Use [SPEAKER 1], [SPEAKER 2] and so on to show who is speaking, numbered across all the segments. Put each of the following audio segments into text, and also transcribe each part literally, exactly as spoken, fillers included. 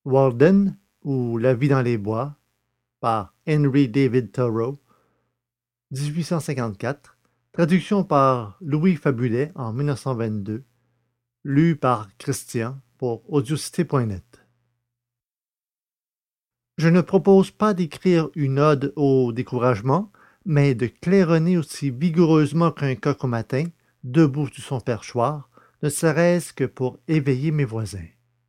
[SPEAKER 1] Walden ou La vie dans les bois par Henry David Thoreau, dix-huit cent cinquante-quatre, traduction par Louis Fabulet en mille neuf cent vingt-deux, lu par Christian pour audiocité point net. Je ne propose pas d'écrire une ode au découragement, mais de claironner aussi vigoureusement qu'un coq au matin, debout sur son perchoir, ne serait-ce que pour éveiller mes voisins.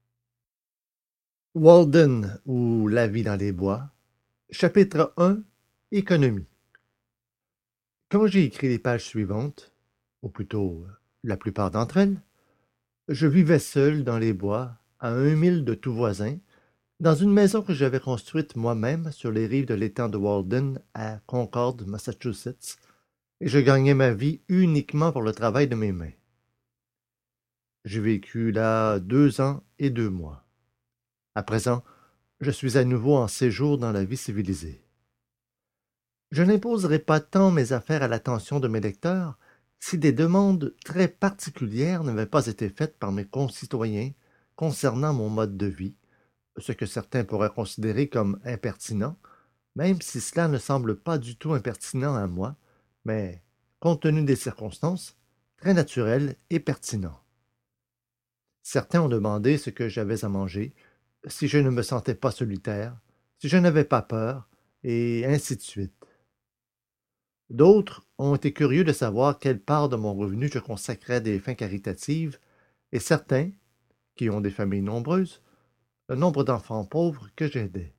[SPEAKER 1] Walden ou La vie dans les bois, chapitre un, Économie. Quand j'ai écrit les pages suivantes, ou plutôt la plupart d'entre elles, je vivais seul dans les bois, à un mille de tout voisin, dans une maison que j'avais construite moi-même sur les rives de l'étang de Walden à Concord, Massachusetts, et je gagnais ma vie uniquement pour le travail de mes mains. J'ai vécu là deux ans et deux mois. À présent, je suis à nouveau en séjour dans la vie civilisée. Je n'imposerai pas tant mes affaires à l'attention de mes lecteurs si des demandes très particulières n'avaient pas été faites par mes concitoyens concernant mon mode de vie, ce que certains pourraient considérer comme impertinent, même si cela ne semble pas du tout impertinent à moi, mais, compte tenu des circonstances, très naturel et pertinent. Certains ont demandé ce que j'avais à manger, si je ne me sentais pas solitaire, si je n'avais pas peur, et ainsi de suite. D'autres ont été curieux de savoir quelle part de mon revenu je consacrais à des fins caritatives, et certains, qui ont des familles nombreuses, le nombre d'enfants pauvres que j'aidais.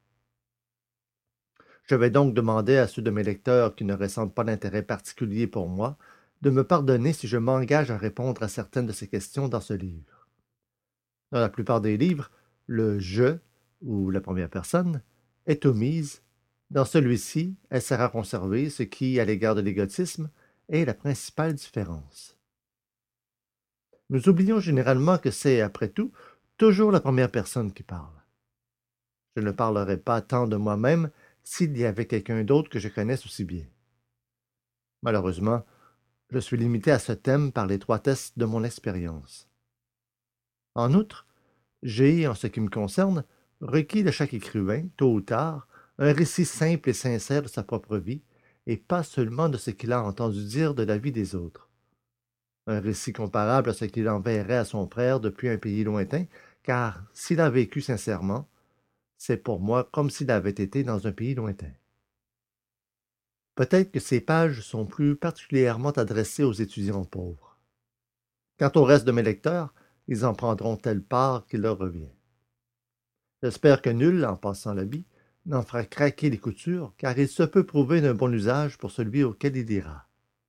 [SPEAKER 1] Je vais donc demander à ceux de mes lecteurs qui ne ressentent pas d'intérêt particulier pour moi de me pardonner si je m'engage à répondre à certaines de ces questions dans ce livre. Dans la plupart des livres, le je, ou la première personne, est omise. Dans celui-ci, elle sera conservée, ce qui, à l'égard de l'égotisme, est la principale différence. Nous oublions généralement que c'est, après tout, toujours la première personne qui parle. Je ne parlerai pas tant de moi-même s'il y avait quelqu'un d'autre que je connaisse aussi bien. Malheureusement, je suis limité à ce thème par l'étroitesse de mon expérience. En outre, j'ai, en ce qui me concerne, requis de chaque écrivain, tôt ou tard, un récit simple et sincère de sa propre vie, et pas seulement de ce qu'il a entendu dire de la vie des autres. Un récit comparable à ce qu'il enverrait à son frère depuis un pays lointain, car s'il a vécu sincèrement, c'est pour moi comme s'il avait été dans un pays lointain. Peut-être que ces pages sont plus particulièrement adressées aux étudiants pauvres. Quant au reste de mes lecteurs, ils en prendront telle part qu'il leur revient. J'espère que nul, en passant la vie, n'en fera craquer les coutures, car il se peut prouver d'un bon usage pour celui auquel il ira.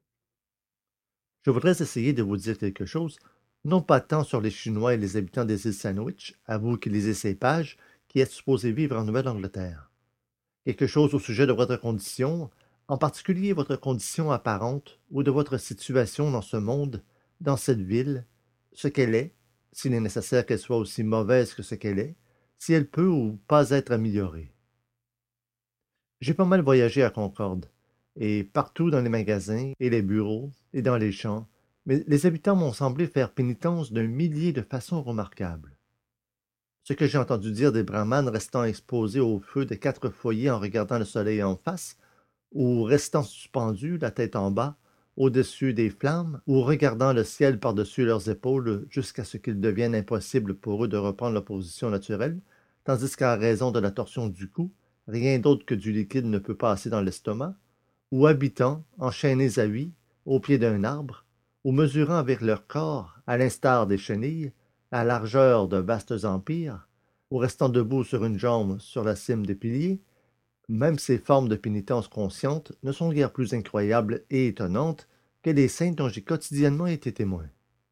[SPEAKER 1] Je voudrais essayer de vous dire quelque chose, non pas tant sur les Chinois et les habitants des îles Sandwich, à vous qui lisez ces pages, qui êtes supposés vivre en Nouvelle-Angleterre. Quelque chose au sujet de votre condition, en particulier votre condition apparente ou de votre situation dans ce monde, dans cette ville, ce qu'elle est, s'il est nécessaire qu'elle soit aussi mauvaise que ce qu'elle est, si elle peut ou pas être améliorée. J'ai pas mal voyagé à Concorde, et partout dans les magasins et les bureaux et dans les champs, mais les habitants m'ont semblé faire pénitence d'un millier de façons remarquables. Ce que j'ai entendu dire des brahmanes restant exposés au feu de quatre foyers en regardant le soleil en face, ou restant suspendus, la tête en bas, au-dessus des flammes, ou regardant le ciel par-dessus leurs épaules jusqu'à ce qu'il devienne impossible pour eux de reprendre leur position naturelle, tandis qu'à raison de la torsion du cou, rien d'autre que du liquide ne peut passer dans l'estomac, ou habitant, enchaînés à vie, au pied d'un arbre, ou mesurant avec leur corps, à l'instar des chenilles, la largeur de vastes empires, ou restant debout sur une jambe sur la cime des piliers, même ces formes de pénitence consciente ne sont guère plus incroyables et étonnantes que les scènes dont j'ai quotidiennement été témoin.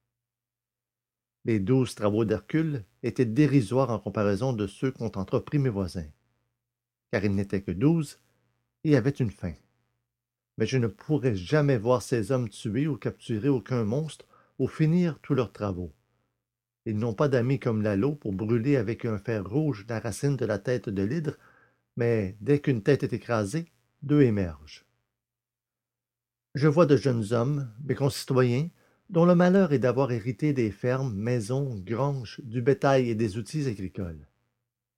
[SPEAKER 1] Les douze travaux d'Hercule étaient dérisoires en comparaison de ceux qu'ont entrepris mes voisins, car ils n'étaient que douze et avaient une fin. Mais je ne pourrais jamais voir ces hommes tuer ou capturer aucun monstre ou finir tous leurs travaux. Ils n'ont pas d'amis comme Lalo pour brûler avec un fer rouge la racine de la tête de l'hydre, mais dès qu'une tête est écrasée, deux émergent. Je vois de jeunes hommes, mes concitoyens, dont le malheur est d'avoir hérité des fermes, maisons, granges, du bétail et des outils agricoles.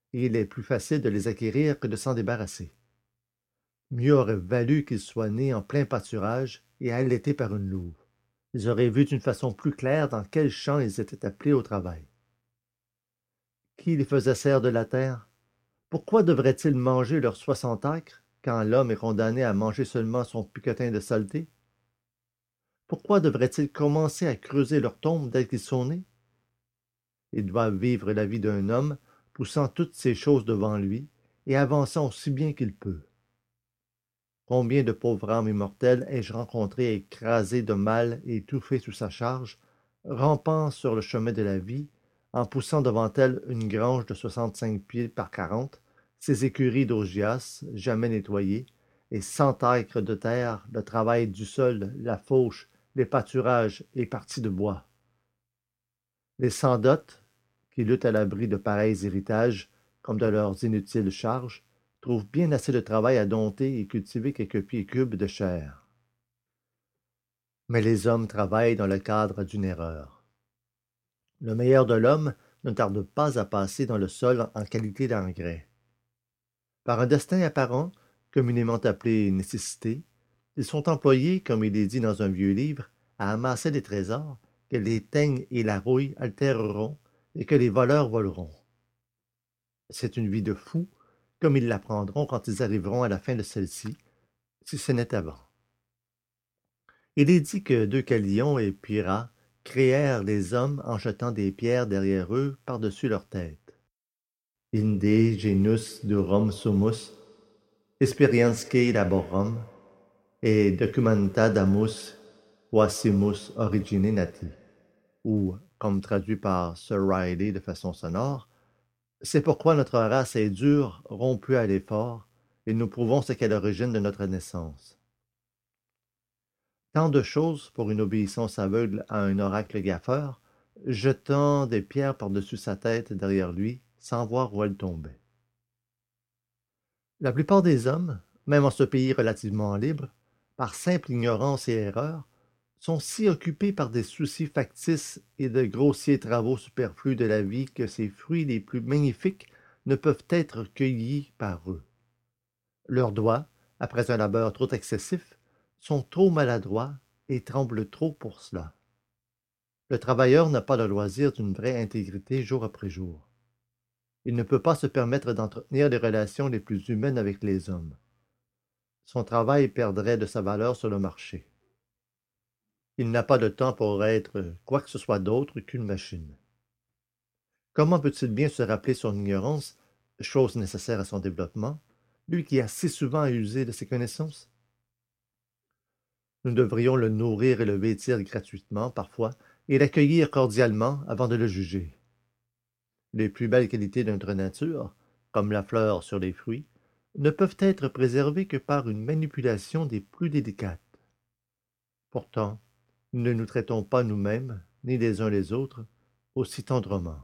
[SPEAKER 1] et il est plus facile de les acquérir que de s'en débarrasser. Mieux aurait valu qu'ils soient nés en plein pâturage et allaités par une louve. Ils auraient vu d'une façon plus claire dans quel champ ils étaient appelés au travail. Qui les faisait serre de la terre? Pourquoi devraient-ils manger leurs soixante acres quand l'homme est condamné à manger seulement son picotin de saleté? Pourquoi devraient-ils commencer à creuser leur tombe dès qu'ils sont nés? Ils doivent vivre la vie d'un homme, poussant toutes ces choses devant lui et avançant aussi bien qu'il peut. Combien de pauvres âmes immortelles ai-je rencontrées écrasées de mal et étouffées sous sa charge, rampant sur le chemin de la vie, en poussant devant elles une grange de soixante-cinq pieds par quarante, ses écuries d'augias jamais nettoyées, et cent acres de terre, le travail du sol, la fauche, les pâturages et parties de bois. Les sans-dot, qui luttent à l'abri de pareils héritages, comme de leurs inutiles charges, trouvent bien assez de travail à dompter et cultiver quelques pieds cubes de chair. Mais les hommes travaillent dans le cadre d'une erreur. Le meilleur de l'homme ne tarde pas à passer dans le sol en qualité d'engrais. Par un destin apparent, communément appelé nécessité, ils sont employés, comme il est dit dans un vieux livre, à amasser des trésors que les teignes et la rouille altéreront et que les voleurs voleront. C'est une vie de fou, comme ils l'apprendront quand ils arriveront à la fin de celle-ci, si ce n'est avant. Il est dit que Deucalion et Pyrrha créèrent les hommes en jetant des pierres derrière eux par-dessus leur tête. Inde genus durum sumus, experiensque laborum, et documenta damus quasimus origine nati. Ou, comme traduit par Sir Riley de façon sonore, c'est pourquoi notre race est dure, rompue à l'effort, et nous prouvons ce qu'est l'origine de notre naissance. Tant de choses pour une obéissance aveugle à un oracle gaffeur, jetant des pierres par-dessus sa tête derrière lui, sans voir où elles tombaient. La plupart des hommes, même en ce pays relativement libre, par simple ignorance et erreur, sont si occupés par des soucis factices et de grossiers travaux superflus de la vie que ses fruits les plus magnifiques ne peuvent être cueillis par eux. Leurs doigts, après un labeur trop excessif, sont trop maladroits et tremblent trop pour cela. Le travailleur n'a pas le loisir d'une vraie intégrité jour après jour. Il ne peut pas se permettre d'entretenir les relations les plus humaines avec les hommes. Son travail perdrait de sa valeur sur le marché. Il n'a pas de temps pour être quoi que ce soit d'autre qu'une machine. Comment peut-il bien se rappeler son ignorance, chose nécessaire à son développement, lui qui a si souvent usé de ses connaissances? Nous devrions le nourrir et le vêtir gratuitement, parfois, et l'accueillir cordialement avant de le juger. Les plus belles qualités de notre nature, comme la fleur sur les fruits, ne peuvent être préservées que par une manipulation des plus délicates. Pourtant, nous ne nous traitons pas nous-mêmes, ni les uns les autres, aussi tendrement.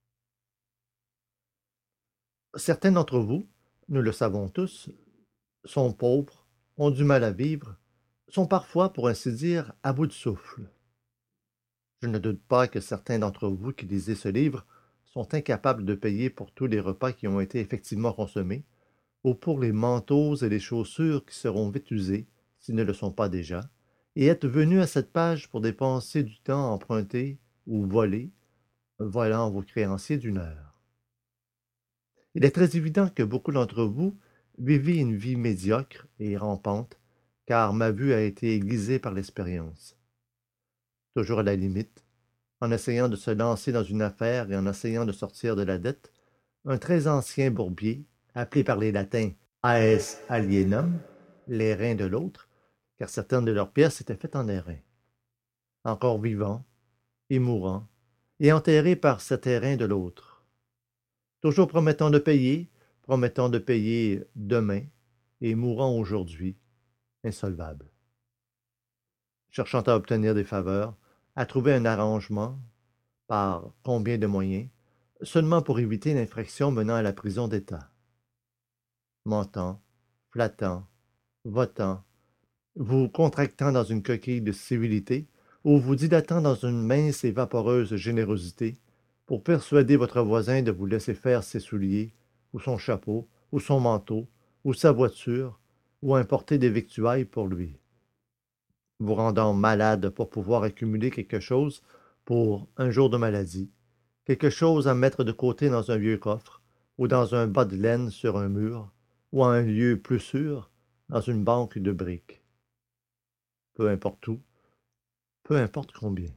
[SPEAKER 1] Certains d'entre vous, nous le savons tous, sont pauvres, ont du mal à vivre, sont parfois, pour ainsi dire, à bout de souffle. Je ne doute pas que certains d'entre vous qui lisez ce livre sont incapables de payer pour tous les repas qui ont été effectivement consommés, ou pour les manteaux et les chaussures qui seront vite usés, s'ils ne le sont pas déjà, et êtes venus à cette page pour dépenser du temps emprunté ou volé, volant vos créanciers d'une heure. Il est très évident que beaucoup d'entre vous vivez une vie médiocre et rampante, car ma vue a été aiguisée par l'expérience. Toujours à la limite, en essayant de se lancer dans une affaire et en essayant de sortir de la dette, un très ancien bourbier, appelé par les latins aes alienum, les reins de l'autre, car certaines de leurs pièces étaient faites en airain, encore vivant et mourant, et enterré par cet airain de l'autre, toujours promettant de payer, promettant de payer demain, et mourant aujourd'hui, insolvable. Cherchant à obtenir des faveurs, à trouver un arrangement, par combien de moyens, seulement pour éviter l'infraction menant à la prison d'État. Mentant, flattant, votant, vous contractant dans une coquille de civilité ou vous dilatant dans une mince et vaporeuse générosité pour persuader votre voisin de vous laisser faire ses souliers ou son chapeau, ou son manteau, ou sa voiture, ou importer des victuailles pour lui, vous rendant malade pour pouvoir accumuler quelque chose pour un jour de maladie, quelque chose à mettre de côté dans un vieux coffre, ou dans un bas de laine sur un mur, ou à un lieu plus sûr, dans une banque de briques. Peu importe où, peu importe combien.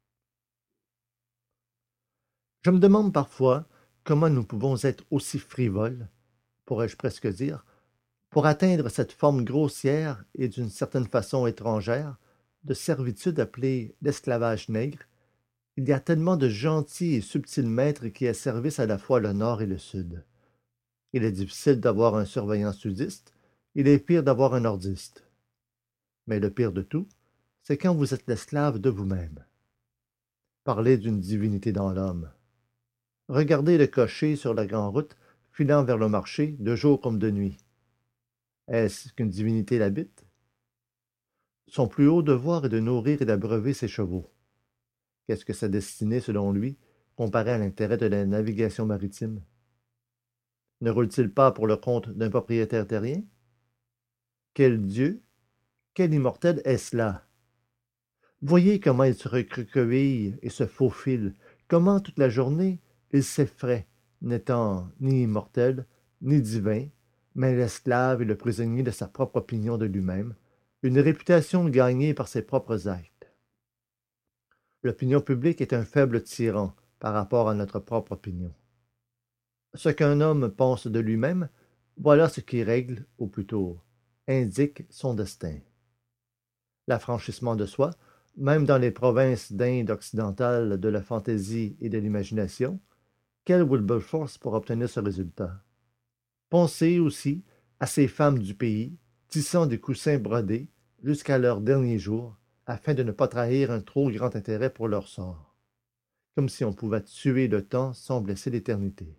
[SPEAKER 1] Je me demande parfois comment nous pouvons être aussi frivoles, pourrais-je presque dire, pour atteindre cette forme grossière et d'une certaine façon étrangère de servitude appelée l'esclavage nègre. Il y a tellement de gentils et subtils maîtres qui asservissent à la fois le nord et le sud. Il est difficile d'avoir un surveillant sudiste, il est pire d'avoir un nordiste. Mais le pire de tout, c'est quand vous êtes l'esclave de vous-même. Parlez d'une divinité dans l'homme. Regardez le cocher sur la grande route, filant vers le marché, de jour comme de nuit. Est-ce qu'une divinité l'habite? Son plus haut devoir est de nourrir et d'abreuver ses chevaux. Qu'est-ce que sa destinée, selon lui, comparée à l'intérêt de la navigation maritime? Ne roule-t-il pas pour le compte d'un propriétaire terrien? Quel dieu, quel immortel est-ce là? Voyez comment il se recroqueville et se faufile, comment toute la journée il s'effraie, n'étant ni immortel, ni divin, mais l'esclave et le prisonnier de sa propre opinion de lui-même, une réputation gagnée par ses propres actes. L'opinion publique est un faible tyran par rapport à notre propre opinion. Ce qu'un homme pense de lui-même, voilà ce qui règle, ou plutôt indique son destin. L'affranchissement de soi, même dans les provinces d'Inde occidentale de la fantaisie et de l'imagination, quel Wilberforce pour obtenir ce résultat? Pensez aussi à ces femmes du pays, tissant des coussins brodés jusqu'à leurs derniers jours, afin de ne pas trahir un trop grand intérêt pour leur sort, comme si on pouvait tuer le temps sans blesser l'éternité.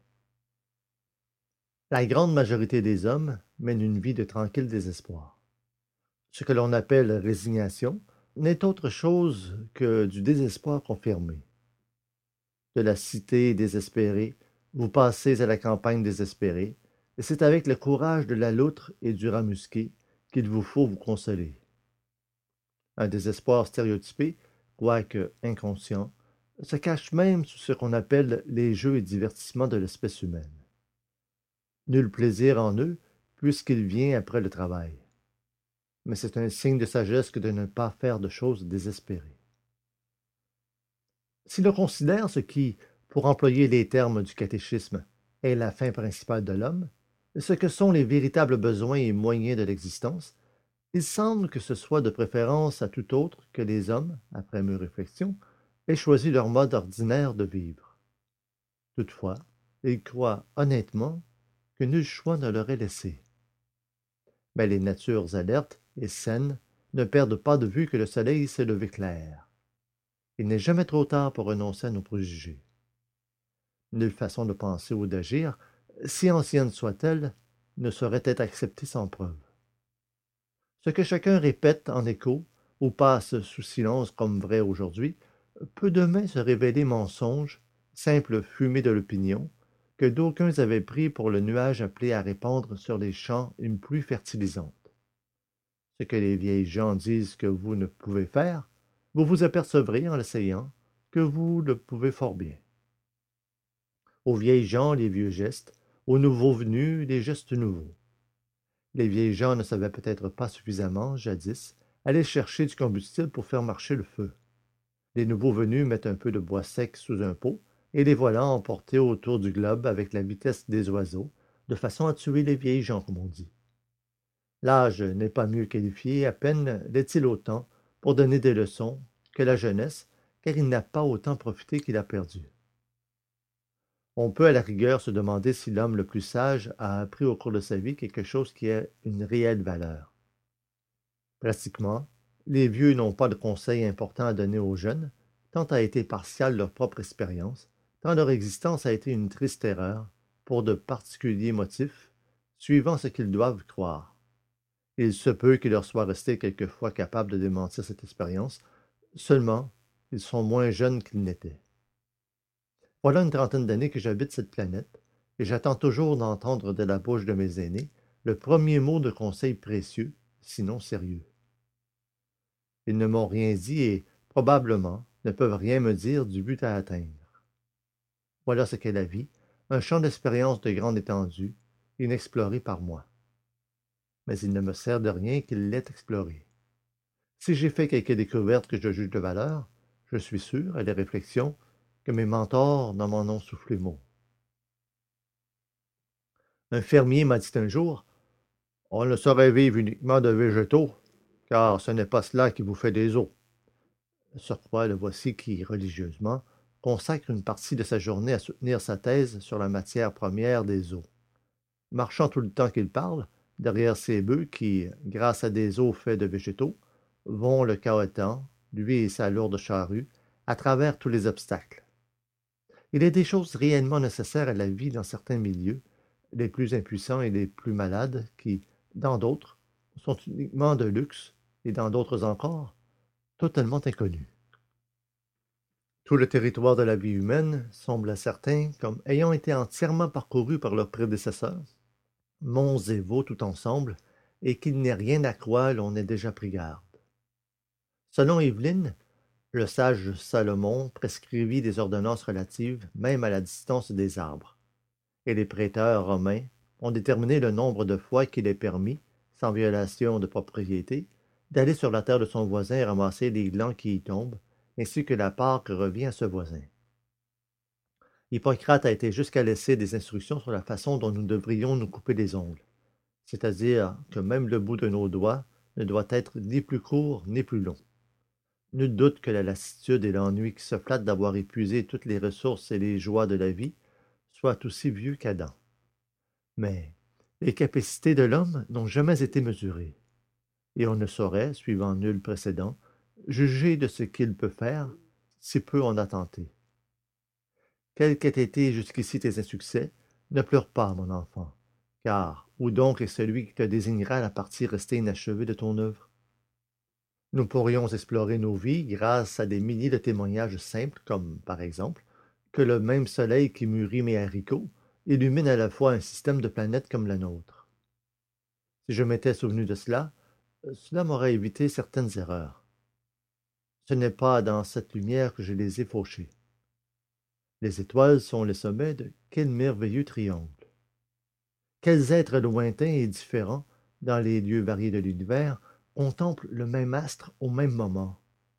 [SPEAKER 1] La grande majorité des hommes mènent une vie de tranquille désespoir. Ce que l'on appelle résignation n'est autre chose que du désespoir confirmé. De la cité désespérée, vous passez à la campagne désespérée, et c'est avec le courage de la loutre et du rat musqué qu'il vous faut vous consoler. Un désespoir stéréotypé, quoique inconscient, se cache même sous ce qu'on appelle les jeux et divertissements de l'espèce humaine. Nul plaisir en eux, puisqu'il vient après le travail. Mais c'est un signe de sagesse que de ne pas faire de choses désespérées. Si l'on considère ce qui, pour employer les termes du catéchisme, est la fin principale de l'homme, ce que sont les véritables besoins et moyens de l'existence, il semble que ce soit de préférence à tout autre que les hommes, après mûre réflexion, aient choisi leur mode ordinaire de vivre. Toutefois, ils croient honnêtement que nul choix ne leur est laissé. Mais les natures alertes et saines ne perdent pas de vue que le soleil s'est levé clair. Il n'est jamais trop tard pour renoncer à nos préjugés. Nulle façon de penser ou d'agir, si ancienne soit-elle, ne saurait être acceptée sans preuve. Ce que chacun répète en écho ou passe sous silence comme vrai aujourd'hui, peut demain se révéler mensonge, simple fumée de l'opinion, que d'aucuns avaient pris pour le nuage appelé à répandre sur les champs une pluie fertilisante. Ce que les vieilles gens disent que vous ne pouvez faire, vous vous apercevrez en l'essayant que vous le pouvez fort bien. Aux vieilles gens, les vieux gestes, aux nouveaux venus, les gestes nouveaux. Les vieilles gens ne savaient peut-être pas suffisamment, jadis, aller chercher du combustible pour faire marcher le feu. Les nouveaux venus mettent un peu de bois sec sous un pot, et les voilà emportés autour du globe avec la vitesse des oiseaux, de façon à tuer les vieilles gens, comme on dit. L'âge n'est pas mieux qualifié, à peine l'est-il autant, pour donner des leçons, que la jeunesse, car il n'a pas autant profité qu'il a perdu. On peut à la rigueur se demander si l'homme le plus sage a appris au cours de sa vie quelque chose qui ait une réelle valeur. Pratiquement, les vieux n'ont pas de conseils importants à donner aux jeunes, tant a été partiale leur propre expérience, tant leur existence a été une triste erreur, pour de particuliers motifs, suivant ce qu'ils doivent croire. Il se peut qu'il leur soit resté quelquefois capable de démentir cette expérience, seulement ils sont moins jeunes qu'ils n'étaient. Voilà une trentaine d'années que j'habite cette planète, et j'attends toujours d'entendre de la bouche de mes aînés le premier mot de conseil précieux, sinon sérieux. Ils ne m'ont rien dit et, probablement, ne peuvent rien me dire du but à atteindre. Voilà ce qu'est la vie, un champ d'expérience de grande étendue, inexploré par moi. Mais il ne me sert de rien qu'il l'ait exploré. Si j'ai fait quelques découvertes que je juge de valeur, je suis sûr, à des réflexions, que mes mentors ne m'en ont soufflé mot. Un fermier m'a dit un jour: On ne saurait vivre uniquement de végétaux, car ce n'est pas cela qui vous fait des os. Surcroît, le voici qui, religieusement, consacre une partie de sa journée à soutenir sa thèse sur la matière première des os. Marchant tout le temps qu'il parle, derrière ses bœufs qui, grâce à des os faits de végétaux, vont le cas étant, lui et sa lourde charrue, à travers tous les obstacles. Il est des choses réellement nécessaires à la vie dans certains milieux, les plus impuissants et les plus malades, qui, dans d'autres, sont uniquement de luxe, et dans d'autres encore, totalement inconnus. Tout le territoire de la vie humaine semble à certains comme ayant été entièrement parcouru par leurs prédécesseurs, monts et vaux tout ensemble, et qu'il n'est rien à quoi l'on ait déjà pris garde. Selon Évelyne, le sage Salomon prescrivit des ordonnances relatives même à la distance des arbres, et les prêteurs romains ont déterminé le nombre de fois qu'il est permis, sans violation de propriété, d'aller sur la terre de son voisin et ramasser les glands qui y tombent, ainsi que la part que revient à ce voisin. Hippocrate a été jusqu'à laisser des instructions sur la façon dont nous devrions nous couper les ongles, c'est-à-dire que même le bout de nos doigts ne doit être ni plus court ni plus long. Nul doute que la lassitude et l'ennui qui se flattent d'avoir épuisé toutes les ressources et les joies de la vie soient aussi vieux qu'Adam. Mais les capacités de l'homme n'ont jamais été mesurées, et on ne saurait, suivant nul précédent, juger de ce qu'il peut faire si peu on a tenté. Quels qu'aient été jusqu'ici tes insuccès, ne pleure pas, mon enfant, car où donc est celui qui te désignera la partie restée inachevée de ton œuvre? Nous pourrions explorer nos vies grâce à des milliers de témoignages simples, comme, par exemple, que le même soleil qui mûrit mes haricots illumine à la fois un système de planètes comme la nôtre. Si je m'étais souvenu de cela, cela m'aurait évité certaines erreurs. Ce n'est pas dans cette lumière que je les ai fauchées. Les étoiles sont les sommets de quels merveilleux triangles. Quels êtres lointains et différents, dans les lieux variés de l'univers, contemplent le même astre au même moment.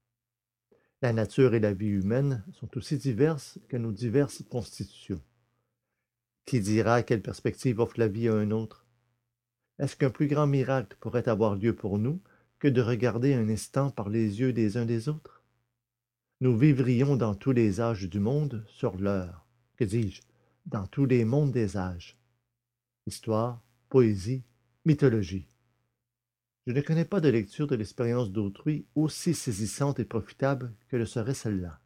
[SPEAKER 1] La nature et la vie humaine sont aussi diverses que nos diverses constitutions. Qui dira quelle perspective offre la vie à un autre? Est-ce qu'un plus grand miracle pourrait avoir lieu pour nous que de regarder un instant par les yeux des uns des autres? Nous vivrions dans tous les âges du monde sur l'heure. Que dis-je? Dans tous les mondes des âges. Histoire, poésie, mythologie. Je ne connais pas de lecture de l'expérience d'autrui aussi saisissante et profitable que le serait celle-là.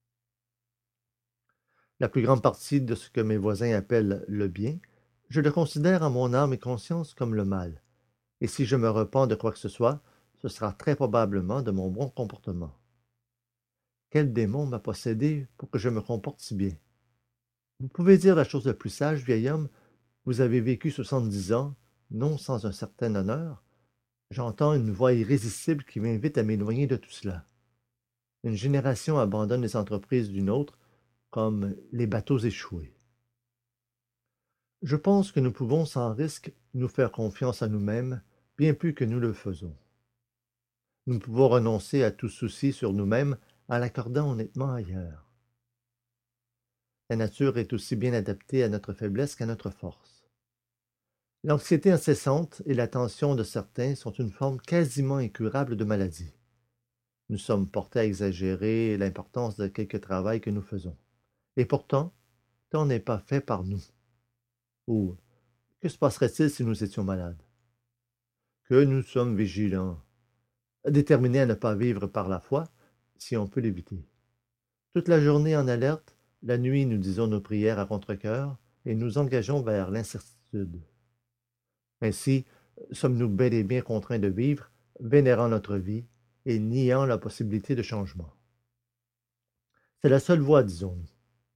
[SPEAKER 1] La plus grande partie de ce que mes voisins appellent le bien, je le considère en mon âme et conscience comme le mal, et si je me repens de quoi que ce soit, ce sera très probablement de mon bon comportement. Quel démon m'a possédé pour que je me comporte si bien? Vous pouvez dire la chose la plus sage, vieil homme, vous avez vécu soixante-dix ans, non sans un certain honneur. J'entends une voix irrésistible qui m'invite à m'éloigner de tout cela. Une génération abandonne les entreprises d'une autre comme les bateaux échoués. Je pense que nous pouvons sans risque nous faire confiance à nous-mêmes bien plus que nous le faisons. Nous pouvons renoncer à tout souci sur nous-mêmes en l'accordant honnêtement ailleurs. La nature est aussi bien adaptée à notre faiblesse qu'à notre force. L'anxiété incessante et la tension de certains sont une forme quasiment incurable de maladie. Nous sommes portés à exagérer l'importance de quelque travail que nous faisons. Et pourtant, tant n'est pas fait par nous. Ou que se passerait-il si nous étions malades? Que nous sommes vigilants, déterminés à ne pas vivre par la foi, si on peut l'éviter. Toute la journée en alerte, la nuit nous disons nos prières à contre-cœur et nous engageons vers l'incertitude. Ainsi, sommes-nous bel et bien contraints de vivre, vénérant notre vie et niant la possibilité de changement. C'est la seule voie, disons-nous.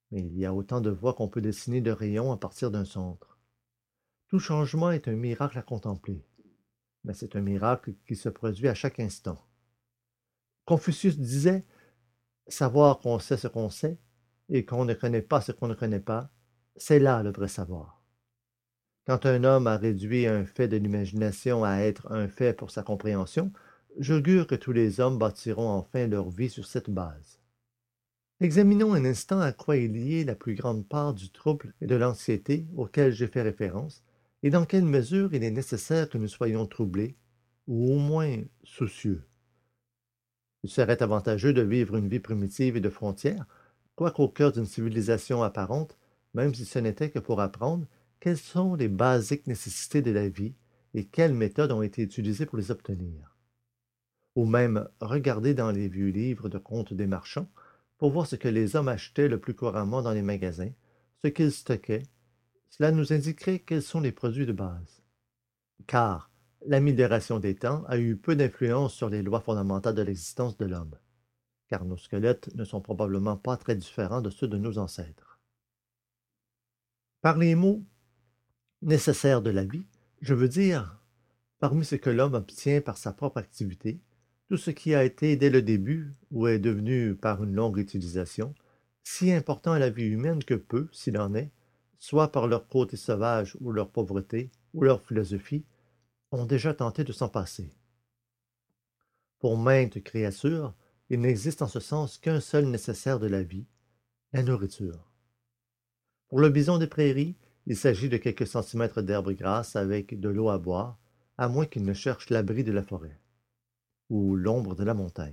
[SPEAKER 1] mais il y a autant de voies qu'on peut dessiner de rayons à partir d'un centre. Tout changement est un miracle à contempler, mais c'est un miracle qui se produit à chaque instant. Confucius disait: savoir qu'on sait ce qu'on sait et qu'on ne connaît pas ce qu'on ne connaît pas, c'est là le vrai savoir. Quand un homme a réduit un fait de l'imagination à être un fait pour sa compréhension, j'augure que tous les hommes bâtiront enfin leur vie sur cette base. Examinons un instant à quoi est liée la plus grande part du trouble et de l'anxiété auxquels j'ai fait référence, et dans quelle mesure il est nécessaire que nous soyons troublés, ou au moins soucieux. Il serait avantageux de vivre une vie primitive et de frontières, quoiqu'au cœur d'une civilisation apparente, même si ce n'était que pour apprendre quelles sont les basiques nécessités de la vie et quelles méthodes ont été utilisées pour les obtenir. Ou même regarder dans les vieux livres de comptes des marchands pour voir ce que les hommes achetaient le plus couramment dans les magasins, ce qu'ils stockaient. Cela nous indiquerait quels sont les produits de base. Car l'amélioration des temps a eu peu d'influence sur les lois fondamentales de l'existence de l'homme, car nos squelettes ne sont probablement pas très différents de ceux de nos ancêtres. Par les mots nécessaires de la vie, je veux dire, parmi ce que l'homme obtient par sa propre activité, tout ce qui a été dès le début, ou est devenu par une longue utilisation, si important à la vie humaine que peu, s'il en est, soit par leur côté sauvage ou leur pauvreté, ou leur philosophie, ont déjà tenté de s'en passer. Pour maintes créatures, il n'existe en ce sens qu'un seul nécessaire de la vie, la nourriture. Pour le bison des prairies, il s'agit de quelques centimètres d'herbe grasse avec de l'eau à boire, à moins qu'il ne cherche l'abri de la forêt ou l'ombre de la montagne.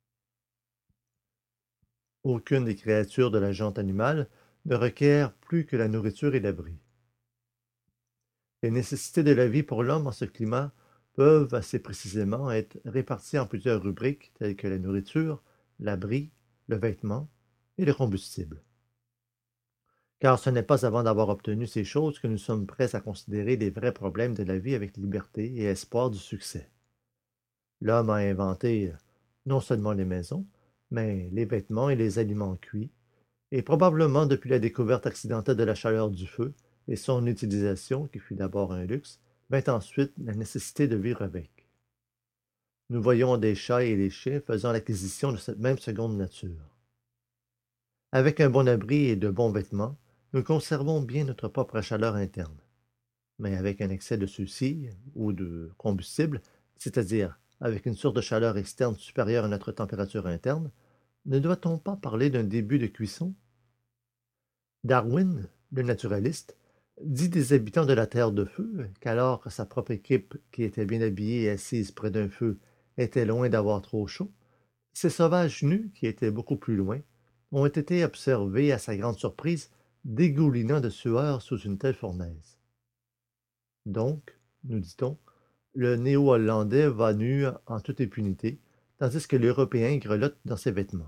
[SPEAKER 1] Aucune des créatures de la gente animale ne requiert plus que la nourriture et l'abri. Les nécessités de la vie pour l'homme en ce climat peuvent assez précisément être réparties en plusieurs rubriques telles que la nourriture, l'abri, le vêtement et le combustible. Car ce n'est pas avant d'avoir obtenu ces choses que nous sommes prêts à considérer les vrais problèmes de la vie avec liberté et espoir du succès. L'homme a inventé non seulement les maisons, mais les vêtements et les aliments cuits, et probablement depuis la découverte accidentelle de la chaleur du feu et son utilisation, qui fut d'abord un luxe, vint ensuite la nécessité de vivre avec. Nous voyons des chats et des chiens faisant l'acquisition de cette même seconde nature. Avec un bon abri et de bons vêtements, nous conservons bien notre propre chaleur interne. Mais avec un excès de ceux-ci, ou de combustible, c'est-à-dire avec une source de chaleur externe supérieure à notre température interne, ne doit-on pas parler d'un début de cuisson? Darwin, le naturaliste, dit des habitants de la Terre de Feu qu'alors que sa propre équipe, qui était bien habillée et assise près d'un feu, était loin d'avoir trop chaud, ces sauvages nus, qui étaient beaucoup plus loin, ont été observés, à sa grande surprise, dégoulinant de sueur sous une telle fournaise. Donc, nous dit-on, le néo-hollandais va nu en toute impunité, tandis que l'Européen grelotte dans ses vêtements.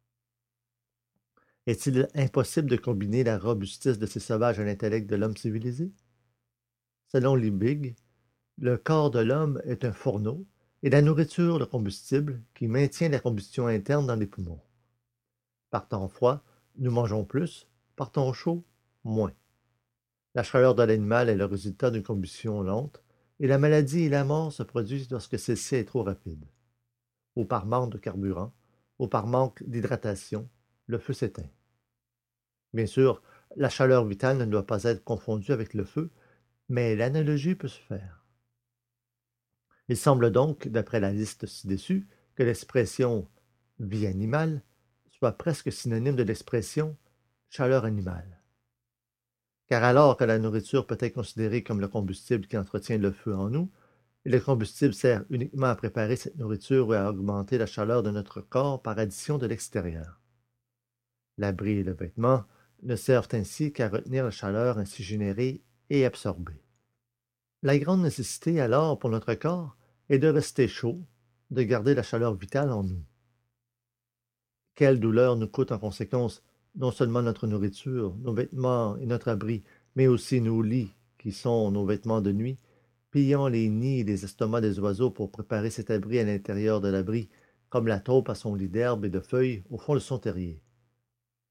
[SPEAKER 1] Est-il impossible de combiner la robustesse de ces sauvages à l'intellect de l'homme civilisé? Selon Liebig, le corps de l'homme est un fourneau et la nourriture le combustible qui maintient la combustion interne dans les poumons. Par temps froid, nous mangeons plus, par temps chaud, moins. La chaleur de l'animal est le résultat d'une combustion lente, et la maladie et la mort se produisent lorsque celle-ci est trop rapide. Ou par manque de carburant, ou par manque d'hydratation, le feu s'éteint. Bien sûr, la chaleur vitale ne doit pas être confondue avec le feu, mais l'analogie peut se faire. Il semble donc, d'après la liste ci-dessus, que l'expression vie animale soit presque synonyme de l'expression chaleur animale. Car alors que la nourriture peut être considérée comme le combustible qui entretient le feu en nous, et le combustible sert uniquement à préparer cette nourriture ou à augmenter la chaleur de notre corps par addition de l'extérieur. L'abri et le vêtement ne servent ainsi qu'à retenir la chaleur ainsi générée et absorbée. La grande nécessité alors pour notre corps est de rester chaud, de garder la chaleur vitale en nous. Quelle douleur nous coûte en conséquence non seulement notre nourriture, nos vêtements et notre abri, mais aussi nos lits, qui sont nos vêtements de nuit, pillant les nids et les estomacs des oiseaux pour préparer cet abri à l'intérieur de l'abri, comme la taupe à son lit d'herbe et de feuilles au fond de son terrier.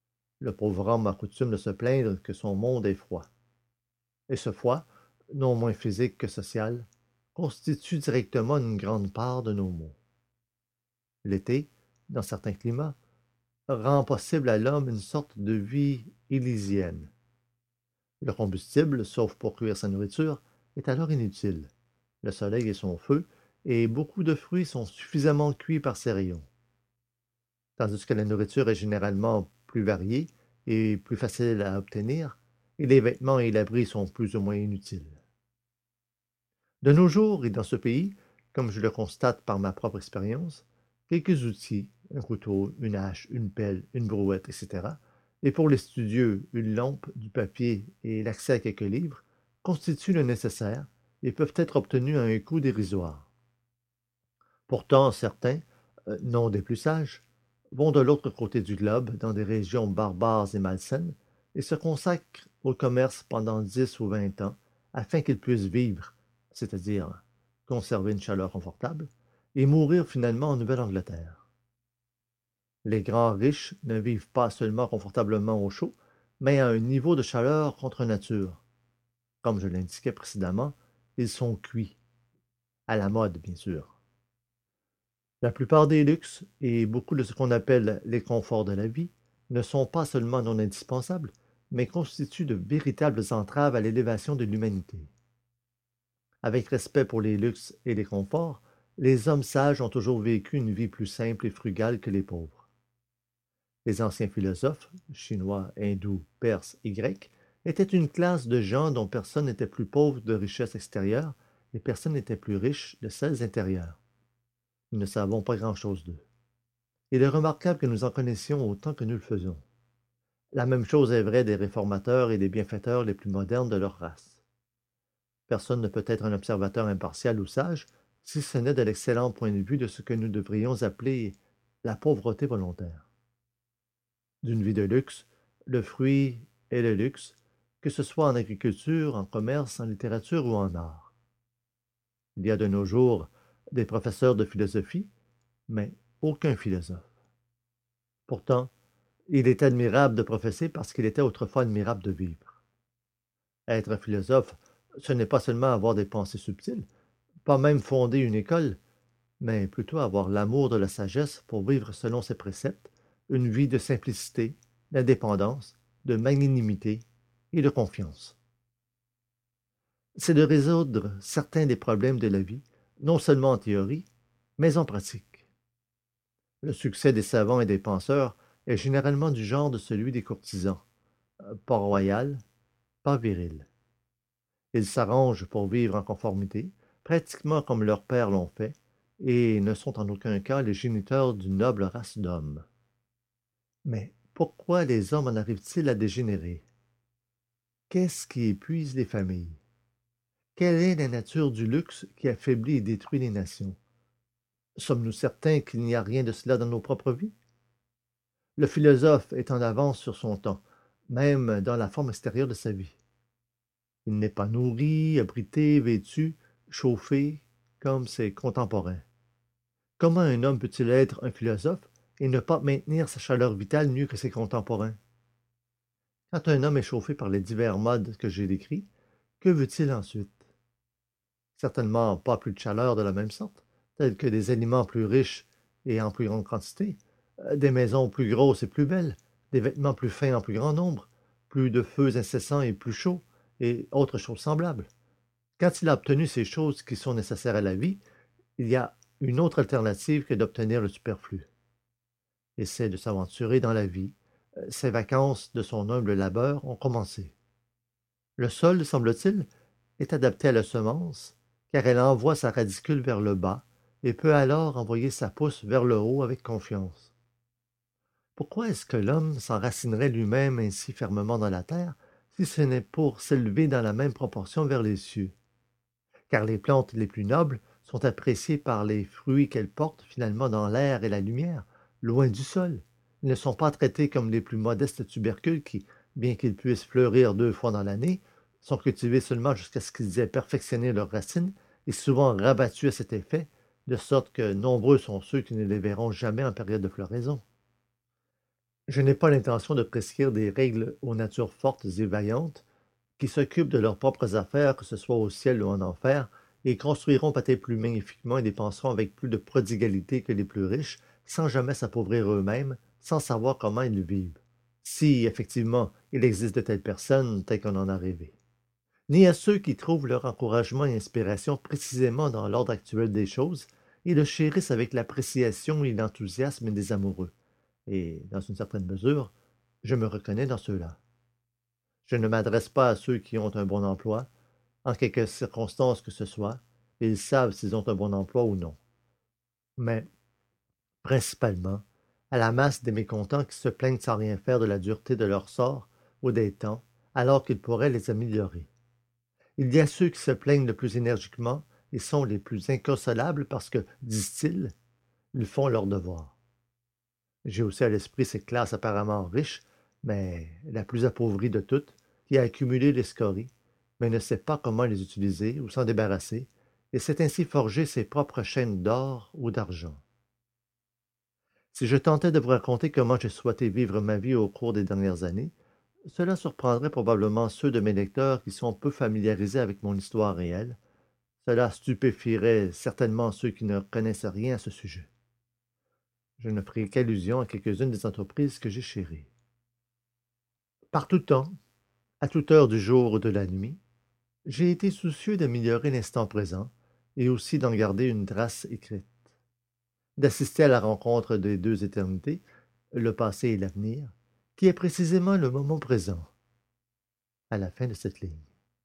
[SPEAKER 1] Le pauvre homme a coutume de se plaindre que son monde est froid. Et ce froid, non moins physique que social, constitue directement une grande part de nos maux. L'été, dans certains climats, rend possible à l'homme une sorte de vie élysienne. Le combustible, sauf pour cuire sa nourriture, est alors inutile. Le soleil est son feu, et beaucoup de fruits sont suffisamment cuits par ses rayons. Tandis que la nourriture est généralement plus variée et plus facile à obtenir, et les vêtements et l'abri sont plus ou moins inutiles. De nos jours, et dans ce pays, comme je le constate par ma propre expérience, quelques outils, un couteau, une hache, une pelle, une brouette, et cetera, et pour les studieux, une lampe, du papier et l'accès à quelques livres, constituent le nécessaire et peuvent être obtenus à un coût dérisoire. Pourtant, certains, euh, non des plus sages, vont de l'autre côté du globe, dans des régions barbares et malsaines, et se consacrent au commerce pendant dix ou vingt ans, afin qu'ils puissent vivre, c'est-à-dire conserver une chaleur confortable, et mourir finalement en Nouvelle-Angleterre. Les grands riches ne vivent pas seulement confortablement au chaud, mais à un niveau de chaleur contre nature. Comme je l'indiquais précédemment, ils sont cuits, à la mode bien sûr. La plupart des luxes et beaucoup de ce qu'on appelle les conforts de la vie ne sont pas seulement non indispensables, mais constituent de véritables entraves à l'élévation de l'humanité. Avec respect pour les luxes et les conforts, les hommes sages ont toujours vécu une vie plus simple et frugale que les pauvres. Les anciens philosophes, chinois, hindous, perses et grecs, étaient une classe de gens dont personne n'était plus pauvre de richesses extérieures et personne n'était plus riche de celles intérieures. Nous ne savons pas grand-chose d'eux. Il est remarquable que nous en connaissions autant que nous le faisons. La même chose est vraie des réformateurs et des bienfaiteurs les plus modernes de leur race. Personne ne peut être un observateur impartial ou sage si ce n'est de l'excellent point de vue de ce que nous devrions appeler la pauvreté volontaire. D'une vie de luxe, le fruit est le luxe, que ce soit en agriculture, en commerce, en littérature ou en art. Il y a de nos jours des professeurs de philosophie, mais aucun philosophe. Pourtant, il est admirable de professer parce qu'il était autrefois admirable de vivre. Être philosophe, ce n'est pas seulement avoir des pensées subtiles, pas même fonder une école, mais plutôt avoir l'amour de la sagesse pour vivre selon ses préceptes, une vie de simplicité, d'indépendance, de magnanimité et de confiance. C'est de résoudre certains des problèmes de la vie, non seulement en théorie, mais en pratique. Le succès des savants et des penseurs est généralement du genre de celui des courtisans, euh, pas royal, pas viril. Ils s'arrangent pour vivre en conformité, pratiquement comme leurs pères l'ont fait, et ne sont en aucun cas les géniteurs d'une noble race d'hommes. Mais pourquoi les hommes en arrivent-ils à dégénérer? Qu'est-ce qui épuise les familles? Quelle est la nature du luxe qui affaiblit et détruit les nations? Sommes-nous certains qu'il n'y a rien de cela dans nos propres vies? Le philosophe est en avance sur son temps, même dans la forme extérieure de sa vie. Il n'est pas nourri, abrité, vêtu, chauffé, comme ses contemporains. Comment un homme peut-il être un philosophe et ne pas maintenir sa chaleur vitale mieux que ses contemporains? Quand un homme est chauffé par les divers modes que j'ai décrits, que veut-il ensuite? Certainement pas plus de chaleur de la même sorte, tels que des aliments plus riches et en plus grande quantité, euh, des maisons plus grosses et plus belles, des vêtements plus fins en plus grand nombre, plus de feux incessants et plus chauds, et autres choses semblables. Quand il a obtenu ces choses qui sont nécessaires à la vie, il y a une autre alternative que d'obtenir le superflu. Et c'est de s'aventurer dans la vie. Euh, Ses vacances de son humble labeur ont commencé. Le sol, semble-t-il, est adapté à la semence, car elle envoie sa radicule vers le bas et peut alors envoyer sa pousse vers le haut avec confiance. Pourquoi est-ce que l'homme s'enracinerait lui-même ainsi fermement dans la terre, si ce n'est pour s'élever dans la même proportion vers les cieux? Car les plantes les plus nobles sont appréciées par les fruits qu'elles portent finalement dans l'air et la lumière, loin du sol. Ils ne sont pas traités comme les plus modestes tubercules qui, bien qu'ils puissent fleurir deux fois dans l'année, sont cultivés seulement jusqu'à ce qu'ils aient perfectionné leurs racines et souvent rabattus à cet effet, de sorte que nombreux sont ceux qui ne les verront jamais en période de floraison. Je n'ai pas l'intention de prescrire des règles aux natures fortes et vaillantes qui s'occupent de leurs propres affaires, que ce soit au ciel ou en enfer, et construiront peut-être plus magnifiquement et dépenseront avec plus de prodigalité que les plus riches, sans jamais s'appauvrir eux-mêmes, sans savoir comment ils vivent. Si, effectivement, il existe de telles personnes, telles qu'on en a rêvé. Ni à ceux qui trouvent leur encouragement et inspiration précisément dans l'ordre actuel des choses, et le chérissent avec l'appréciation et l'enthousiasme des amoureux. Et, dans une certaine mesure, je me reconnais dans ceux-là. Je ne m'adresse pas à ceux qui ont un bon emploi, en quelque circonstance que ce soit, et ils savent s'ils ont un bon emploi ou non. Mais, principalement, à la masse des mécontents qui se plaignent sans rien faire de la dureté de leur sort ou des temps, alors qu'ils pourraient les améliorer. Il y a ceux qui se plaignent le plus énergiquement et sont les plus inconsolables parce que, disent-ils, ils font leur devoir. J'ai aussi à l'esprit ces classes apparemment riches, mais la plus appauvrie de toutes, qui a accumulé les scories, mais ne sait pas comment les utiliser ou s'en débarrasser, et s'est ainsi forgé ses propres chaînes d'or ou d'argent. Si je tentais de vous raconter comment j'ai souhaité vivre ma vie au cours des dernières années, cela surprendrait probablement ceux de mes lecteurs qui sont peu familiarisés avec mon histoire réelle. Cela stupéfierait certainement ceux qui ne connaissent rien à ce sujet. Je ne ferai qu'allusion à quelques-unes des entreprises que j'ai chéries. Par tout temps, à toute heure du jour ou de la nuit, j'ai été soucieux d'améliorer l'instant présent et aussi d'en garder une trace écrite, d'assister à la rencontre des deux éternités, le passé et l'avenir, qui est précisément le moment présent, à la fin de cette ligne.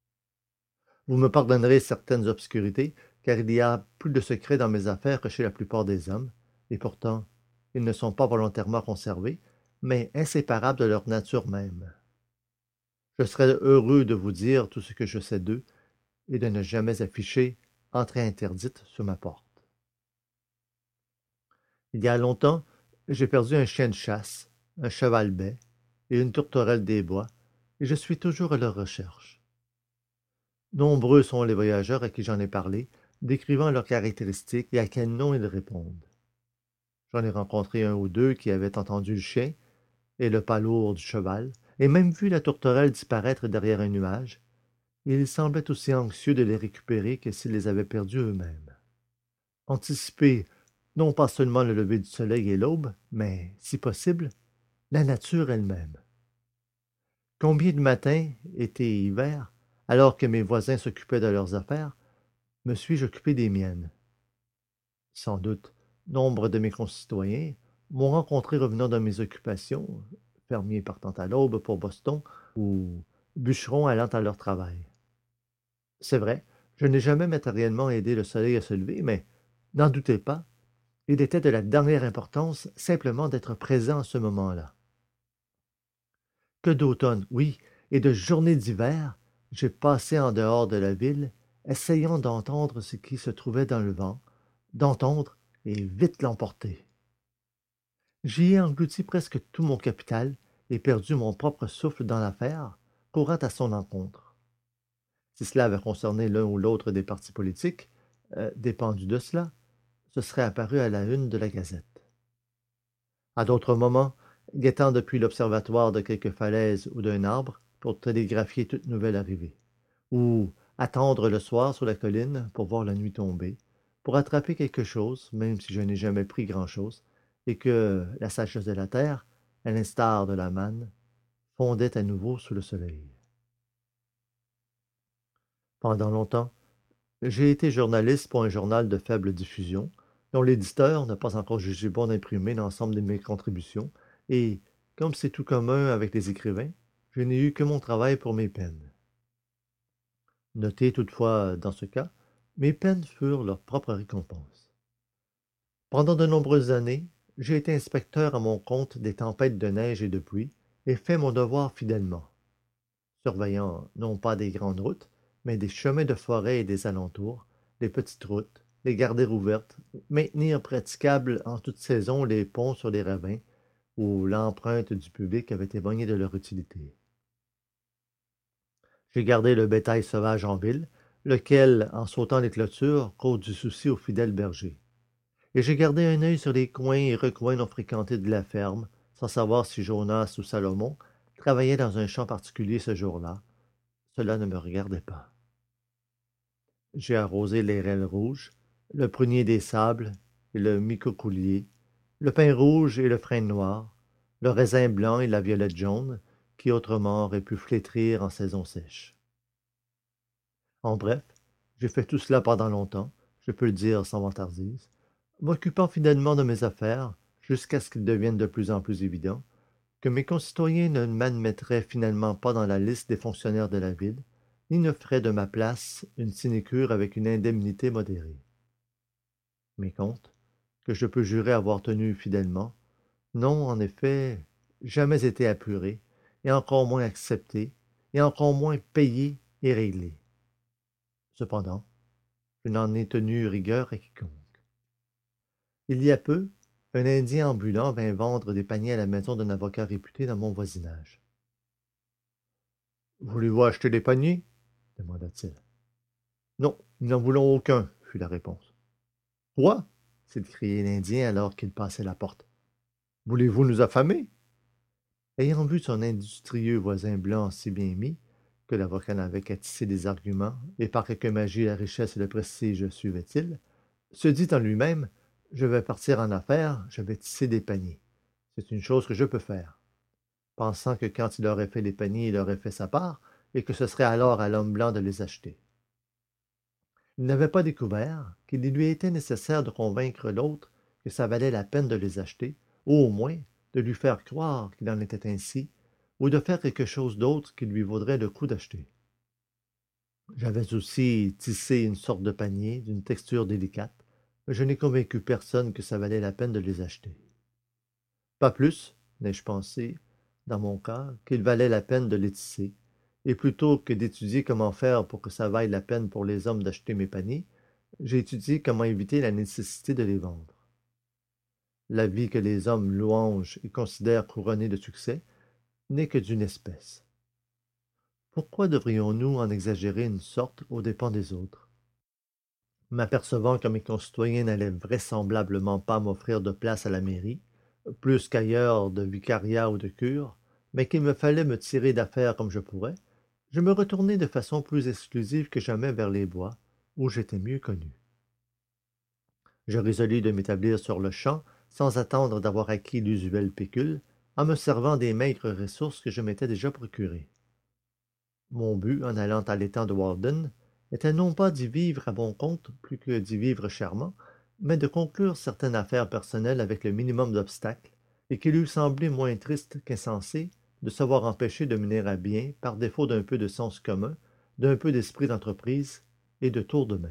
[SPEAKER 1] Vous me pardonnerez certaines obscurités, car il y a plus de secrets dans mes affaires que chez la plupart des hommes, et pourtant, ils ne sont pas volontairement conservés, mais inséparables de leur nature même. Je serais heureux de vous dire tout ce que je sais d'eux et de ne jamais afficher entrée interdite sur ma porte. Il y a longtemps, j'ai perdu un chien de chasse, un cheval bai et une tourterelle des bois, et je suis toujours à leur recherche. Nombreux sont les voyageurs à qui j'en ai parlé, décrivant leurs caractéristiques et à quel nom ils répondent. J'en ai rencontré un ou deux qui avaient entendu le chien et le pas lourd du cheval, et même vu la tourterelle disparaître derrière un nuage, et ils semblaient aussi anxieux de les récupérer que s'ils les avaient perdus eux-mêmes. Anticiper non pas seulement le lever du soleil et l'aube, mais, si possible, la nature elle-même. Combien de matins, été et hiver, alors que mes voisins s'occupaient de leurs affaires, me suis-je occupé des miennes? Sans doute, nombre de mes concitoyens m'ont rencontré revenant de mes occupations, fermier partant à l'aube pour Boston ou bûcheron allant à leur travail. C'est vrai, je n'ai jamais matériellement aidé le soleil à se lever, mais n'en doutez pas, il était de la dernière importance simplement d'être présent à ce moment-là. Que d'automne, oui, et de journées d'hiver, j'ai passé en dehors de la ville, essayant d'entendre ce qui se trouvait dans le vent, d'entendre et vite l'emporter. J'y ai englouti presque tout mon capital et perdu mon propre souffle dans l'affaire, courant à son encontre. Si cela avait concerné l'un ou l'autre des partis politiques, euh, dépendu de cela, ce serait apparu à la une de la Gazette. À d'autres moments, guettant depuis l'observatoire de quelque falaise ou d'un arbre pour télégraphier toute nouvelle arrivée, ou attendre le soir sur la colline pour voir la nuit tomber, pour attraper quelque chose, même si je n'ai jamais pris grand-chose, et que la sagesse de la terre, à l'instar de la manne, fondait à nouveau sous le soleil. Pendant longtemps, j'ai été journaliste pour un journal de faible diffusion, dont l'éditeur n'a pas encore jugé bon d'imprimer l'ensemble de mes contributions, et, comme c'est tout commun avec les écrivains, je n'ai eu que mon travail pour mes peines. Notez toutefois, dans ce cas, mes peines furent leur propre récompense. Pendant de nombreuses années, j'ai été inspecteur à mon compte des tempêtes de neige et de pluie, et fait mon devoir fidèlement, surveillant non pas des grandes routes, mais des chemins de forêt et des alentours, les petites routes, les garder ouvertes, maintenir praticables en toute saison les ponts sur les ravins où l'empreinte du public avait éloigné de leur utilité. J'ai gardé le bétail sauvage en ville, lequel, en sautant les clôtures, cause du souci aux fidèles bergers. Et j'ai gardé un œil sur les coins et recoins non fréquentés de la ferme, sans savoir si Jonas ou Salomon travaillaient dans un champ particulier ce jour-là. Cela ne me regardait pas. J'ai arrosé les rênes rouges, le prunier des sables et le micocoulier, le pin rouge et le frêne noir, le raisin blanc et la violette jaune, qui autrement auraient pu flétrir en saison sèche. En bref, j'ai fait tout cela pendant longtemps, je peux le dire sans vantardise, m'occupant fidèlement de mes affaires jusqu'à ce qu'il devienne de plus en plus évident que mes concitoyens ne m'admettraient finalement pas dans la liste des fonctionnaires de la ville, ni ne feraient de ma place une sinécure avec une indemnité modérée. Mes comptes, que je peux jurer avoir tenus fidèlement, n'ont en effet jamais été apurés, et encore moins acceptés, et encore moins payés et réglés. Cependant, je n'en ai tenu rigueur à quiconque. Il y a peu, un Indien ambulant vint vendre des paniers à la maison d'un avocat réputé dans mon voisinage. Voulez-vous acheter des paniers demanda-t-il. Non, nous n'en voulons aucun, fut la réponse. Quoi s'écriait l'Indien alors qu'il passait la porte. Voulez-vous nous affamer Ayant vu son industrieux voisin blanc si bien mis, que l'avocat n'avait qu'à tisser des arguments, et par quelque magie la richesse et le prestige suivaient-ils, se dit en lui-même, je vais partir en affaires, je vais tisser des paniers. C'est une chose que je peux faire. Pensant que quand il aurait fait les paniers, il aurait fait sa part, et que ce serait alors à l'homme blanc de les acheter. Il n'avait pas découvert qu'il lui était nécessaire de convaincre l'autre que ça valait la peine de les acheter, ou au moins de lui faire croire qu'il en était ainsi, ou de faire quelque chose d'autre qui lui vaudrait le coup d'acheter. J'avais aussi tissé une sorte de panier d'une texture délicate, mais je n'ai convaincu personne que ça valait la peine de les acheter. Pas plus, n'ai-je pensé, dans mon cas, qu'il valait la peine de les tisser, et plutôt que d'étudier comment faire pour que ça vaille la peine pour les hommes d'acheter mes paniers, j'ai étudié comment éviter la nécessité de les vendre. La vie que les hommes louangent et considèrent couronnée de succès n'est que d'une espèce. Pourquoi devrions-nous en exagérer une sorte aux dépens des autres? M'apercevant que mes concitoyens n'allaient vraisemblablement pas m'offrir de place à la mairie, plus qu'ailleurs de vicariat ou de cure, mais qu'il me fallait me tirer d'affaire comme je pourrais, je me retournai de façon plus exclusive que jamais vers les bois, où j'étais mieux connu. Je résolus de m'établir sur le champ, sans attendre d'avoir acquis l'usuel pécule, en me servant des maigres ressources que je m'étais déjà procurées. Mon but, en allant à l'étang de Walden, était non pas d'y vivre à bon compte plus que d'y vivre chèrement, mais de conclure certaines affaires personnelles avec le minimum d'obstacles, et qu'il eût semblé moins triste qu'insensé de se voir empêché de mener à bien par défaut d'un peu de sens commun, d'un peu d'esprit d'entreprise et de tour de main.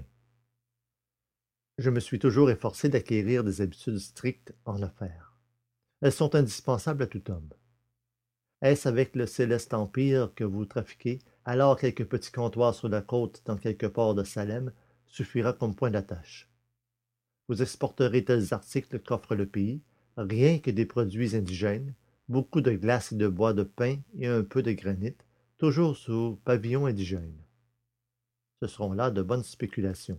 [SPEAKER 1] Je me suis toujours efforcé d'acquérir des habitudes strictes en affaires. Elles sont indispensables à tout homme. Est-ce avec le céleste empire que vous trafiquez, alors quelques petits comptoirs sur la côte dans quelque port de Salem suffira comme point d'attache. Vous exporterez tels articles qu'offre le pays, rien que des produits indigènes, beaucoup de glace et de bois de pin et un peu de granit, toujours sous pavillon indigène. Ce seront là de bonnes spéculations.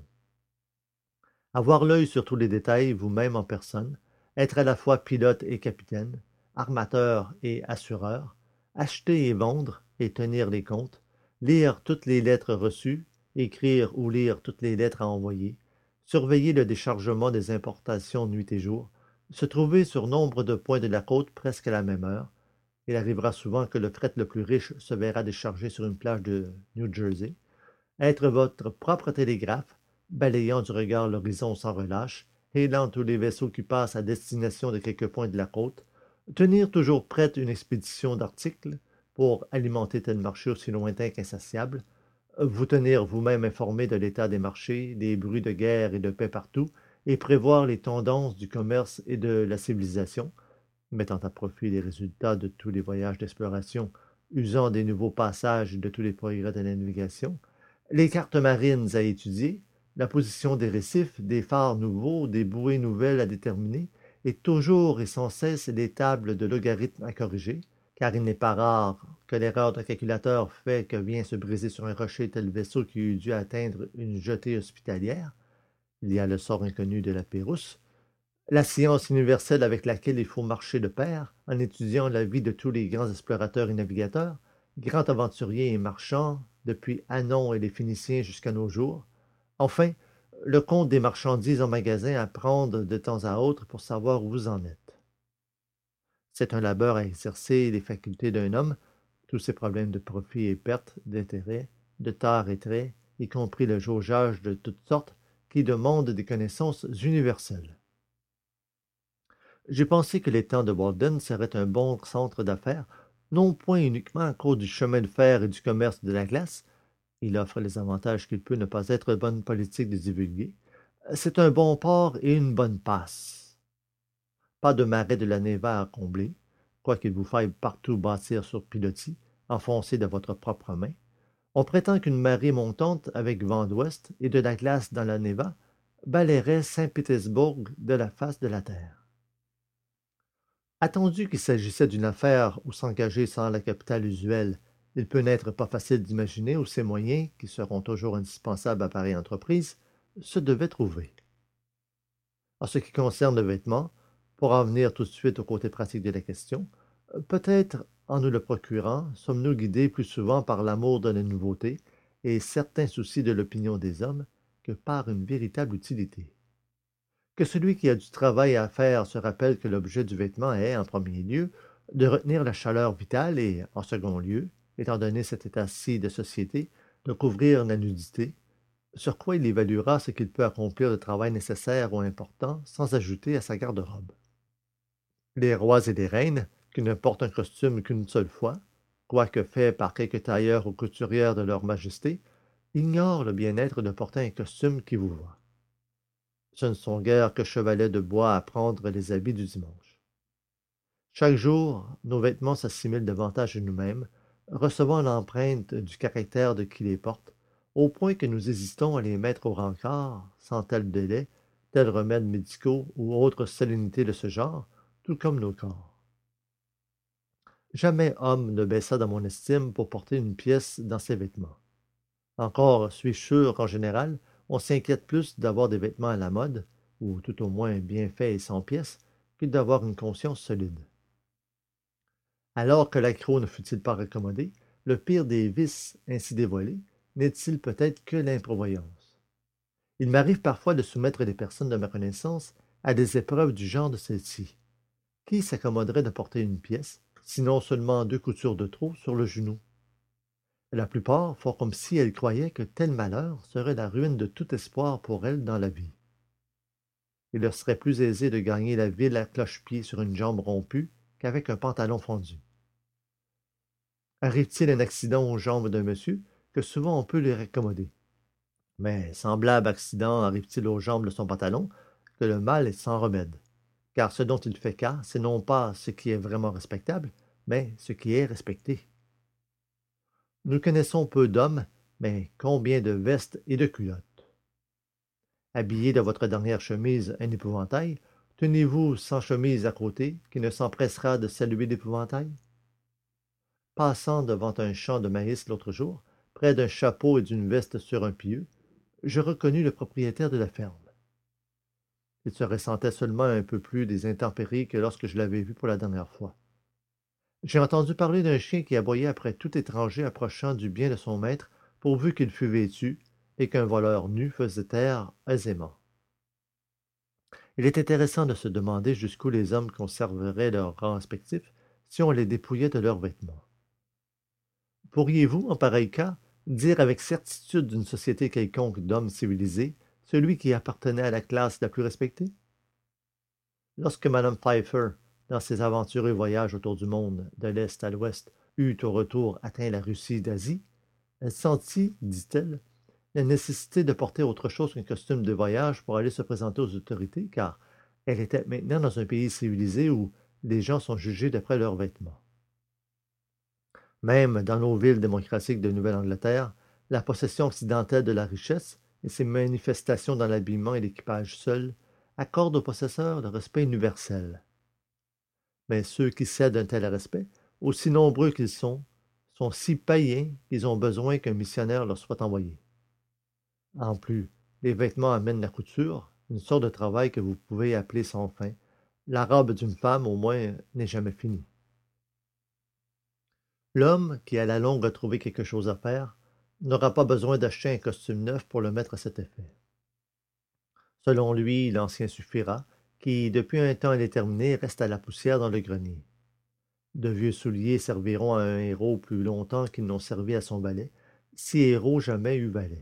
[SPEAKER 1] Avoir l'œil sur tous les détails vous-même en personne, être à la fois pilote et capitaine, armateur et assureur, acheter et vendre et tenir les comptes, lire toutes les lettres reçues, écrire ou lire toutes les lettres à envoyer, surveiller le déchargement des importations nuit et jour, se trouver sur nombre de points de la côte presque à la même heure. Il arrivera souvent que le fret le plus riche se verra décharger sur une plage de New Jersey, être votre propre télégraphe, balayant du regard l'horizon sans relâche, hélant tous les vaisseaux qui passent à destination de quelque point de la côte, tenir toujours prête une expédition d'articles pour alimenter tel marché aussi lointain qu'insatiable, vous tenir vous-même informé de l'état des marchés, des bruits de guerre et de paix partout, et prévoir les tendances du commerce et de la civilisation, mettant à profit les résultats de tous les voyages d'exploration, usant des nouveaux passages et de tous les progrès de la navigation, les cartes marines à étudier, la position des récifs, des phares nouveaux, des bouées nouvelles à déterminer, et toujours et sans cesse les tables de logarithme à corriger, car il n'est pas rare que l'erreur d'un calculateur fait que vient se briser sur un rocher tel vaisseau qui eût dû atteindre une jetée hospitalière. Il y a le sort inconnu de la Pérouse. La science universelle avec laquelle il faut marcher de pair en étudiant la vie de tous les grands explorateurs et navigateurs, grands aventuriers et marchands, depuis Hanon et les Phéniciens jusqu'à nos jours. Enfin, le compte des marchandises en magasin à prendre de temps à autre pour savoir où vous en êtes. C'est un labeur à exercer les facultés d'un homme, tous ces problèmes de profit et perte, d'intérêt, de tard et trait, y compris le jaugeage de toutes sortes, qui demandent des connaissances universelles. J'ai pensé que l'étang de Walden serait un bon centre d'affaires, non point uniquement à cause du chemin de fer et du commerce de la glace, il offre les avantages qu'il peut ne pas être bonne politique de divulguer. C'est un bon port et une bonne passe. Pas de marais de la Neva à combler, quoiqu'il vous faille partout bâtir sur pilotis, enfoncé de votre propre main. On prétend qu'une marée montante avec vent d'ouest et de la glace dans la Neva balayerait Saint-Pétersbourg de la face de la terre. Attendu qu'il s'agissait d'une affaire où s'engager sans la capitale usuelle, il peut n'être pas facile d'imaginer où ces moyens, qui seront toujours indispensables à pareille entreprise, se devaient trouver. En ce qui concerne le vêtement, pour en venir tout de suite au côté pratique de la question, peut-être en nous le procurant, sommes-nous guidés plus souvent par l'amour de la nouveauté et certains soucis de l'opinion des hommes que par une véritable utilité. Que celui qui a du travail à faire se rappelle que l'objet du vêtement est, en premier lieu, de retenir la chaleur vitale et, en second lieu, étant donné cet état-ci de société, de couvrir la nudité, sur quoi il évaluera ce qu'il peut accomplir de travail nécessaire ou important sans ajouter à sa garde-robe. Les rois et les reines, qui ne portent un costume qu'une seule fois, quoique fait par quelques tailleurs ou couturières de leur majesté, ignorent le bien-être de porter un costume qui vous va. Ce ne sont guère que chevalets de bois à prendre les habits du dimanche. Chaque jour, nos vêtements s'assimilent davantage à nous-mêmes, recevant l'empreinte du caractère de qui les porte, au point que nous hésitons à les mettre au rencard, sans tel délai, tels remèdes médicaux ou autres solennités de ce genre, tout comme nos corps. Jamais homme ne baissa dans mon estime pour porter une pièce dans ses vêtements. Encore suis-je sûr qu'en général, on s'inquiète plus d'avoir des vêtements à la mode, ou tout au moins bien faits et sans pièces, que d'avoir une conscience solide. Alors que l'accroc ne fût-il pas raccommodé, le pire des vices ainsi dévoilés n'est-il peut-être que l'imprévoyance. Il m'arrive parfois de soumettre les personnes de ma connaissance à des épreuves du genre de celle-ci. Qui s'accommoderait de porter une pièce, sinon seulement deux coutures de trop sur le genou? La plupart font comme si elles croyaient que tel malheur serait la ruine de tout espoir pour elles dans la vie. Il leur serait plus aisé de gagner la ville à cloche-pied sur une jambe rompue qu'avec un pantalon fondu. Arrive-t-il un accident aux jambes d'un monsieur, que souvent on peut les raccommoder. Mais semblable accident arrive-t-il aux jambes de son pantalon, que le mal est sans remède. Car ce dont il fait cas, c'est non pas ce qui est vraiment respectable, mais ce qui est respecté. Nous connaissons peu d'hommes, mais combien de vestes et de culottes. Habillé de votre dernière chemise un épouvantail, tenez-vous sans chemise à côté qui ne s'empressera de saluer l'épouvantail? Passant devant un champ de maïs l'autre jour, près d'un chapeau et d'une veste sur un pieu, je reconnus le propriétaire de la ferme. Il se ressentait seulement un peu plus des intempéries que lorsque je l'avais vu pour la dernière fois. J'ai entendu parler d'un chien qui aboyait après tout étranger approchant du bien de son maître, pourvu qu'il fût vêtu, et qu'un voleur nu faisait taire aisément. Il est intéressant de se demander jusqu'où les hommes conserveraient leur rang respectif si on les dépouillait de leurs vêtements. Pourriez-vous, en pareil cas, dire avec certitude d'une société quelconque d'hommes civilisés, celui qui appartenait à la classe la plus respectée? Lorsque Mme Pfeiffer, dans ses aventureux voyages autour du monde, de l'Est à l'Ouest, eut au retour atteint la Russie d'Asie, elle sentit, dit-elle, la nécessité de porter autre chose qu'un costume de voyage pour aller se présenter aux autorités, car elle était maintenant dans un pays civilisé où les gens sont jugés d'après leurs vêtements. Même dans nos villes démocratiques de Nouvelle-Angleterre, la possession accidentelle de la richesse et ses manifestations dans l'habillement et l'équipage seul accordent aux possesseurs le respect universel. Mais ceux qui cèdent un tel respect, aussi nombreux qu'ils sont, sont si païens qu'ils ont besoin qu'un missionnaire leur soit envoyé. En plus, les vêtements amènent la couture, une sorte de travail que vous pouvez appeler sans fin. La robe d'une femme, au moins, n'est jamais finie. L'homme qui à la longue a trouvé quelque chose à faire n'aura pas besoin d'acheter un costume neuf pour le mettre à cet effet. Selon lui, l'ancien suffira, qui, depuis un temps indéterminé, reste à la poussière dans le grenier. De vieux souliers serviront à un héros plus longtemps qu'ils n'ont servi à son valet, si héros jamais eut valet.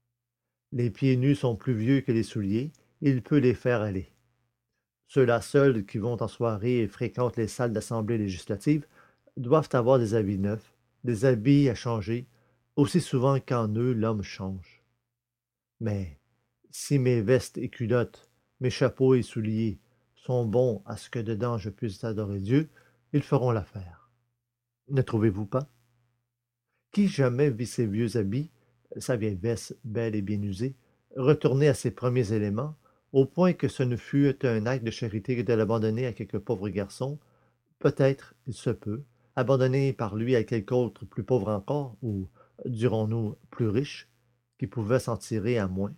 [SPEAKER 1] Les pieds nus sont plus vieux que les souliers, il peut les faire aller. Ceux-là seuls qui vont en soirée et fréquentent les salles d'assemblée législative doivent avoir des habits neufs, des habits à changer, aussi souvent qu'en eux l'homme change. Mais si mes vestes et culottes, mes chapeaux et souliers sont bons à ce que dedans je puisse adorer Dieu, ils feront l'affaire. Ne trouvez-vous pas? Qui jamais vit ses vieux habits, sa vieille veste belle et bien usée, retourner à ses premiers éléments, au point que ce ne fût un acte de charité que de l'abandonner à quelque pauvre garçon, peut-être, il se peut, abandonné par lui à quelque autre plus pauvre encore, ou, dirons-nous, plus riche, qui pouvait s'en tirer à moins?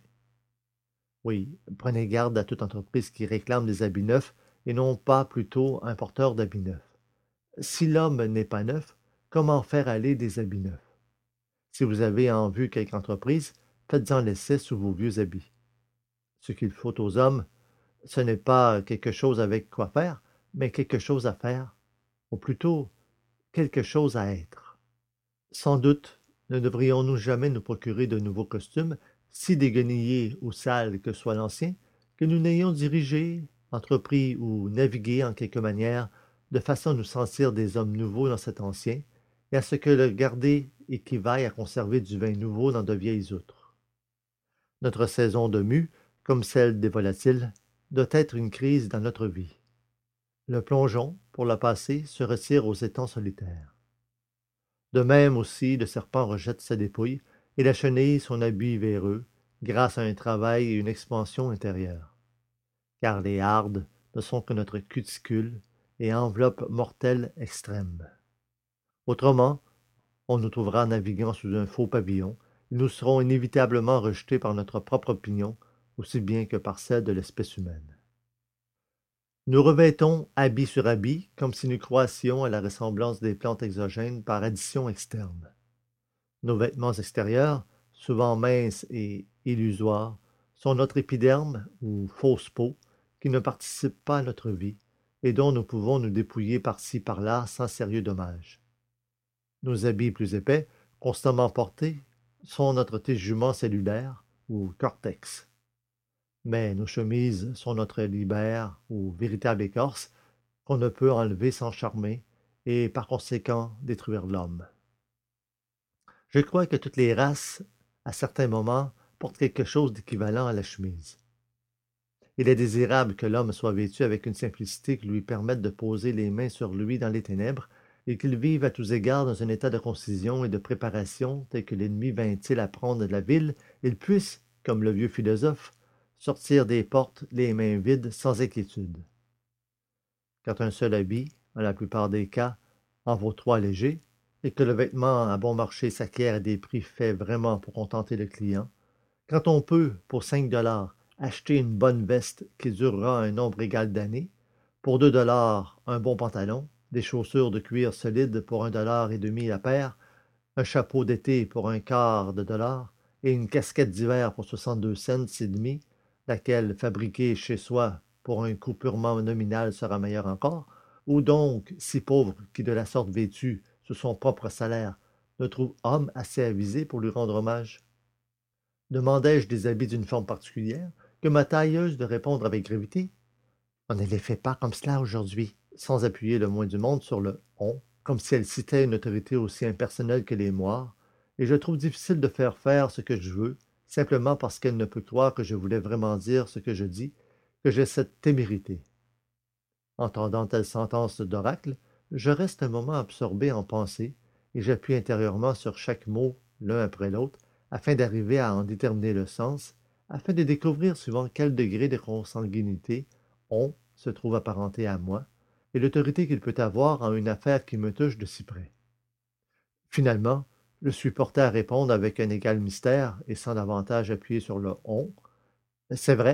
[SPEAKER 1] Oui, prenez garde à toute entreprise qui réclame des habits neufs et non pas plutôt un porteur d'habits neufs. Si l'homme n'est pas neuf, comment faire aller des habits neufs? Si vous avez en vue quelque entreprise, faites-en l'essai sous vos vieux habits. Ce qu'il faut aux hommes, ce n'est pas quelque chose avec quoi faire, mais quelque chose à faire, ou plutôt quelque chose à être. Sans doute ne devrions-nous jamais nous procurer de nouveaux costumes, si déguenillés ou sales que soit l'ancien, que nous n'ayons dirigé, entrepris ou navigué en quelque manière, de façon à nous sentir des hommes nouveaux dans cet ancien, et à ce que le garder équivaille à conserver du vin nouveau dans de vieilles outres. Notre saison de mue, comme celle des volatiles, doit être une crise dans notre vie. Le plongeon, pour la passer, se retire aux étangs solitaires. De même aussi, le serpent rejette sa dépouille et la chenille son habit véreux, grâce à un travail et une expansion intérieure. Car les hardes ne sont que notre cuticule et enveloppe mortelle extrême. Autrement, on nous trouvera naviguant sous un faux pavillon, et nous serons inévitablement rejetés par notre propre opinion, aussi bien que par celle de l'espèce humaine. Nous revêtons habit sur habit, comme si nous croissions à la ressemblance des plantes exogènes par addition externe. Nos vêtements extérieurs, souvent minces et illusoires, sont notre épiderme ou fausse peau qui ne participe pas à notre vie et dont nous pouvons nous dépouiller par-ci par-là sans sérieux dommage. Nos habits plus épais, constamment portés, sont notre tégument cellulaire ou cortex. Mais nos chemises sont notre libère ou véritable écorce qu'on ne peut enlever sans charmer et par conséquent détruire l'homme. Je crois que toutes les races, à certains moments, portent quelque chose d'équivalent à la chemise. Il est désirable que l'homme soit vêtu avec une simplicité qui lui permette de poser les mains sur lui dans les ténèbres et qu'il vive à tous égards dans un état de concision et de préparation tel que l'ennemi vint-il à prendre la ville, il puisse, comme le vieux philosophe, sortir des portes les mains vides sans inquiétude. Quand un seul habit, dans la plupart des cas, en vaut trois légers, et que le vêtement à bon marché s'acquiert à des prix faits vraiment pour contenter le client, quand on peut, pour cinq dollars, acheter une bonne veste qui durera un nombre égal d'années, pour deux dollars, un bon pantalon, des chaussures de cuir solide pour un dollar et demi la paire, un chapeau d'été pour un quart de dollar et une casquette d'hiver pour soixante-deux cents et demi, laquelle, fabriquée chez soi pour un coût purement nominal, sera meilleure encore, ou donc si pauvre qui de la sorte vêtu sous son propre salaire ne trouve homme assez avisé pour lui rendre hommage? Demandai-je des habits d'une forme particulière, que ma tailleuse de répondre avec gravité: on ne les fait pas comme cela aujourd'hui, sans appuyer le moins du monde sur le on, comme si elle citait une autorité aussi impersonnelle que les moires, et je trouve difficile de faire faire ce que je veux, simplement parce qu'elle ne peut croire que je voulais vraiment dire ce que je dis, que j'ai cette témérité. Entendant telle sentence d'oracle, je reste un moment absorbé en pensée, et j'appuie intérieurement sur chaque mot l'un après l'autre, afin d'arriver à en déterminer le sens, afin de découvrir suivant quel degré de consanguinité on se trouve apparenté à moi, et l'autorité qu'il peut avoir en une affaire qui me touche de si près. Finalement, je suis porté à répondre avec un égal mystère et sans davantage appuyer sur le on. C'est vrai,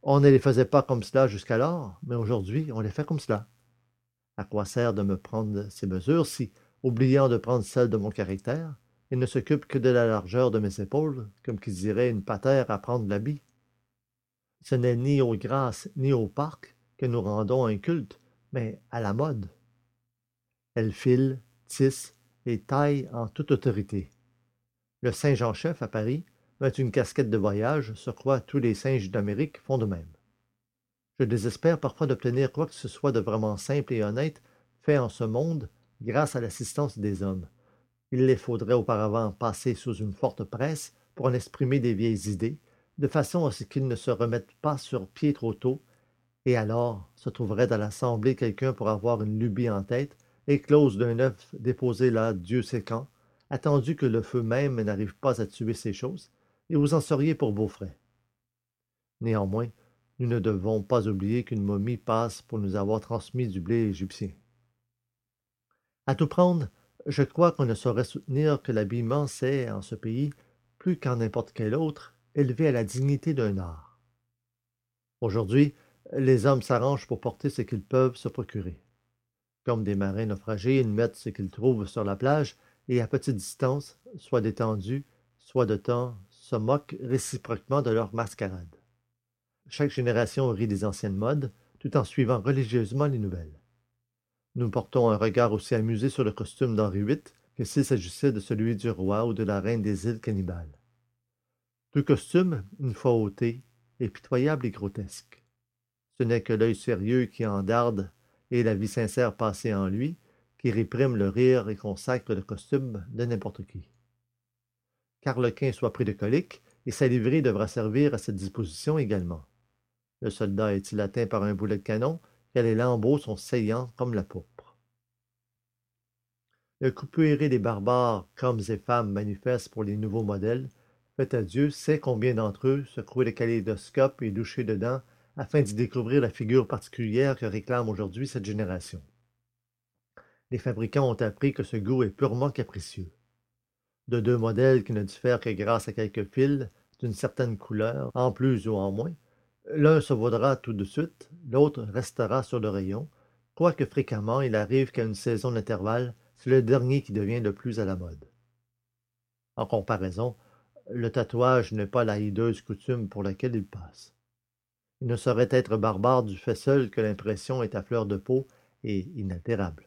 [SPEAKER 1] On ne les faisait pas comme cela jusqu'alors, mais aujourd'hui, on les fait comme cela. À quoi sert de me prendre ces mesures si, oubliant de prendre celles de mon caractère, il ne s'occupe que de la largeur de mes épaules, comme qui dirait une patère à prendre l'habit? Ce n'est ni aux grâces ni au parc que nous rendons un culte, mais à la mode. Elle file, tisse et taille en toute autorité. Le singe en chef, à Paris, met une casquette de voyage sur quoi tous les singes d'Amérique font de même. Je désespère parfois d'obtenir quoi que ce soit de vraiment simple et honnête fait en ce monde grâce à l'assistance des hommes. Il les faudrait auparavant passer sous une forte presse pour en exprimer des vieilles idées, de façon à ce qu'ils ne se remettent pas sur pied trop tôt, et alors se trouverait dans l'assemblée quelqu'un pour avoir une lubie en tête, éclose d'un œuf déposé là Dieu sait quand, attendu que le feu même n'arrive pas à tuer ces choses, et vous en seriez pour vos frais. Néanmoins, nous ne devons pas oublier qu'une momie passe pour nous avoir transmis du blé égyptien. À tout prendre, je crois qu'on ne saurait soutenir que l'habillement s'est, en ce pays, plus qu'en n'importe quel autre, élevé à la dignité d'un art. Aujourd'hui, les hommes s'arrangent pour porter ce qu'ils peuvent se procurer. Comme des marins naufragés, ils mettent ce qu'ils trouvent sur la plage et à petite distance, soit détendus, soit de temps, se moquent réciproquement de leur mascarade. Chaque génération rit des anciennes modes, tout en suivant religieusement les nouvelles. Nous portons un regard aussi amusé sur le costume d'Henri huit que s'il s'agissait de celui du roi ou de la reine des îles Cannibales. Deux costumes, une fois ôtés, est pitoyable et grotesque. Ce n'est que l'œil sérieux qui en darde et la vie sincère passée en lui qui réprime le rire et consacre le costume de n'importe qui. Qu'Arlequin soit pris de colique, et sa livrée devra servir à cette disposition également. Le soldat est-il atteint par un boulet de canon, car les lambeaux sont saillants comme la pourpre. Le couperet des barbares, qu'hommes et femmes manifestent pour les nouveaux modèles, fait à Dieu sait combien d'entre eux secouent le kaléidoscope et doucher dedans afin d'y découvrir la figure particulière que réclame aujourd'hui cette génération. Les fabricants ont appris que ce goût est purement capricieux. De deux modèles qui ne diffèrent que grâce à quelques fils d'une certaine couleur, en plus ou en moins, l'un se vaudra tout de suite, l'autre restera sur le rayon, quoique fréquemment il arrive qu'à une saison d'intervalle, c'est le dernier qui devient le plus à la mode. En comparaison, le tatouage n'est pas la hideuse coutume pour laquelle il passe. Il ne saurait être barbare du fait seul que l'impression est à fleur de peau et inaltérable.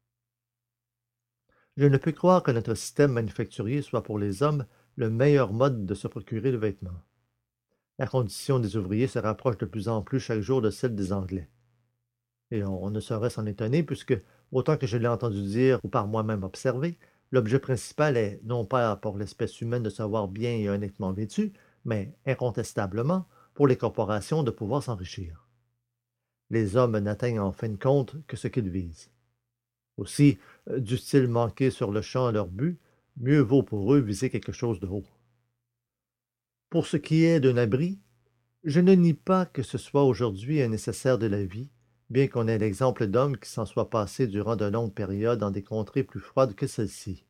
[SPEAKER 1] Je ne peux croire que notre système manufacturier soit pour les hommes le meilleur mode de se procurer le vêtement. La condition des ouvriers se rapproche de plus en plus chaque jour de celle des Anglais. Et on, on ne saurait s'en étonner puisque, autant que je l'ai entendu dire ou par moi-même observé, l'objet principal est non pas pour l'espèce humaine de savoir bien et honnêtement vêtue, mais incontestablement pour les corporations de pouvoir s'enrichir. Les hommes n'atteignent en fin de compte que ce qu'ils visent. Aussi, euh, dût-il manquer sur le champ à leur but, mieux vaut pour eux viser quelque chose de haut. Pour ce qui est d'un abri, je ne nie pas que ce soit aujourd'hui un nécessaire de la vie, bien qu'on ait l'exemple d'hommes qui s'en soient passés durant de longues périodes dans des contrées plus froides que celles-ci.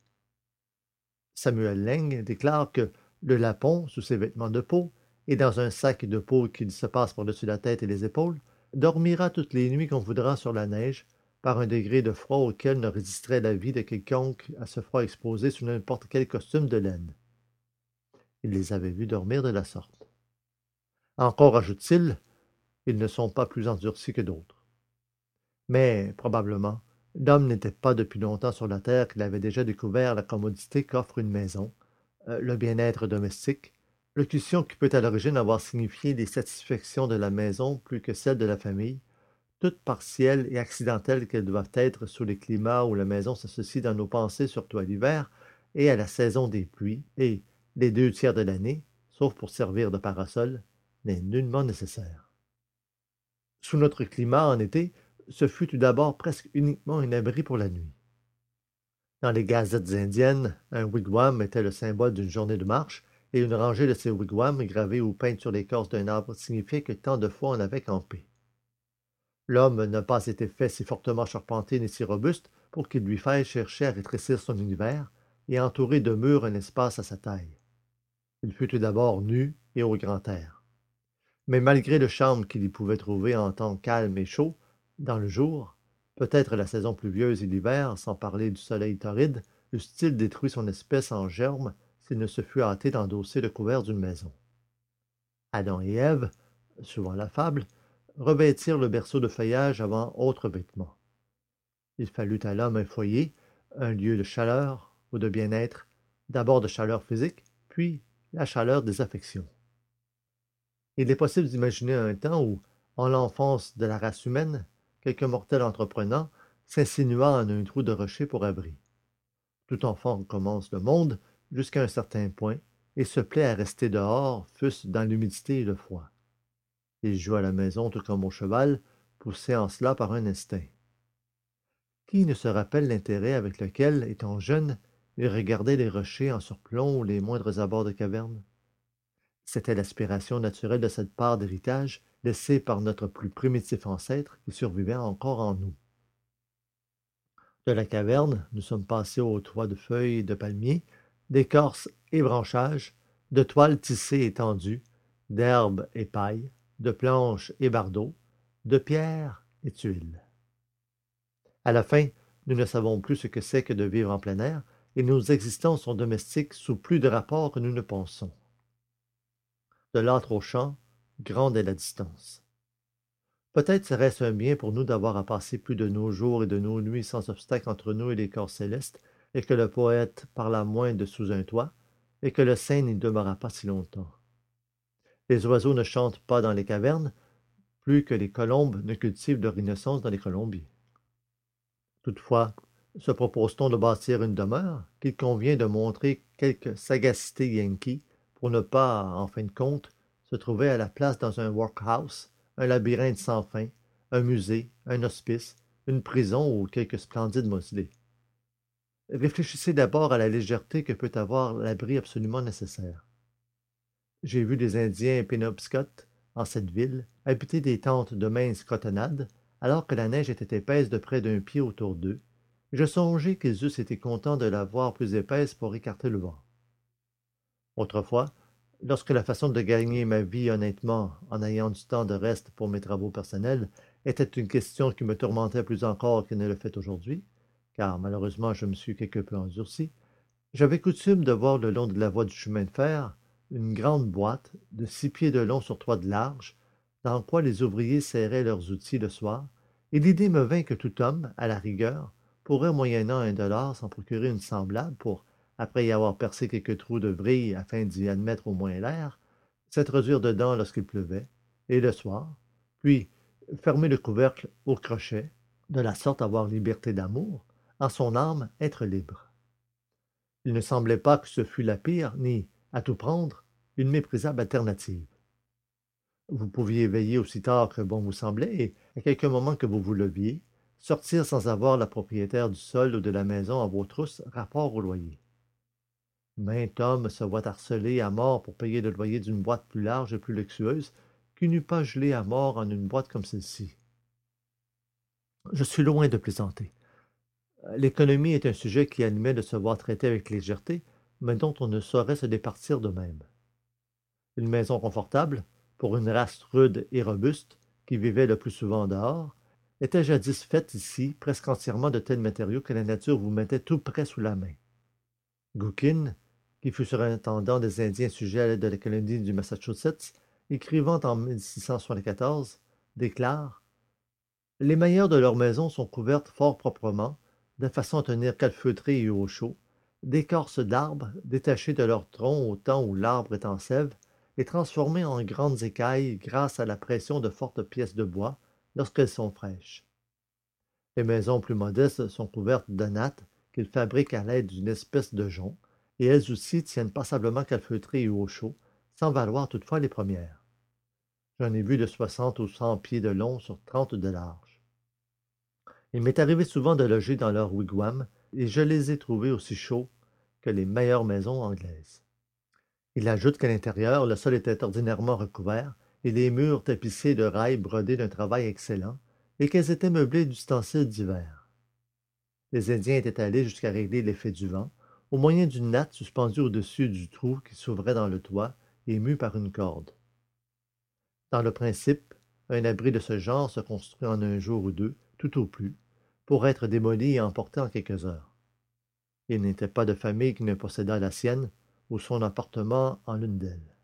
[SPEAKER 1] Samuel Laing déclare que le lapon, sous ses vêtements de peau, et dans un sac de peau qu'il se passe par-dessus la tête et les épaules, dormira toutes les nuits qu'on voudra sur la neige, par un degré de froid auquel ne résisterait la vie de quiconque à ce froid exposé sous n'importe quel costume de laine. Il les avait vus dormir de la sorte. Encore ajoute-t-il, ils ne sont pas plus endurcis que d'autres. Mais, probablement, l'homme n'était pas depuis longtemps sur la terre qu'il avait déjà découvert la commodité qu'offre une maison, euh, le bien-être domestique, locution qui peut à l'origine avoir signifié les satisfactions de la maison plus que celles de la famille, toutes partielles et accidentelles qu'elles doivent être sous les climats où la maison s'associe dans nos pensées surtout à l'hiver et à la saison des pluies, et les deux tiers de l'année, sauf pour servir de parasol, n'est nullement nécessaire. Sous notre climat, en été, ce fut tout d'abord presque uniquement un abri pour la nuit. Dans les gazettes indiennes, un wigwam était le symbole d'une journée de marche, et une rangée de ces wigwams gravés ou peints sur l'écorce d'un arbre signifiait que tant de fois on avait campé. L'homme n'a pas été fait si fortement charpenté ni si robuste pour qu'il lui faille chercher à rétrécir son univers et entourer de murs un espace à sa taille. Il fut tout d'abord nu et au grand air. Mais malgré le charme qu'il y pouvait trouver en temps calme et chaud, dans le jour, peut-être la saison pluvieuse et l'hiver, sans parler du soleil torride, eussent-ils détruit son espèce en germe s'il ne se fût hâté d'endosser le couvert d'une maison. Adam et Ève, suivant la fable, revêtirent le berceau de feuillage avant autre vêtement. Il fallut à l'homme un foyer, un lieu de chaleur ou de bien-être, d'abord de chaleur physique, puis la chaleur des affections. Il est possible d'imaginer un temps où, en l'enfance de la race humaine, quelque mortel entreprenant s'insinua en un trou de rocher pour abri. Tout enfant commence le monde jusqu'à un certain point et se plaît à rester dehors, fût-ce dans l'humidité et le froid. Il joue à la maison tout comme au cheval, poussé en cela par un instinct. Qui ne se rappelle l'intérêt avec lequel, étant jeune, il regardait les rochers en surplomb ou les moindres abords de cavernes? C'était l'aspiration naturelle de cette part d'héritage laissée par notre plus primitif ancêtre qui survivait encore en nous. De la caverne, nous sommes passés aux toits de feuilles de palmier, d'écorces et branchages, de toiles tissées et tendues, d'herbes et paille, de planches et bardeaux, de pierres et tuiles. À la fin, nous ne savons plus ce que c'est que de vivre en plein air, et nos existences sont domestiques sous plus de rapports que nous ne pensons. De l'âtre au champ, grande est la distance. Peut-être serait-ce un bien pour nous d'avoir à passer plus de nos jours et de nos nuits sans obstacle entre nous et les corps célestes, et que le poète parlât moins de sous un toit, et que le saint n'y demeurât pas si longtemps. Les oiseaux ne chantent pas dans les cavernes, plus que les colombes ne cultivent leur innocence dans les colombiers. Toutefois, se propose-t-on de bâtir une demeure qu'il convient de montrer quelque sagacité yankee pour ne pas, en fin de compte, se trouver à la place dans un workhouse, un labyrinthe sans fin, un musée, un hospice, une prison ou quelque splendide mausolée. Réfléchissez d'abord à la légèreté que peut avoir l'abri absolument nécessaire. J'ai vu des Indiens Penobscot, en cette ville, habiter des tentes de minces cotonnades, alors que la neige était épaisse de près d'un pied autour d'eux, et je songeai qu'ils eussent été contents de la voir plus épaisse pour écarter le vent. Autrefois, lorsque la façon de gagner ma vie honnêtement en ayant du temps de reste pour mes travaux personnels était une question qui me tourmentait plus encore qu'elle ne le fait aujourd'hui, car malheureusement je me suis quelque peu endurci, j'avais coutume de voir le long de la voie du chemin de fer une grande boîte de six pieds de long sur trois de large, dans quoi les ouvriers serraient leurs outils le soir, et l'idée me vint que tout homme, à la rigueur, pourrait, moyennant un dollar, s'en procurer une semblable pour, après y avoir percé quelques trous de vrille afin d'y admettre au moins l'air, s'introduire dedans lorsqu'il pleuvait, et le soir, puis fermer le couvercle au crochet, de la sorte avoir liberté d'amour, en son âme être libre. Il ne semblait pas que ce fût la pire, ni, à tout prendre, une méprisable alternative. Vous pouviez veiller aussi tard que bon vous semblait, et, à quelque moment que vous vous leviez, sortir sans avoir la propriétaire du sol ou de la maison à vos trousses rapport au loyer. Maint homme se voit harcelé à mort pour payer le loyer d'une boîte plus large et plus luxueuse qui n'eût pas gelé à mort en une boîte comme celle-ci. Je suis loin de plaisanter. L'économie est un sujet qui admet de se voir traité avec légèreté, mais dont on ne saurait se départir de même. Une maison confortable, pour une race rude et robuste, qui vivait le plus souvent dehors, était jadis faite ici presque entièrement de tels matériaux que la nature vous mettait tout près sous la main. Gookin, qui fut surintendant des Indiens sujets à l'aide de la colonie du Massachusetts, écrivant en mille six cent soixante-quatorze, déclare: les meilleures de leurs maisons sont couvertes fort proprement, de façon à tenir calfeutrées et au chaud, d'écorces d'arbres détachées de leur tronc au temps où l'arbre est en sève et transformées en grandes écailles grâce à la pression de fortes pièces de bois lorsqu'elles sont fraîches. Les maisons plus modestes sont couvertes de nattes qu'ils fabriquent à l'aide d'une espèce de jonc, et elles aussi tiennent passablement calfeutrées et au chaud, sans valoir toutefois les premières. J'en ai vu de soixante ou cent pieds de long sur trente de large. Il m'est arrivé souvent de loger dans leurs wigwams, et je les ai trouvés aussi chauds que les meilleures maisons anglaises. Il ajoute qu'à l'intérieur, le sol était ordinairement recouvert, et les murs tapissés de rails brodés d'un travail excellent, et qu'elles étaient meublées d'ustensiles divers. Les Indiens étaient allés jusqu'à régler l'effet du vent, au moyen d'une natte suspendue au-dessus du trou qui s'ouvrait dans le toit et mue par une corde. Dans le principe, un abri de ce genre se construit en un jour ou deux, tout au plus, pour être démoli et emporté en quelques heures. Il n'était pas de famille qui ne possédât la sienne ou son appartement en l'une d'elles.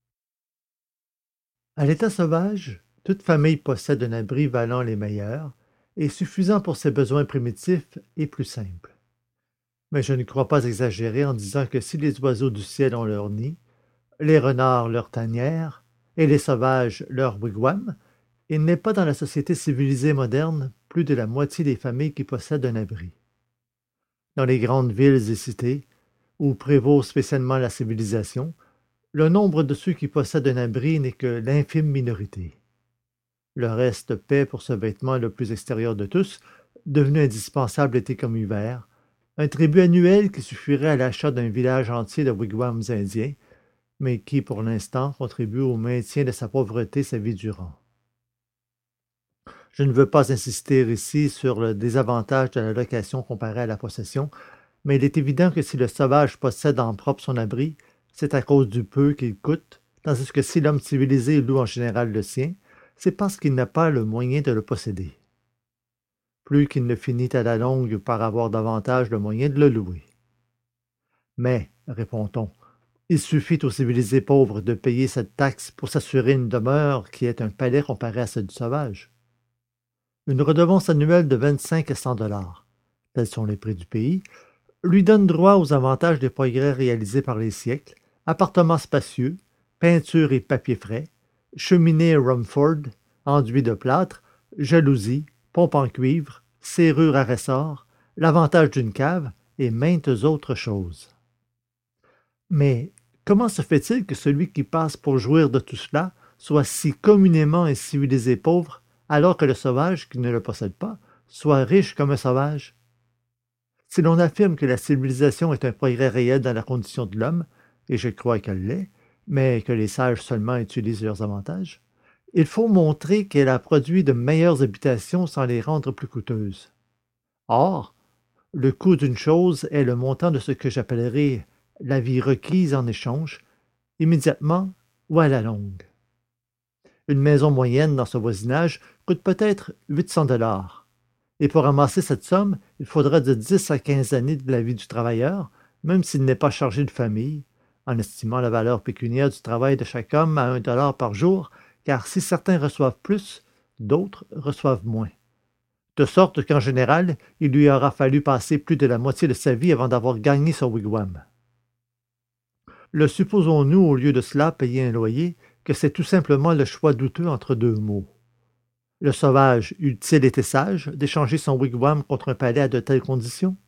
[SPEAKER 1] À l'état sauvage, toute famille possède un abri valant les meilleurs et suffisant pour ses besoins primitifs et plus simples. Mais je ne crois pas exagérer en disant que si les oiseaux du ciel ont leur nid, les renards leur tanière et les sauvages leur wigwam, il n'est pas dans la société civilisée moderne plus de la moitié des familles qui possèdent un abri. Dans les grandes villes et cités, où prévaut spécialement la civilisation, le nombre de ceux qui possèdent un abri n'est que l'infime minorité. Le reste paie pour ce vêtement le plus extérieur de tous, devenu indispensable été comme hiver, un tribut annuel qui suffirait à l'achat d'un village entier de wigwams indiens, mais qui, pour l'instant, contribue au maintien de sa pauvreté sa vie durant. Je ne veux pas insister ici sur le désavantage de la location comparée à la possession, mais il est évident que si le sauvage possède en propre son abri, c'est à cause du peu qu'il coûte, tandis que si l'homme civilisé loue en général le sien, c'est parce qu'il n'a pas le moyen de le posséder. Plus qu'il ne finit à la longue par avoir davantage le moyen de le louer. Mais, répond-on, il suffit aux civilisés pauvres de payer cette taxe pour s'assurer une demeure qui est un palais comparé à celle du sauvage. Une redevance annuelle de vingt-cinq à cent dollars, tels sont les prix du pays, lui donne droit aux avantages des progrès réalisés par les siècles, appartements spacieux, peinture et papier frais, cheminée Rumford, enduit de plâtre, jalousie, pompe en cuivre, serrure à ressort, l'avantage d'une cave et maintes autres choses. Mais comment se fait-il que celui qui passe pour jouir de tout cela soit si communément un civilisé pauvre, alors que le sauvage, qui ne le possède pas, soit riche comme un sauvage? Si l'on affirme que la civilisation est un progrès réel dans la condition de l'homme, et je crois qu'elle l'est, mais que les sages seulement utilisent leurs avantages, il faut montrer qu'elle a produit de meilleures habitations sans les rendre plus coûteuses. Or, le coût d'une chose est le montant de ce que j'appellerais la vie requise en échange, immédiatement ou à la longue. Une maison moyenne dans ce voisinage coûte peut-être huit cents dollars. Et pour ramasser cette somme, il faudra de dix à quinze années de la vie du travailleur, même s'il n'est pas chargé de famille, en estimant la valeur pécuniaire du travail de chaque homme à un dollar par jour, car si certains reçoivent plus, d'autres reçoivent moins. De sorte qu'en général, il lui aura fallu passer plus de la moitié de sa vie avant d'avoir gagné son wigwam. Le supposons-nous, au lieu de cela, payer un loyer, que c'est tout simplement le choix douteux entre deux mots. Le sauvage eût-il été sage d'échanger son wigwam contre un palais à de telles conditions?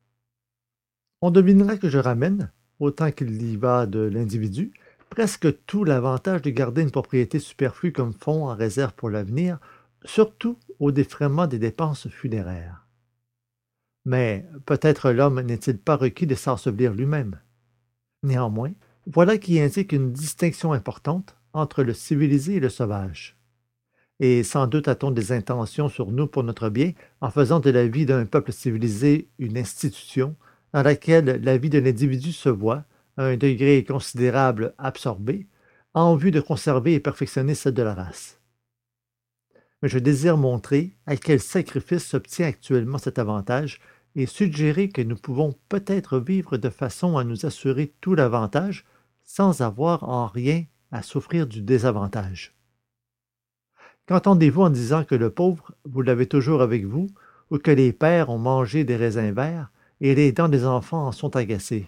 [SPEAKER 1] On devinera que je ramène, autant qu'il y va de l'individu, presque tout l'avantage de garder une propriété superflue comme fonds en réserve pour l'avenir, surtout au défraiement des dépenses funéraires. Mais peut-être l'homme n'est-il pas requis de s'ensevelir lui-même. Néanmoins, voilà qui indique une distinction importante entre le civilisé et le sauvage. Et sans doute a-t-on des intentions sur nous pour notre bien en faisant de la vie d'un peuple civilisé une institution dans laquelle la vie de l'individu se voit, à un degré considérable absorbée, en vue de conserver et perfectionner celle de la race. Mais je désire montrer à quel sacrifice s'obtient actuellement cet avantage et suggérer que nous pouvons peut-être vivre de façon à nous assurer tout l'avantage sans avoir en rien à souffrir du désavantage. Qu'entendez-vous en disant que le pauvre, vous l'avez toujours avec vous, ou que les pères ont mangé des raisins verts et les dents des enfants en sont agacées?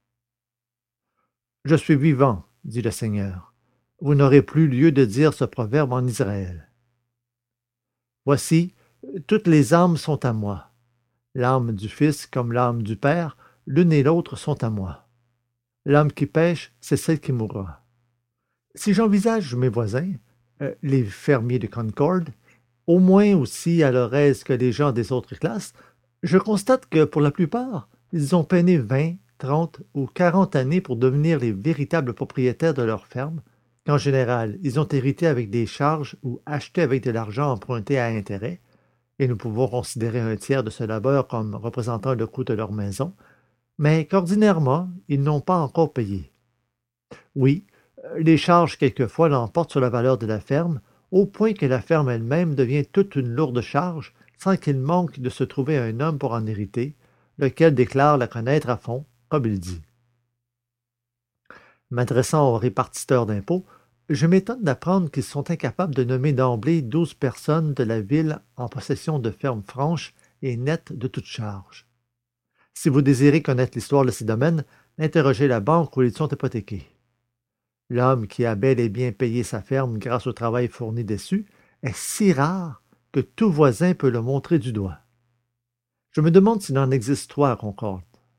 [SPEAKER 1] Je suis vivant, dit le Seigneur. Vous n'aurez plus lieu de dire ce proverbe en Israël. Voici, toutes les âmes sont à moi. L'âme du Fils comme l'âme du Père, l'une et l'autre sont à moi. L'âme qui pêche, c'est celle qui mourra. Si j'envisage mes voisins, euh, les fermiers de Concord, au moins aussi à leur aise que les gens des autres classes, je constate que, pour la plupart, ils ont peiné vingt, trente ou quarante années pour devenir les véritables propriétaires de leur ferme, qu'en général, ils ont hérité avec des charges ou acheté avec de l'argent emprunté à intérêt, et nous pouvons considérer un tiers de ce labeur comme représentant le coût de leur maison, mais qu'ordinairement, ils n'ont pas encore payé. Oui, Les charges quelquefois l'emportent sur la valeur de la ferme, au point que la ferme elle-même devient toute une lourde charge, sans qu'il manque de se trouver un homme pour en hériter, lequel déclare la connaître à fond, comme il dit. M'adressant aux répartiteurs d'impôts, je m'étonne d'apprendre qu'ils sont incapables de nommer d'emblée douze personnes de la ville en possession de fermes franches et nettes de toute charge. Si vous désirez connaître l'histoire de ces domaines, interrogez la banque où ils sont hypothéqués. L'homme qui a bel et bien payé sa ferme grâce au travail fourni dessus est si rare que tout voisin peut le montrer du doigt. Je me demande s'il en existe trois à Concorde.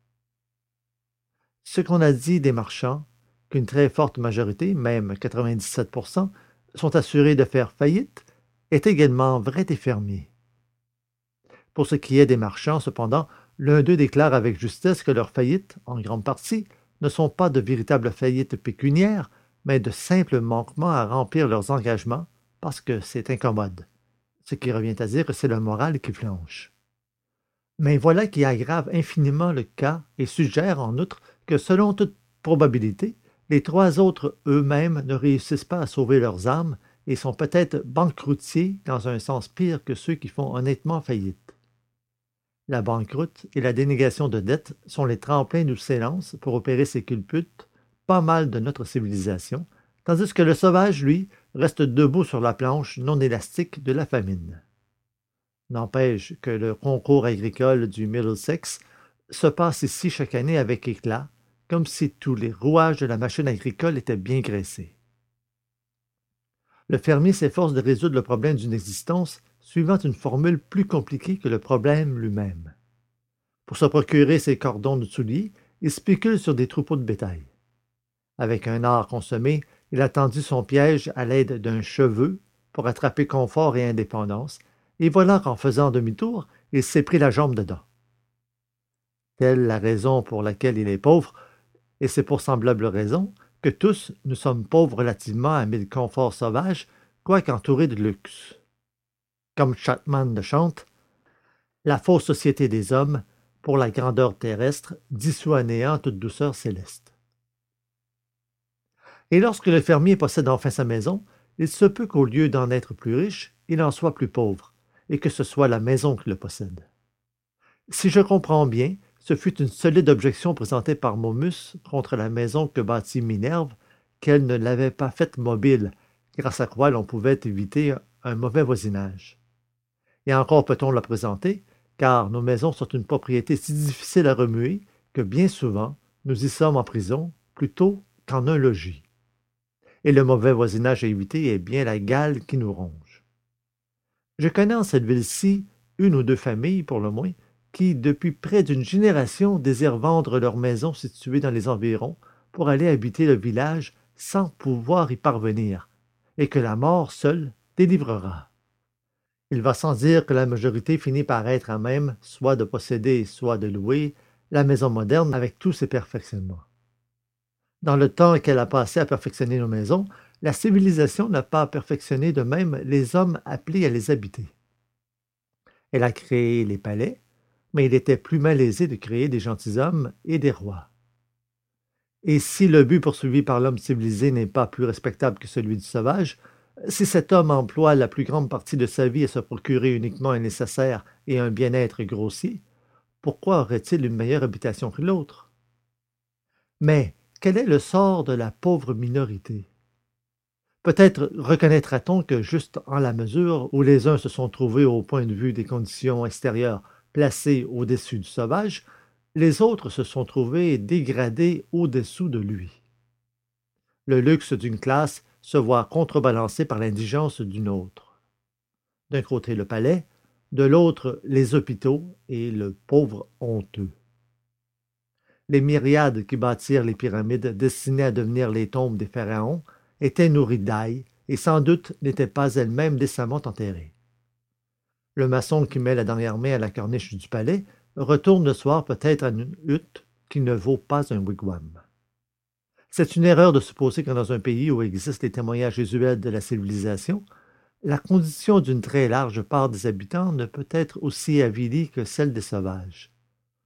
[SPEAKER 1] Ce qu'on a dit des marchands, qu'une très forte majorité, même quatre-vingt-dix-sept pour cent, sont assurés de faire faillite, est également vrai des fermiers. Pour ce qui est des marchands, cependant, l'un d'eux déclare avec justesse que leurs faillites, en grande partie, ne sont pas de véritables faillites pécuniaires, mais de simples manquements à remplir leurs engagements parce que c'est incommode, ce qui revient à dire que c'est le moral qui flanche. Mais voilà qui aggrave infiniment le cas et suggère en outre que, selon toute probabilité, les trois autres eux-mêmes ne réussissent pas à sauver leurs âmes et sont peut-être banqueroutiers dans un sens pire que ceux qui font honnêtement faillite. La banqueroute et la dénégation de dettes sont les tremplins d'où s'élancent pour opérer ces culbutes pas mal de notre civilisation, tandis que le sauvage, lui, reste debout sur la planche non élastique de la famine. N'empêche que le concours agricole du Middlesex se passe ici chaque année avec éclat, comme si tous les rouages de la machine agricole étaient bien graissés. Le fermier s'efforce de résoudre le problème d'une existence suivant une formule plus compliquée que le problème lui-même. Pour se procurer ses cordons de souliers, il spécule sur des troupeaux de bétail. Avec un art consommé, il a tendu son piège à l'aide d'un cheveu pour attraper confort et indépendance, et voilà qu'en faisant demi-tour, il s'est pris la jambe dedans. Telle la raison pour laquelle il est pauvre, et c'est pour semblable raison que tous nous sommes pauvres relativement à mille conforts sauvages, quoique entourés de luxe. Comme Chapman le chante, la fausse société des hommes, pour la grandeur terrestre, dissout à néant toute douceur céleste. Et lorsque le fermier possède enfin sa maison, il se peut qu'au lieu d'en être plus riche, il en soit plus pauvre, et que ce soit la maison qui le possède. Si je comprends bien, ce fut une solide objection présentée par Momus contre la maison que bâtit Minerve, qu'elle ne l'avait pas faite mobile, grâce à quoi l'on pouvait éviter un mauvais voisinage. Et encore peut-on la présenter, car nos maisons sont une propriété si difficile à remuer que bien souvent, nous y sommes en prison plutôt qu'en un logis. Et le mauvais voisinage à éviter est bien la gale qui nous ronge. Je connais en cette ville-ci une ou deux familles, pour le moins, qui, depuis près d'une génération, désirent vendre leur maison située dans les environs pour aller habiter le village sans pouvoir y parvenir, et que la mort seule délivrera. Il va sans dire que la majorité finit par être à même soit de posséder, soit de louer la maison moderne avec tous ses perfectionnements. Dans le temps qu'elle a passé à perfectionner nos maisons, la civilisation n'a pas perfectionné de même les hommes appelés à les habiter. Elle a créé les palais, mais il était plus malaisé de créer des gentilshommes et des rois. Et si le but poursuivi par l'homme civilisé n'est pas plus respectable que celui du sauvage, si cet homme emploie la plus grande partie de sa vie à se procurer uniquement un nécessaire et un bien-être grossier, pourquoi aurait-il une meilleure habitation que l'autre? Mais quel est le sort de la pauvre minorité? Peut-être reconnaîtra-t-on que juste en la mesure où les uns se sont trouvés au point de vue des conditions extérieures placés au-dessus du sauvage, les autres se sont trouvés dégradés au-dessous de lui. Le luxe d'une classe se voit contrebalancé par l'indigence d'une autre. D'un côté le palais, de l'autre les hôpitaux et le pauvre honteux. Les myriades qui bâtirent les pyramides destinées à devenir les tombes des pharaons étaient nourries d'ail et sans doute n'étaient pas elles-mêmes décemment enterrées. Le maçon qui met la dernière main à la corniche du palais retourne le soir peut-être à une hutte qui ne vaut pas un wigwam. C'est une erreur de supposer que dans un pays où existent les témoignages usuels de la civilisation, la condition d'une très large part des habitants ne peut être aussi avilie que celle des sauvages.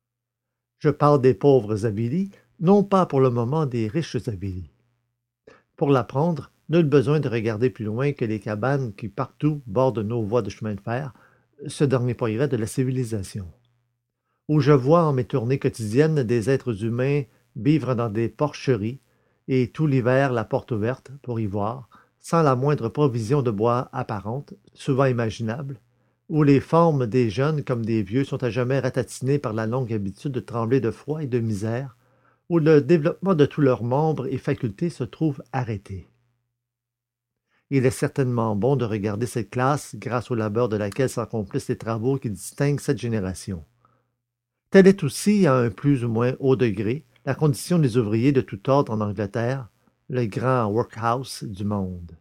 [SPEAKER 1] Je parle des pauvres avilis, non pas pour le moment des riches avilis. Pour l'apprendre, nul besoin de regarder plus loin que les cabanes qui partout bordent nos voies de chemin de fer, ce dernier progrès de la civilisation, où je vois en mes tournées quotidiennes des êtres humains vivre dans des porcheries, et tout l'hiver la porte ouverte pour y voir, sans la moindre provision de bois apparente, souvent imaginable, où les formes des jeunes comme des vieux sont à jamais ratatinées par la longue habitude de trembler de froid et de misère, où le développement de tous leurs membres et facultés se trouve arrêté. Il est certainement bon de regarder cette classe grâce au labeur de laquelle s'accomplissent les travaux qui distinguent cette génération. Telle est aussi, à un plus ou moins haut degré, la condition des ouvriers de tout ordre en Angleterre, le grand workhouse du monde.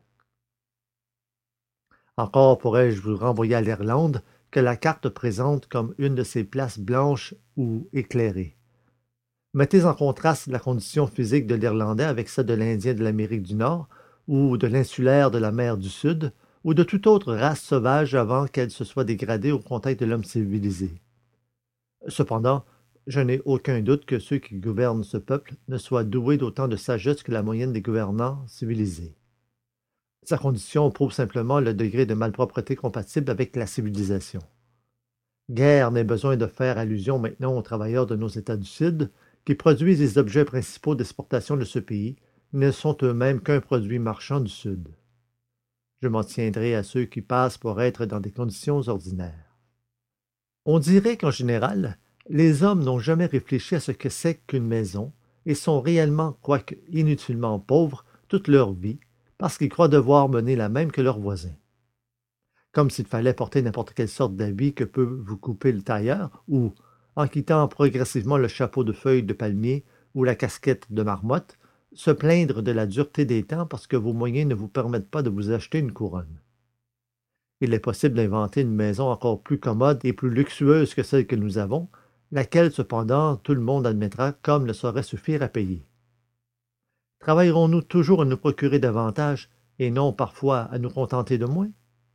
[SPEAKER 1] Encore pourrais-je vous renvoyer à l'Irlande, que la carte présente comme une de ces places blanches ou éclairées. Mettez en contraste la condition physique de l'Irlandais avec celle de l'Indien de l'Amérique du Nord, ou de l'insulaire de la mer du Sud, ou de toute autre race sauvage avant qu'elle se soit dégradée au contact de l'homme civilisé. Cependant, je n'ai aucun doute que ceux qui gouvernent ce peuple ne soient doués d'autant de sagesse que la moyenne des gouvernants civilisés. Sa condition prouve simplement le degré de malpropreté compatible avec la civilisation. Guère n'est besoin de faire allusion maintenant aux travailleurs de nos États du Sud, qui produisent les objets principaux d'exportation de ce pays, ne sont eux-mêmes qu'un produit marchand du Sud. Je m'en tiendrai à ceux qui passent pour être dans des conditions ordinaires. On dirait qu'en général, les hommes n'ont jamais réfléchi à ce que c'est qu'une maison et sont réellement, quoique inutilement pauvres, toute leur vie, parce qu'ils croient devoir mener la même que leurs voisins. Comme s'il fallait porter n'importe quelle sorte d'habit que peut vous couper le tailleur, ou, en quittant progressivement le chapeau de feuilles de palmier ou la casquette de marmotte, se plaindre de la dureté des temps parce que vos moyens ne vous permettent pas de vous acheter une couronne. Il est possible d'inventer une maison encore plus commode et plus luxueuse que celle que nous avons, laquelle, cependant, tout le monde admettra comme ne saurait suffire à payer. Travaillerons-nous toujours à nous procurer davantage et non parfois à nous contenter de moins?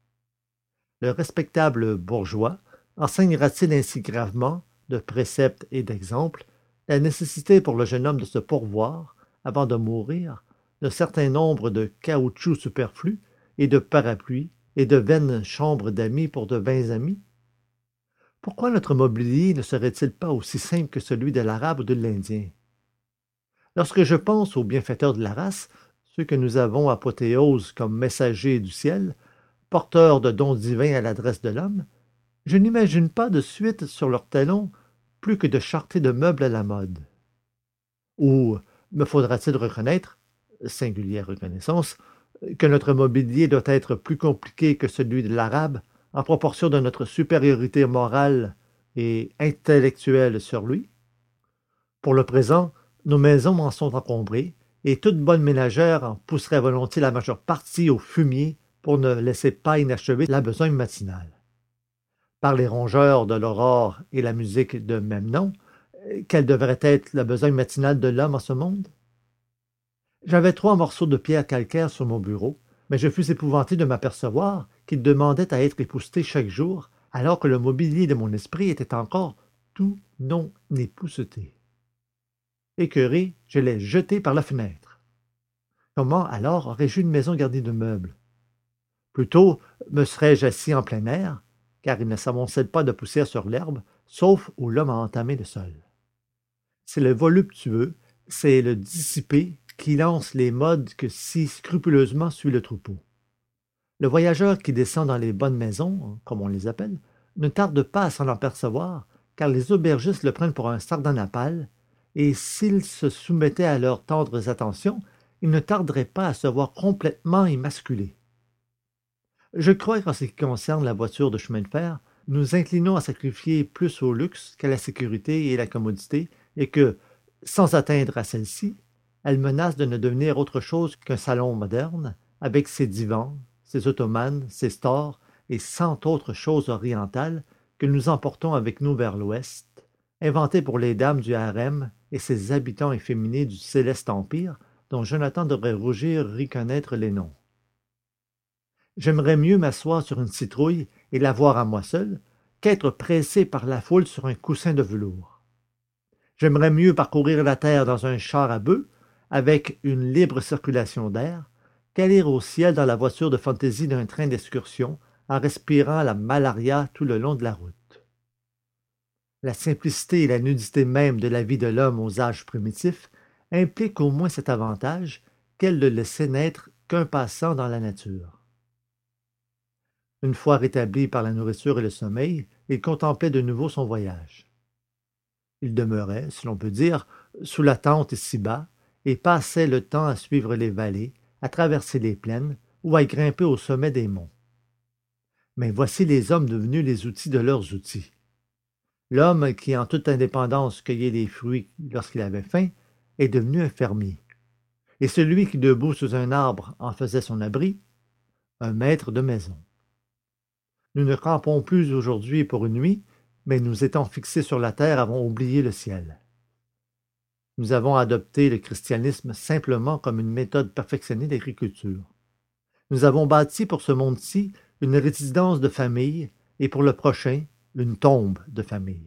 [SPEAKER 1] Le respectable bourgeois enseignera-t-il ainsi gravement, de préceptes et d'exemples, la nécessité pour le jeune homme de se pourvoir, avant de mourir, d'un certain nombre de caoutchoucs superflus et de parapluies et de vaines chambres d'amis pour de vains amis? Pourquoi notre mobilier ne serait-il pas aussi simple que celui de l'Arabe ou de l'Indien? Lorsque je pense aux bienfaiteurs de la race, ceux que nous avons apothéose comme messagers du ciel, porteurs de dons divins à l'adresse de l'homme, je n'imagine pas de suite sur leurs talons plus que de charreter de meubles à la mode. Ou me faudra-t-il reconnaître, singulière reconnaissance, que notre mobilier doit être plus compliqué que celui de l'Arabe en proportion de notre supériorité morale et intellectuelle sur lui? Pour le présent, nos maisons en sont encombrées, et toute bonne ménagère en pousserait volontiers la majeure partie au fumier pour ne laisser pas inachevée la besogne matinale. Par les rongeurs de l'aurore et la musique de même nom, quelle devrait être la besogne matinale de l'homme en ce monde? J'avais trois morceaux de pierre calcaire sur mon bureau, mais je fus épouvanté de m'apercevoir qu'ils demandaient à être époussetés chaque jour, alors que le mobilier de mon esprit était encore tout non épousseté. Écœuré, je l'ai jeté par la fenêtre. Comment alors aurais-je une maison garnie de meubles? Plutôt me serais-je assis en plein air, car il ne s'amoncelle pas de poussière sur l'herbe, sauf où l'homme a entamé le sol. C'est le voluptueux, c'est le dissipé qui lance les modes que si scrupuleusement suit le troupeau. Le voyageur qui descend dans les bonnes maisons, comme on les appelle, ne tarde pas à s'en apercevoir, car les aubergistes le prennent pour un sardanapale, et s'il se soumettait à leurs tendres attentions, il ne tarderait pas à se voir complètement émasculé. Je crois qu'en ce qui concerne la voiture de chemin de fer, nous inclinons à sacrifier plus au luxe qu'à la sécurité et la commodité, et que, sans atteindre à celle-ci, elle menace de ne devenir autre chose qu'un salon moderne, avec ses divans, ses ottomanes, ses stores et cent autres choses orientales que nous emportons avec nous vers l'Ouest, inventées pour les dames du harem et ces habitants efféminés du céleste empire dont Jonathan devrait rougir reconnaître les noms. J'aimerais mieux m'asseoir sur une citrouille et la voir à moi seul qu'être pressé par la foule sur un coussin de velours. J'aimerais mieux parcourir la terre dans un char à bœufs, avec une libre circulation d'air, qu'aller au ciel dans la voiture de fantaisie d'un train d'excursion en respirant la malaria tout le long de la route. La simplicité et la nudité même de la vie de l'homme aux âges primitifs impliquent au moins cet avantage qu'elle ne laissait naître qu'un passant dans la nature. Une fois rétabli par la nourriture et le sommeil, il contemplait de nouveau son voyage. Il demeurait, si l'on peut dire, sous la tente ici-bas et passait le temps à suivre les vallées, à traverser les plaines ou à grimper au sommet des monts. Mais voici les hommes devenus les outils de leurs outils. L'homme qui, en toute indépendance, cueillait les fruits lorsqu'il avait faim, est devenu un fermier. Et celui qui, debout sous un arbre, en faisait son abri, un maître de maison. Nous ne campons plus aujourd'hui pour une nuit, mais nous étant fixés sur la terre avons oublié le ciel. Nous avons adopté le christianisme simplement comme une méthode perfectionnée d'agriculture. Nous avons bâti pour ce monde-ci une résidence de famille et pour le prochain, une tombe de famille.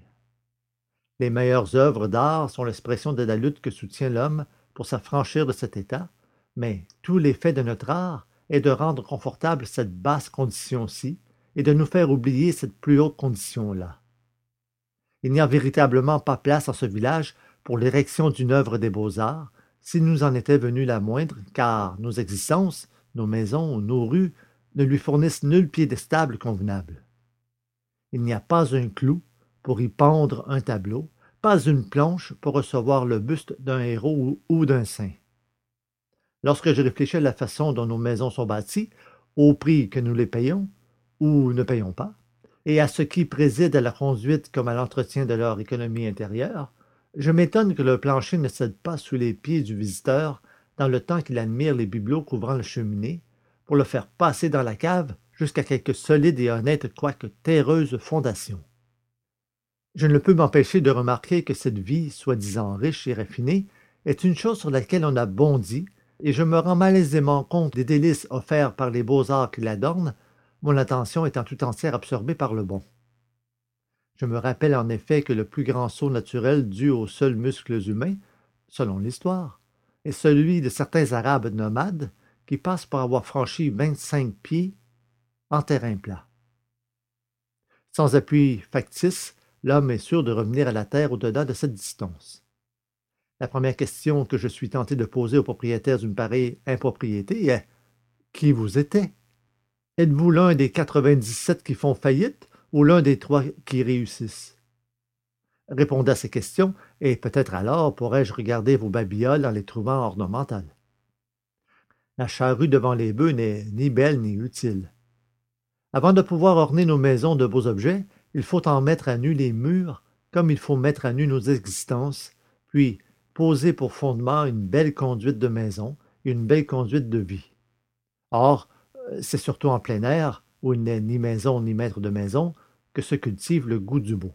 [SPEAKER 1] Les meilleures œuvres d'art sont l'expression de la lutte que soutient l'homme pour s'affranchir de cet état, mais tout l'effet de notre art est de rendre confortable cette basse condition-ci et de nous faire oublier cette plus haute condition-là. Il n'y a véritablement pas place en ce village pour l'érection d'une œuvre des beaux-arts, si nous en était venue la moindre, car nos existences, nos maisons, nos rues ne lui fournissent nul piédestal convenable. Il n'y a pas un clou pour y pendre un tableau, pas une planche pour recevoir le buste d'un héros ou, ou d'un saint. Lorsque je réfléchis à la façon dont nos maisons sont bâties, au prix que nous les payons, ou ne payons pas, et à ce qui préside à la conduite comme à l'entretien de leur économie intérieure, je m'étonne que le plancher ne cède pas sous les pieds du visiteur dans le temps qu'il admire les bibelots couvrant la cheminée, pour le faire passer dans la cave jusqu'à quelque solide et honnête quoique terreuse fondation. Je ne peux m'empêcher de remarquer que cette vie, soi-disant riche et raffinée, est une chose sur laquelle on a bondi, et je me rends malaisément compte des délices offerts par les beaux-arts qui l'adornent, mon attention étant tout entière absorbée par le bon. Je me rappelle en effet que le plus grand saut naturel dû aux seuls muscles humains, selon l'histoire, est celui de certains Arabes nomades qui passent pour avoir franchi vingt-cinq pieds en terrain plat. Sans appui factice, l'homme est sûr de revenir à la terre au-delà de cette distance. La première question que je suis tenté de poser aux propriétaires d'une pareille impropriété est « Qui vous était? Êtes-vous l'un des quatre-vingt-dix-sept qui font faillite ou l'un des trois qui réussissent? Répondez à ces questions, et peut-être alors pourrai-je regarder vos babioles en les trouvant ornementales. La charrue devant les bœufs n'est ni belle ni utile. Avant de pouvoir orner nos maisons de beaux objets, il faut en mettre à nu les murs, comme il faut mettre à nu nos existences, puis poser pour fondement une belle conduite de maison et une belle conduite de vie. Or, c'est surtout en plein air, où il n'est ni maison ni maître de maison, que se cultive le goût du beau.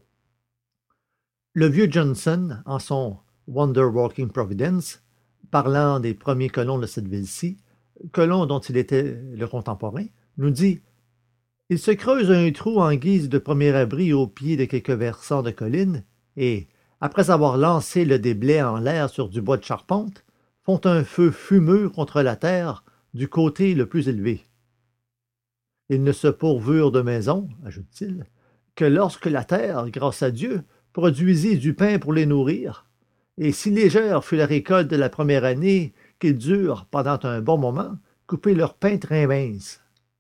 [SPEAKER 1] Le vieux Johnson, en son Wonder Walking Providence, parlant des premiers colons de cette ville-ci, colons dont il était le contemporain, nous dit « Ils se creusent un trou en guise de premier abri au pied de quelques versants de collines et, après avoir lancé le déblai en l'air sur du bois de charpente, font un feu fumeux contre la terre du côté le plus élevé. Ils ne se pourvurent de maison, ajoute-t-il, que lorsque la terre, grâce à Dieu, produisit du pain pour les nourrir, et si légère fut la récolte de la première année qu'ils durent, pendant un bon moment, couper leur pain très mince. »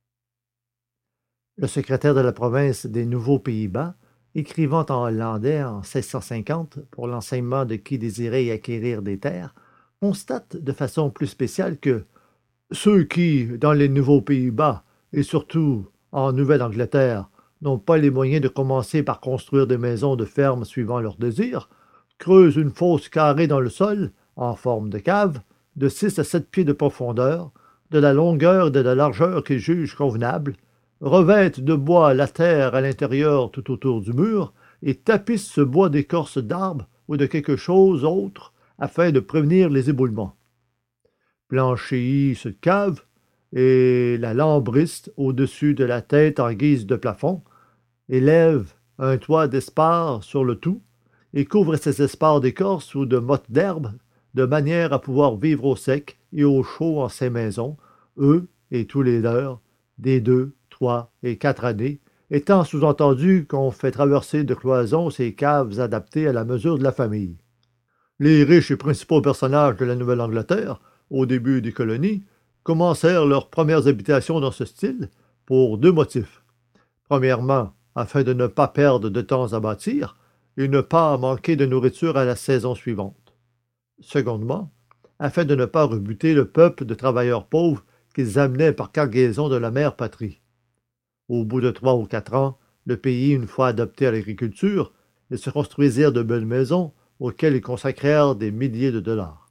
[SPEAKER 1] Le secrétaire de la province des Nouveaux Pays-Bas, écrivant en hollandais en seize cent cinquante pour l'enseignement de qui désirait y acquérir des terres, constate de façon plus spéciale que ceux qui, dans les Nouveaux Pays-Bas, et surtout en Nouvelle-Angleterre, n'ont pas les moyens de commencer par construire des maisons de ferme suivant leurs désirs, creusent une fosse carrée dans le sol, en forme de cave, de six à sept pieds de profondeur, de la longueur et de la largeur qu'ils jugent convenable, revêtent de bois la terre à l'intérieur tout autour du mur, et tapissent ce bois d'écorce d'arbre ou de quelque chose autre afin de prévenir les éboulements. Planchéient cette cave, et la lambrissent au-dessus de la tête en guise de plafond, élèvent un toit d'espars sur le tout, et couvrent ces espars d'écorce ou de mottes d'herbe de manière à pouvoir vivre au sec et au chaud en ces maisons, eux et tous les leurs, des deux, trois et quatre années, étant sous-entendu qu'on fait traverser de cloisons ces caves adaptées à la mesure de la famille. Les riches et principaux personnages de la Nouvelle-Angleterre, au début des colonies, commencèrent leurs premières habitations dans ce style pour deux motifs. Premièrement, afin de ne pas perdre de temps à bâtir et ne pas manquer de nourriture à la saison suivante. Secondement, afin de ne pas rebuter le peuple de travailleurs pauvres qu'ils amenaient par cargaison de la mère patrie. Au bout de trois ou quatre ans, le pays une fois adopté à l'agriculture, ils se construisirent de belles maisons auxquelles ils consacrèrent des milliers de dollars.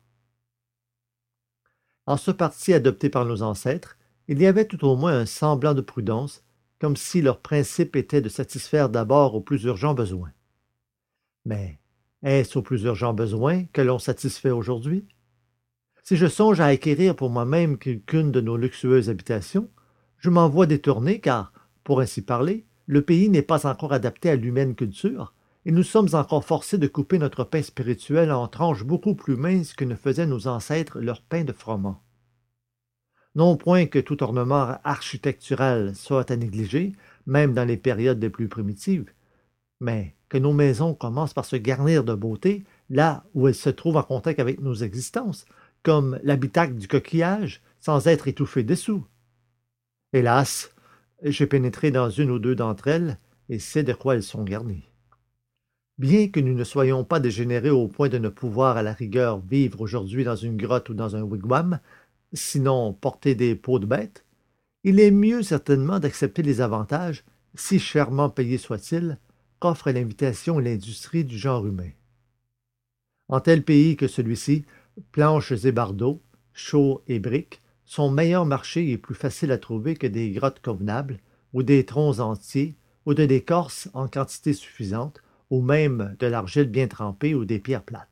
[SPEAKER 1] En ce parti adopté par nos ancêtres, il y avait tout au moins un semblant de prudence, comme si leur principe était de satisfaire d'abord aux plus urgents besoins. Mais est-ce aux plus urgents besoins que l'on satisfait aujourd'hui? Si je songe à acquérir pour moi-même quelqu'une de nos luxueuses habitations, je m'en vois détourné car, pour ainsi parler, le pays n'est pas encore adapté à l'humaine culture, et nous sommes encore forcés de couper notre pain spirituel en tranches beaucoup plus minces que ne faisaient nos ancêtres leur pain de froment. Non point que tout ornement architectural soit à négliger, même dans les périodes les plus primitives, mais que nos maisons commencent par se garnir de beauté là où elles se trouvent en contact avec nos existences, comme l'habitacle du coquillage, sans être étouffé dessous. Hélas, j'ai pénétré dans une ou deux d'entre elles et sais de quoi elles sont garnies. Bien que nous ne soyons pas dégénérés au point de ne pouvoir à la rigueur vivre aujourd'hui dans une grotte ou dans un wigwam, sinon porter des peaux de bêtes, il est mieux certainement d'accepter les avantages, si chèrement payés soient-ils, qu'offrent l'invitation et l'industrie du genre humain. En tel pays que celui-ci, planches et bardeaux, chaux et briques sont meilleur marché et plus faciles à trouver que des grottes convenables, ou des troncs entiers, ou de l'écorce en quantité suffisante, ou même de l'argile bien trempée ou des pierres plates.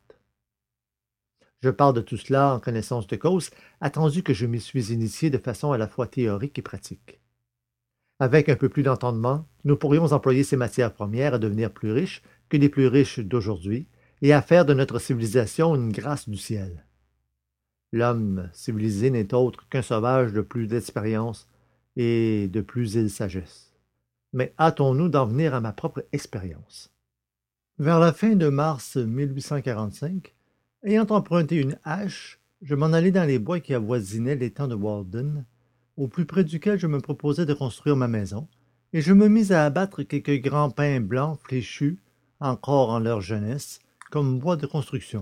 [SPEAKER 1] Je parle de tout cela en connaissance de cause, attendu que je m'y suis initié de façon à la fois théorique et pratique. Avec un peu plus d'entendement, nous pourrions employer ces matières premières à devenir plus riches que les plus riches d'aujourd'hui et à faire de notre civilisation une grâce du ciel. L'homme civilisé n'est autre qu'un sauvage de plus d'expérience et de plus île sagesse. Mais hâtons-nous d'en venir à ma propre expérience. Vers la fin de mars mille huit cent quarante-cinq, ayant emprunté une hache, je m'en allai dans les bois qui avoisinaient l'étang de Walden, au plus près duquel je me proposais de construire ma maison, et je me mis à abattre quelques grands pins blancs fléchus, encore en leur jeunesse, comme bois de construction.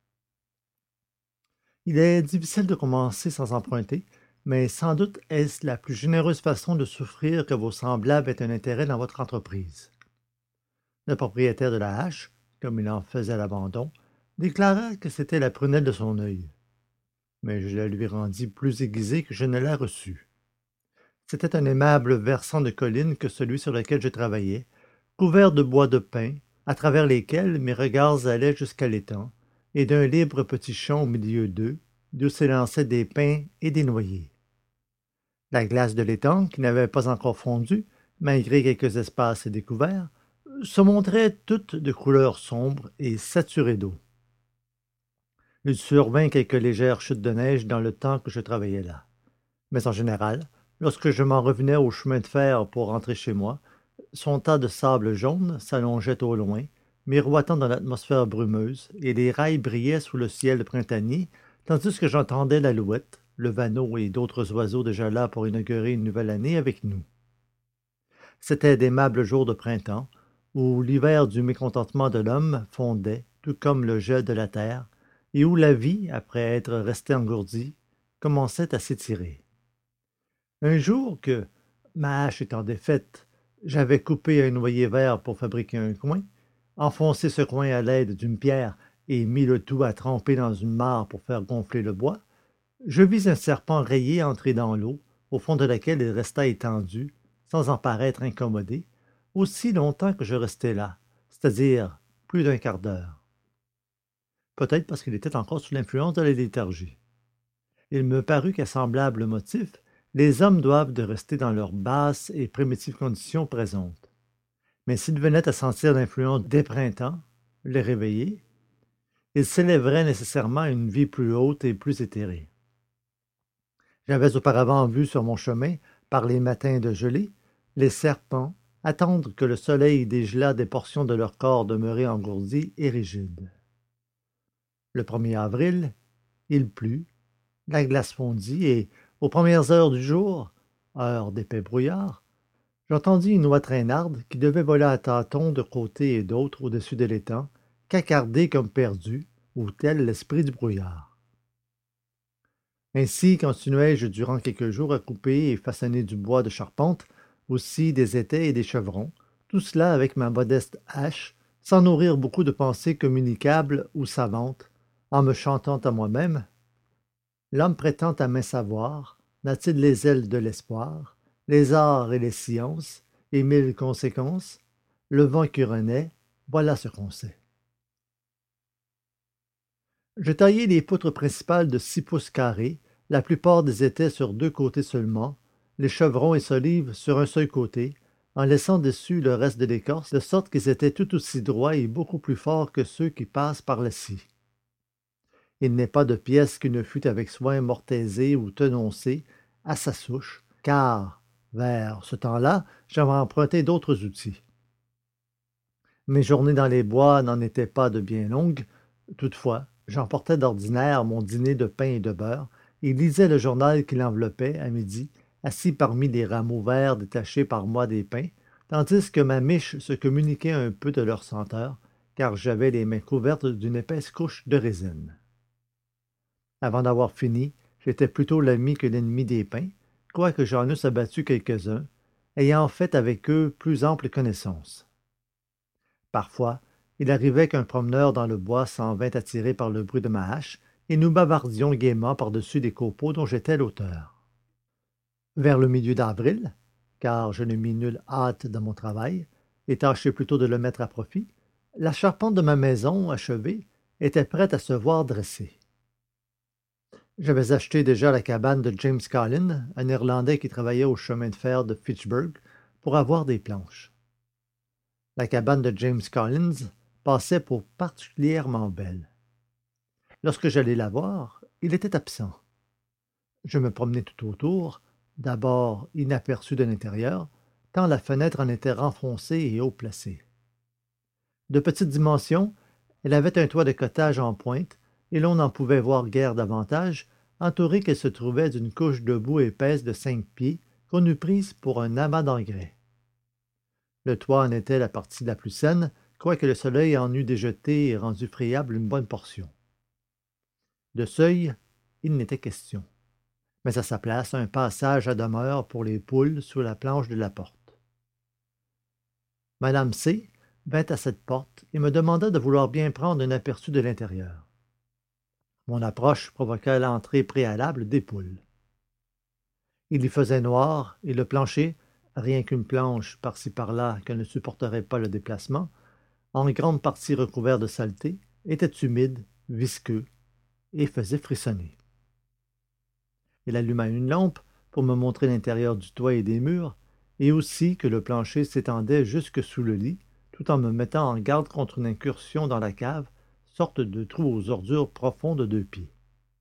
[SPEAKER 1] Il est difficile de commencer sans emprunter, mais sans doute est-ce la plus généreuse façon de souffrir que vos semblables aient un intérêt dans votre entreprise. Le propriétaire de la hache, comme il en faisait l'abandon, déclara que c'était la prunelle de son œil. Mais je la lui rendis plus aiguisée que je ne la reçus. C'était un aimable versant de colline que celui sur lequel je travaillais, couvert de bois de pin, à travers lesquels mes regards allaient jusqu'à l'étang, et d'un libre petit champ au milieu d'eux, d'où s'élançaient des pins et des noyers. La glace de l'étang, qui n'avait pas encore fondu, malgré quelques espaces découverts, se montrait toute de couleur sombre et saturée d'eau. Il survint quelques légères chutes de neige dans le temps que je travaillais là. Mais en général, lorsque je m'en revenais au chemin de fer pour rentrer chez moi, son tas de sable jaune s'allongeait au loin, miroitant dans l'atmosphère brumeuse, et les rails brillaient sous le ciel printanier, tandis que j'entendais l'alouette, le vanneau et d'autres oiseaux déjà là pour inaugurer une nouvelle année avec nous. C'étaient d'aimables jours de printemps, où l'hiver du mécontentement de l'homme fondait, tout comme le gel de la terre, et où la vie, après être restée engourdie, commençait à s'étirer. Un jour que, ma hache étant défaite, j'avais coupé un noyer vert pour fabriquer un coin, enfoncé ce coin à l'aide d'une pierre et mis le tout à tremper dans une mare pour faire gonfler le bois, je vis un serpent rayé entrer dans l'eau, au fond de laquelle il resta étendu, sans en paraître incommodé, aussi longtemps que je restai là, c'est-à-dire plus d'un quart d'heure. Peut-être parce qu'il était encore sous l'influence de la léthargie. Il me parut qu'à semblable motif, les hommes doivent de rester dans leurs basses et primitives conditions présentes. Mais s'ils venaient à sentir l'influence des printemps, les réveiller, il s'élèverait nécessairement à une vie plus haute et plus éthérée. J'avais auparavant vu sur mon chemin, par les matins de gelée, les serpents attendre que le soleil dégelât des portions de leur corps demeurées engourdies et rigides. Le premier avril, il plut, la glace fondit et, aux premières heures du jour, heure d'épais brouillard, j'entendis une oie traînarde qui devait voler à tâtons de côté et d'autre au-dessus de l'étang, cacarder comme perdue, ou tel l'esprit du brouillard. Ainsi continuai-je durant quelques jours à couper et façonner du bois de charpente, aussi des étais et des chevrons, tout cela avec ma modeste hache, sans nourrir beaucoup de pensées communicables ou savantes, en me chantant à moi-même: l'homme prétend à maint savoir, n'a-t-il les ailes de l'espoir, les arts et les sciences, et mille conséquences? Le vent qui renaît, voilà ce qu'on sait. Je taillai les poutres principales de six pouces carrés, la plupart des étais sur deux côtés seulement, les chevrons et solives sur un seul côté, en laissant dessus le reste de l'écorce, de sorte qu'ils étaient tout aussi droits et beaucoup plus forts que ceux qui passent par la scie. Il n'est pas de pièce qui ne fût avec soin mortaisée ou tenoncée à sa souche, car, vers ce temps-là, j'avais emprunté d'autres outils. Mes journées dans les bois n'en étaient pas de bien longues. Toutefois, j'emportais d'ordinaire mon dîner de pain et de beurre et lisais le journal qui l'enveloppait à midi, assis parmi les rameaux verts détachés par moi des pins, tandis que ma miche se communiquait un peu de leur senteur, car j'avais les mains couvertes d'une épaisse couche de résine. Avant d'avoir fini, j'étais plutôt l'ami que l'ennemi des pins, quoique j'en eusse abattu quelques-uns, ayant fait avec eux plus ample connaissance. Parfois, il arrivait qu'un promeneur dans le bois s'en vînt attiré par le bruit de ma hache, et nous bavardions gaiement par-dessus des copeaux dont j'étais l'auteur. Vers le milieu d'avril, car je ne mis nulle hâte dans mon travail, et tâchais plutôt de le mettre à profit, la charpente de ma maison, achevée, était prête à se voir dresser. J'avais acheté déjà la cabane de James Collins, un Irlandais qui travaillait au chemin de fer de Fitchburg, pour avoir des planches. La cabane de James Collins passait pour particulièrement belle. Lorsque j'allai la voir, il était absent. Je me promenai tout autour, d'abord inaperçu de l'intérieur, tant la fenêtre en était renfoncée et haut placée. De petite dimension, elle avait un toit de cottage en pointe, et l'on n'en pouvait voir guère davantage, entourée qu'elle se trouvait d'une couche de boue épaisse de cinq pieds, qu'on eût prise pour un amas d'engrais. Le toit en était la partie la plus saine, quoique le soleil en eût déjeté et rendu friable une bonne portion. De seuil, il n'était question, mais à sa place un passage à demeure pour les poules sous la planche de la porte. Madame C vint à cette porte et me demanda de vouloir bien prendre un aperçu de l'intérieur. Mon approche provoqua l'entrée préalable des poules. Il y faisait noir et le plancher, rien qu'une planche par-ci par-là qu'elle ne supporterait pas le déplacement, en grande partie recouvert de saleté, était humide, visqueux et faisait frissonner. Il alluma une lampe pour me montrer l'intérieur du toit et des murs, et aussi que le plancher s'étendait jusque sous le lit, tout en me mettant en garde contre une incursion dans la cave, sorte de trou aux ordures profond de deux pieds.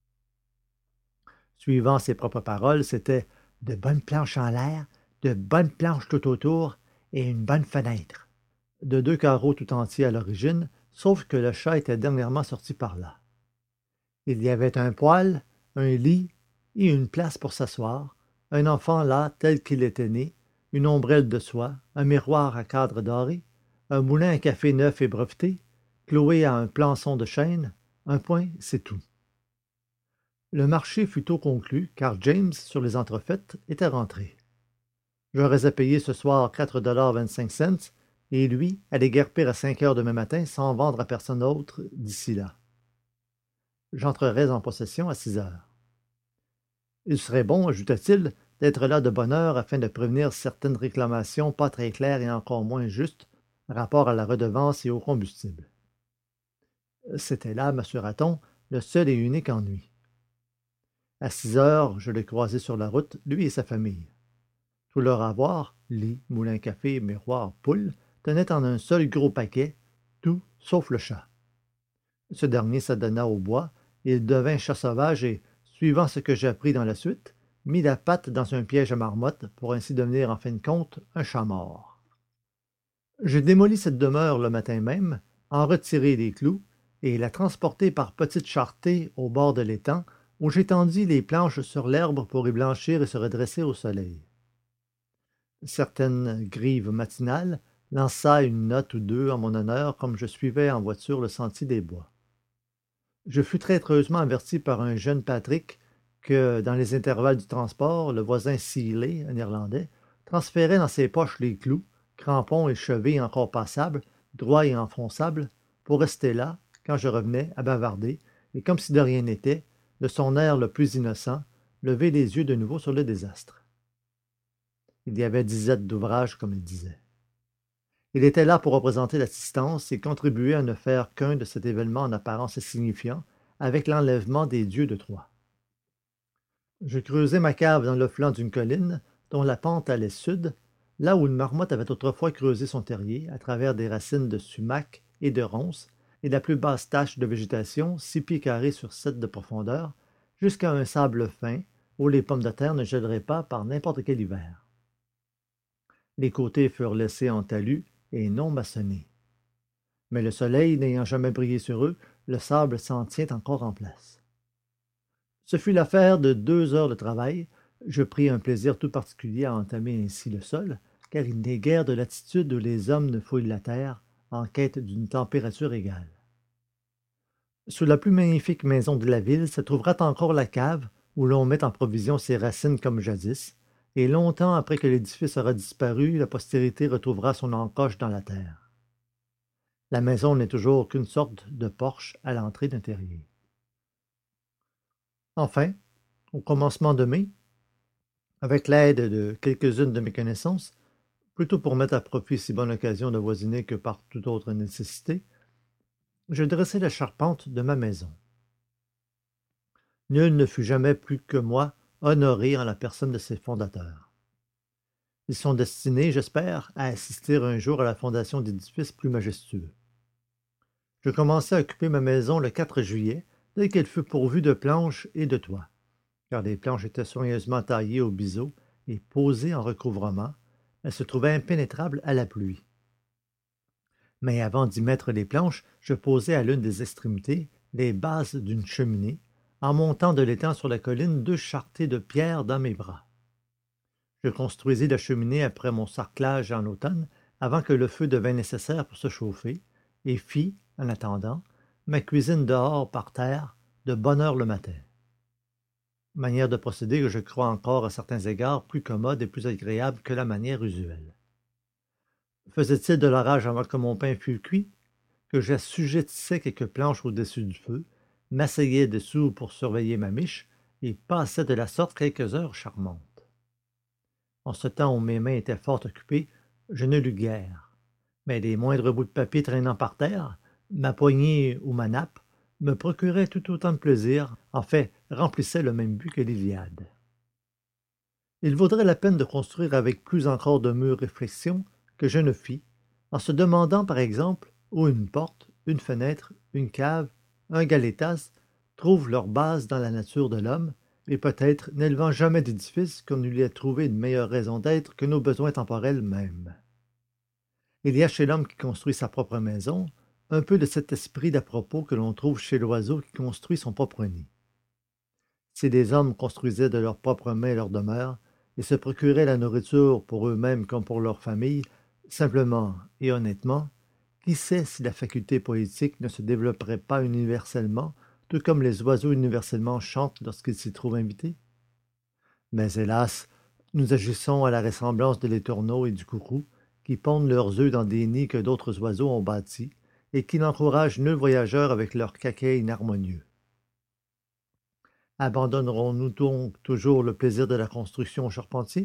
[SPEAKER 1] Suivant ses propres paroles, c'était de bonnes planches en l'air, de bonnes planches tout autour et une bonne fenêtre. De deux carreaux tout entiers à l'origine, sauf que le chat était dernièrement sorti par là. Il y avait un poêle, un lit et une place pour s'asseoir, un enfant là tel qu'il était né, une ombrelle de soie, un miroir à cadre doré, un moulin à café neuf et breveté, cloué à un plançon de chêne, un point, c'est tout. Le marché fut tôt conclu, car James, sur les entrefaites, était rentré. J'aurais à payer ce soir quatre dollars vingt-cinq cents, et lui allait guerpir à cinq heures demain matin sans vendre à personne autre d'ici là. J'entrerais en possession à six heures. Il serait bon, ajouta-t-il, d'être là de bonne heure afin de prévenir certaines réclamations pas très claires et encore moins justes rapport à la redevance et au combustible. C'était là, m'assura-t-on, le seul et unique ennui. À six heures, je le croisai sur la route, lui et sa famille. Tout leur avoir, lit, moulin à café, miroir, poule, tenait en un seul gros paquet, tout sauf le chat. Ce dernier s'adonna au bois, et il devint chat sauvage et, suivant ce que j'appris dans la suite, mit la patte dans un piège à marmotte pour ainsi devenir en fin de compte un chat mort. Je démolis cette demeure le matin même, en retirai les clous et la transportai par petites charretées au bord de l'étang où j'étendis les planches sur l'herbe pour y blanchir et se redresser au soleil. Certaine grive matinale lança une note ou deux en mon honneur comme je suivais en voiture le sentier des bois. Je fus traîtreusement averti par un jeune Patrick que, dans les intervalles du transport, le voisin Seeley, un Irlandais, transférait dans ses poches les clous, crampons et chevilles encore passables, droits et enfonçables, pour rester là, quand je revenais, à bavarder, et comme si de rien n'était, de son air le plus innocent, lever les yeux de nouveau sur le désastre. Il y avait disette d'ouvrages, comme il disait. Il était là pour représenter l'assistance et contribuer à ne faire qu'un de cet événement en apparence insignifiant avec l'enlèvement des dieux de Troie. Je creusai ma cave dans le flanc d'une colline dont la pente allait sud, là où une marmotte avait autrefois creusé son terrier à travers des racines de sumac et de ronces et la plus basse tache de végétation, six pieds carrés sur sept de profondeur, jusqu'à un sable fin où les pommes de terre ne gèleraient pas par n'importe quel hiver. Les côtés furent laissés en talus et non maçonnés. Mais le soleil n'ayant jamais brillé sur eux, le sable s'en tient encore en place. Ce fut l'affaire de deux heures de travail. Je pris un plaisir tout particulier à entamer ainsi le sol, car il n'est guère de latitude où les hommes ne fouillent la terre en quête d'une température égale. Sous la plus magnifique maison de la ville se trouvera encore la cave où l'on met en provision ses racines comme jadis, et longtemps après que l'édifice aura disparu, la postérité retrouvera son encoche dans la terre. La maison n'est toujours qu'une sorte de porche à l'entrée d'un terrier. Enfin, au commencement de mai, avec l'aide de quelques-unes de mes connaissances, plutôt pour mettre à profit si bonne occasion de voisiner que par toute autre nécessité, je dressai la charpente de ma maison. Nul ne fut jamais plus que moi honoré en la personne de ses fondateurs. Ils sont destinés, j'espère, à assister un jour à la fondation d'édifices plus majestueux. Je commençai à occuper ma maison le quatre juillet, dès qu'elle fut pourvue de planches et de toit, car les planches étaient soigneusement taillées au biseau et posées en recouvrement. Elles se trouvaient impénétrables à la pluie. Mais avant d'y mettre les planches, je posai à l'une des extrémités les bases d'une cheminée, en montant de l'étang sur la colline deux charretées de pierre dans mes bras. Je construisis la cheminée après mon sarclage en automne, avant que le feu devînt nécessaire pour se chauffer, et fis, en attendant, ma cuisine dehors par terre, de bonne heure le matin. Manière de procéder que je crois encore à certains égards plus commode et plus agréable que la manière usuelle. Faisait-il de l'orage avant que mon pain fût cuit, que j'assujettissais quelques planches au-dessus du feu, m'asseyais dessous pour surveiller ma miche, et passais de la sorte quelques heures charmantes. En ce temps où mes mains étaient fort occupées, je ne lus guère, mais les moindres bouts de papier traînant par terre, ma poignée ou ma nappe, me procuraient tout autant de plaisir, en fait, remplissaient le même but que l'Iliade. Il vaudrait la peine de construire avec plus encore de mûre réflexion que je ne fis, en se demandant par exemple où une porte, une fenêtre, une cave, un galetas trouvent leur base dans la nature de l'homme, et peut-être n'élevant jamais d'édifice qu'on eût trouvé une meilleure raison d'être que nos besoins temporels mêmes. Il y a chez l'homme qui construit sa propre maison un peu de cet esprit d'à propos que l'on trouve chez l'oiseau qui construit son propre nid. Si les hommes construisaient de leurs propres mains leur demeure et se procuraient la nourriture pour eux-mêmes comme pour leur famille, simplement et honnêtement, qui sait si la faculté poétique ne se développerait pas universellement, tout comme les oiseaux universellement chantent lorsqu'ils s'y trouvent invités? Mais hélas, nous agissons à la ressemblance de l'étourneau et du coucou, qui pondent leurs œufs dans des nids que d'autres oiseaux ont bâtis, et qui n'encouragent nul voyageur avec leur caquet inharmonieux. Abandonnerons-nous donc toujours le plaisir de la construction aux charpentiers?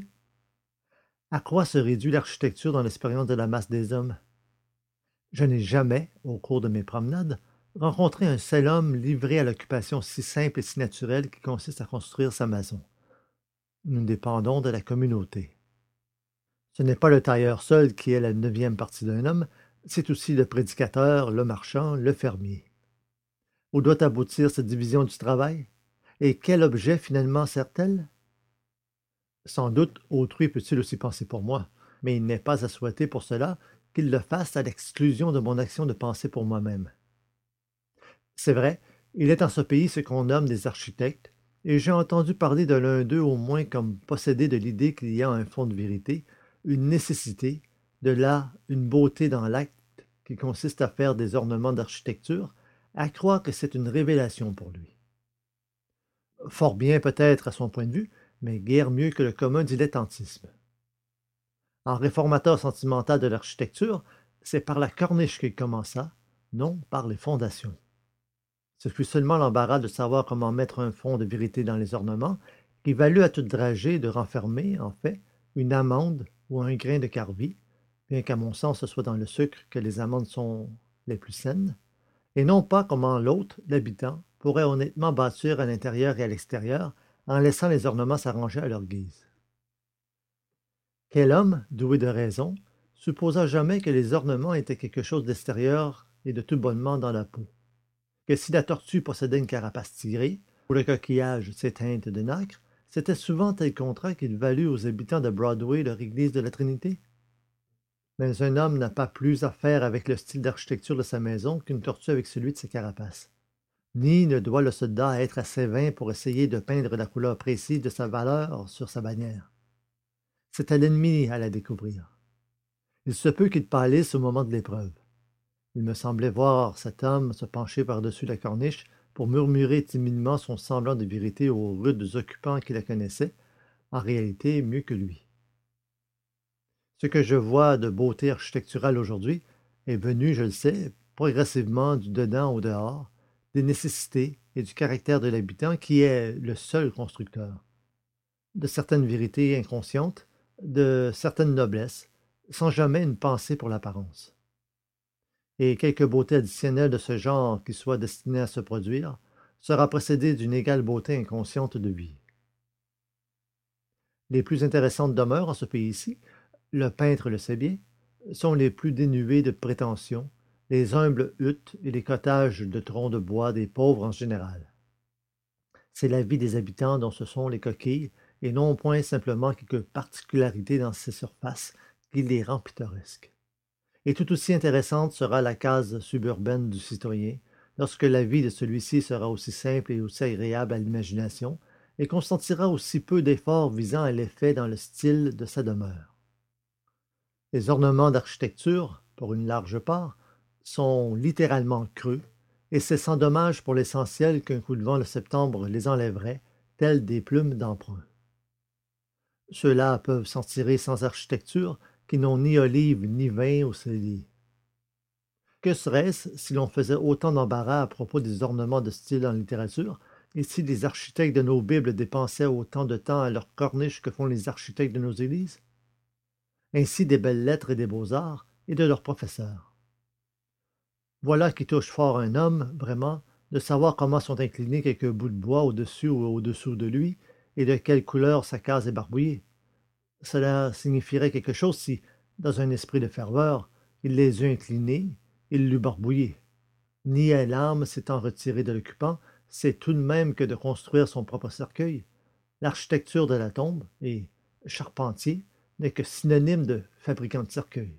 [SPEAKER 1] À quoi se réduit l'architecture dans l'expérience de la masse des hommes? Je n'ai jamais, au cours de mes promenades, rencontré un seul homme livré à l'occupation si simple et si naturelle qui consiste à construire sa maison. Nous dépendons de la communauté. Ce n'est pas le tailleur seul qui est la neuvième partie d'un homme, c'est aussi le prédicateur, le marchand, le fermier. Où doit aboutir cette division du travail? Et quel objet finalement sert-elle? Sans doute autrui peut-il aussi penser pour moi, mais il n'est pas à souhaiter pour cela qu'il le fasse à l'exclusion de mon action de penser pour moi-même. C'est vrai, il est en ce pays ce qu'on nomme des architectes, et j'ai entendu parler de l'un d'eux au moins comme possédé de l'idée qu'il y a un fond de vérité, une nécessité, de là une beauté dans l'acte qui consiste à faire des ornements d'architecture, à croire que c'est une révélation pour lui. Fort bien peut-être à son point de vue, mais guère mieux que le commun dilettantisme. En réformateur sentimental de l'architecture, c'est par la corniche qu'il commença, non par les fondations. Ce fut seulement l'embarras de savoir comment mettre un fond de vérité dans les ornements qui valut à toute dragée de renfermer, en fait, une amande ou un grain de carvi, bien qu'à mon sens ce soit dans le sucre que les amandes sont les plus saines, et non pas comment l'hôte, l'habitant, pourrait honnêtement bâtir à l'intérieur et à l'extérieur en laissant les ornements s'arranger à leur guise. Quel homme, doué de raison, supposa jamais que les ornements étaient quelque chose d'extérieur et de tout bonnement dans la peau? Que si la tortue possédait une carapace tirée, ou le coquillage ses teintes de nacre, c'était souvent tel contrat qu'il valut aux habitants de Broadway leur église de la Trinité? Mais un homme n'a pas plus à faire avec le style d'architecture de sa maison qu'une tortue avec celui de sa carapace. Ni ne doit le soldat être assez vain pour essayer de peindre la couleur précise de sa valeur sur sa bannière. C'est à l'ennemi à la découvrir. Il se peut qu'il pâlisse au moment de l'épreuve. Il me semblait voir cet homme se pencher par-dessus la corniche pour murmurer timidement son semblant de vérité aux rudes occupants qui la connaissaient, en réalité mieux que lui. Ce que je vois de beauté architecturale aujourd'hui est venu, je le sais, progressivement du dedans au dehors, des nécessités et du caractère de l'habitant qui est le seul constructeur, de certaines vérités inconscientes, de certaines noblesses, sans jamais une pensée pour l'apparence. Et quelque beauté additionnelle de ce genre qui soit destinée à se produire sera précédée d'une égale beauté inconsciente de vie. Les plus intéressantes demeures en ce pays-ci, le peintre le sait bien, sont les plus dénuées de prétentions, les humbles huttes et les cottages de troncs de bois des pauvres en général. C'est la vie des habitants dont ce sont les coquilles, et non point simplement quelques particularités dans ces surfaces qui les rend pittoresques. Et tout aussi intéressante sera la case suburbaine du citoyen, lorsque la vie de celui-ci sera aussi simple et aussi agréable à l'imagination, et consentira aussi peu d'efforts visant à l'effet dans le style de sa demeure. Les ornements d'architecture, pour une large part, sont littéralement creux, et c'est sans dommage pour l'essentiel qu'un coup de vent de septembre les enlèverait, telles des plumes d'emprunt. Ceux-là peuvent s'en tirer sans architecture, qui n'ont ni olive ni vin au cellier. Que serait-ce si l'on faisait autant d'embarras à propos des ornements de style en littérature, et si les architectes de nos Bibles dépensaient autant de temps à leur corniche que font les architectes de nos églises? Ainsi des belles lettres et des beaux-arts, et de leurs professeurs. Voilà qui touche fort un homme, vraiment, de savoir comment sont inclinés quelques bouts de bois au-dessus ou au-dessous de lui, et de quelle couleur sa case est barbouillée. Cela signifierait quelque chose si, dans un esprit de ferveur, il les eût inclinés, il l'eût barbouillé. Nier l'âme s'étant retirée de l'occupant, c'est tout de même que de construire son propre cercueil. L'architecture de la tombe, et charpentier, n'est que synonyme de fabricant de cercueil.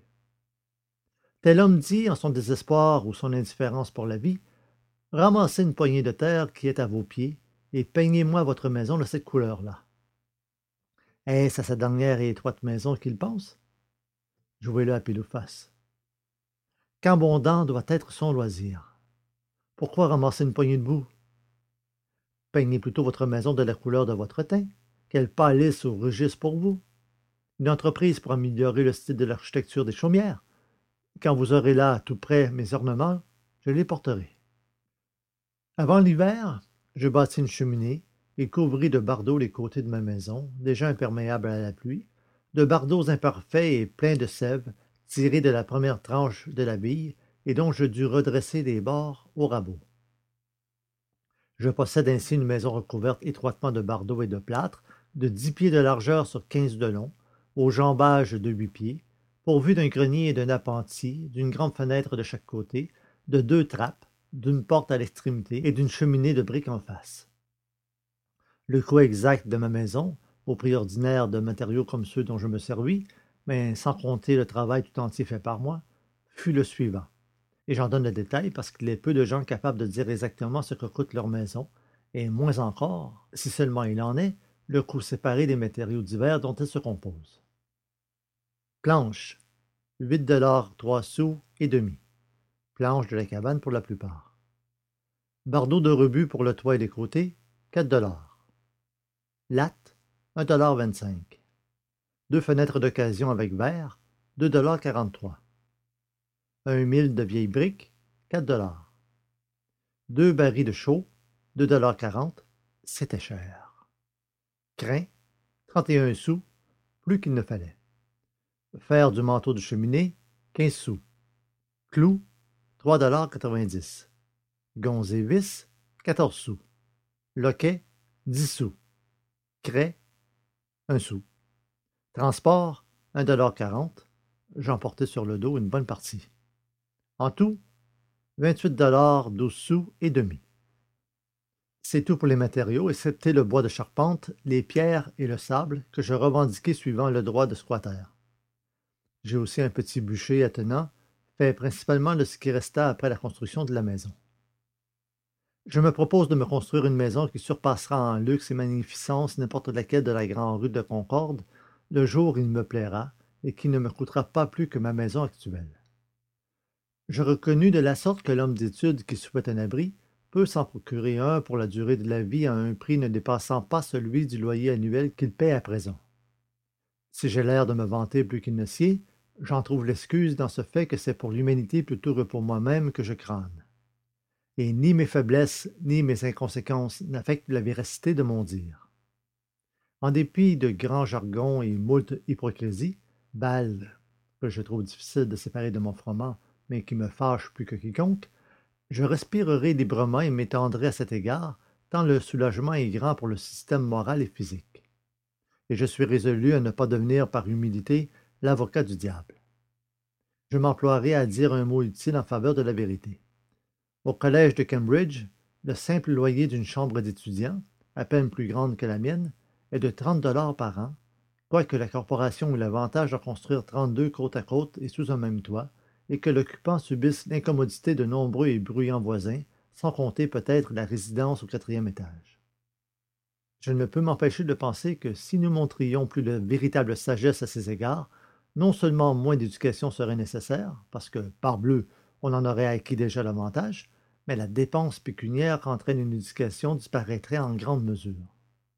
[SPEAKER 1] Tel homme dit, en son désespoir ou son indifférence pour la vie, ramassez une poignée de terre qui est à vos pieds, et peignez-moi votre maison de cette couleur-là. Est-ce à sa dernière et étroite maison qu'il pense? Jouez-le à pile ou face. Qu'abondant doit être son loisir. Pourquoi ramasser une poignée de boue? Peignez plutôt votre maison de la couleur de votre teint, qu'elle pâlisse ou rougisse pour vous. Une entreprise pour améliorer le style de l'architecture des chaumières. Quand vous aurez là tout près mes ornements, je les porterai. Avant l'hiver, je bâtis une cheminée et couvris de bardeaux les côtés de ma maison, déjà imperméables à la pluie, de bardeaux imparfaits et pleins de sève, tirés de la première tranche de la bille et dont je dus redresser les bords au rabot. Je possède ainsi une maison recouverte étroitement de bardeaux et de plâtre, de dix pieds de largeur sur quinze de long, au jambage de huit pieds, pourvue d'un grenier et d'un appentis, d'une grande fenêtre de chaque côté, de deux trappes, d'une porte à l'extrémité et d'une cheminée de briques en face. Le coût exact de ma maison, au prix ordinaire de matériaux comme ceux dont je me servis, mais sans compter le travail tout entier fait par moi, fut le suivant. Et j'en donne le détail parce qu'il est peu de gens capables de dire exactement ce que coûte leur maison, et moins encore, si seulement il en est, le coût séparé des matériaux divers dont elle se compose. Planche, huit dollars trois sous et demi. Planche de la cabane pour la plupart. Bardeaux de rebut pour le toit et les côtés, quatre dollars. Latte, un dollar vingt-cinq. Deux fenêtres d'occasion avec verre, deux dollars quarante-trois. Un mille de vieilles briques, quatre dollars. Deux barils de chaux, deux dollars quarante. C'était cher. Crin, trente et un sous, plus qu'il ne fallait. Fer du manteau de cheminée, quinze sous. Clous, trois dollars quatre-vingt-dix. Gonds et vis, quatorze sous. Loquet, dix sous. Craie, un sou. Transport, un dollar quarante. J'en portais sur le dos une bonne partie. En tout, vingt-huit dollars douze sous et demi. C'est tout pour les matériaux, excepté le bois de charpente, les pierres et le sable que je revendiquais suivant le droit de squatter. J'ai aussi un petit bûcher attenant, fait principalement de ce qui resta après la construction de la maison. Je me propose de me construire une maison qui surpassera en luxe et magnificence n'importe laquelle de la grande rue de Concorde, le jour où il me plaira, et qui ne me coûtera pas plus que ma maison actuelle. Je reconnus de la sorte que l'homme d'étude qui souhaite un abri peut s'en procurer un pour la durée de la vie à un prix ne dépassant pas celui du loyer annuel qu'il paie à présent. Si j'ai l'air de me vanter plus qu'il ne sied, j'en trouve l'excuse dans ce fait que c'est pour l'humanité plutôt que pour moi-même que je crâne. Et ni mes faiblesses ni mes inconséquences n'affectent la véracité de mon dire. En dépit de grands jargons et moult hypocrisies, balles que je trouve difficile de séparer de mon froment, mais qui me fâchent plus que quiconque, je respirerai librement et m'étendrai à cet égard, tant le soulagement est grand pour le système moral et physique. Et je suis résolu à ne pas devenir par humilité l'avocat du diable. Je m'emploierai à dire un mot utile en faveur de la vérité. Au collège de Cambridge, le simple loyer d'une chambre d'étudiant, à peine plus grande que la mienne, est de trente dollars par an, quoique la corporation ait l'avantage de construire trente-deux côte à côte et sous un même toit, et que l'occupant subisse l'incommodité de nombreux et bruyants voisins, sans compter peut-être la résidence au quatrième étage. Je ne peux m'empêcher de penser que si nous montrions plus de véritable sagesse à ces égards, non seulement moins d'éducation serait nécessaire, parce que, parbleu, on en aurait acquis déjà l'avantage, mais la dépense pécuniaire qu'entraîne une éducation disparaîtrait en grande mesure.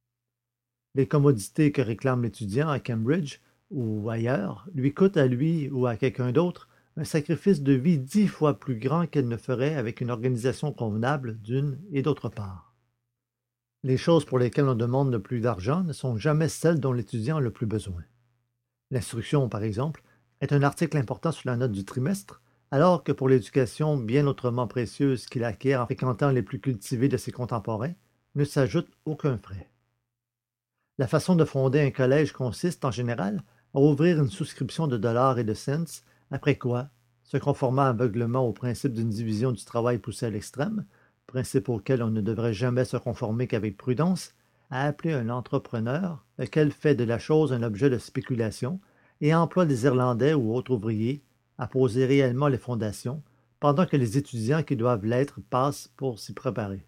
[SPEAKER 1] Les commodités que réclame l'étudiant à Cambridge ou ailleurs lui coûtent à lui ou à quelqu'un d'autre un sacrifice de vie dix fois plus grand qu'elle ne ferait avec une organisation convenable d'une et d'autre part. Les choses pour lesquelles on demande le plus d'argent ne sont jamais celles dont l'étudiant a le plus besoin. L'instruction, par exemple, est un article important sur la note du trimestre, alors que pour l'éducation bien autrement précieuse qu'il acquiert en fréquentant les plus cultivés de ses contemporains, ne s'ajoute aucun frais. La façon de fonder un collège consiste, en général, à ouvrir une souscription de dollars et de cents, après quoi, se conformant aveuglément au principe d'une division du travail poussé à l'extrême, principe auquel on ne devrait jamais se conformer qu'avec prudence, à appeler un entrepreneur, lequel fait de la chose un objet de spéculation et emploie des Irlandais ou autres ouvriers à poser réellement les fondations, pendant que les étudiants qui doivent l'être passent pour s'y préparer.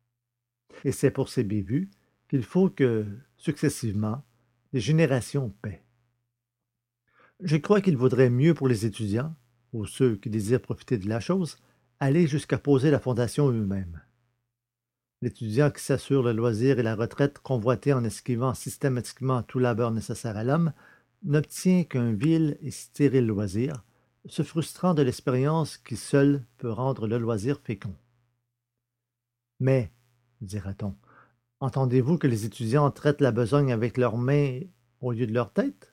[SPEAKER 1] Et c'est pour ces bévues qu'il faut que, successivement, les générations paient. Je crois qu'il vaudrait mieux pour les étudiants, ou ceux qui désirent profiter de la chose, aller jusqu'à poser la fondation eux-mêmes. L'étudiant qui s'assure le loisir et la retraite convoitée en esquivant systématiquement tout labeur nécessaire à l'homme n'obtient qu'un vil et stérile loisir, se frustrant de l'expérience qui seule peut rendre le loisir fécond. Mais, dira-t-on, entendez-vous que les étudiants traitent la besogne avec leurs mains au lieu de leur tête?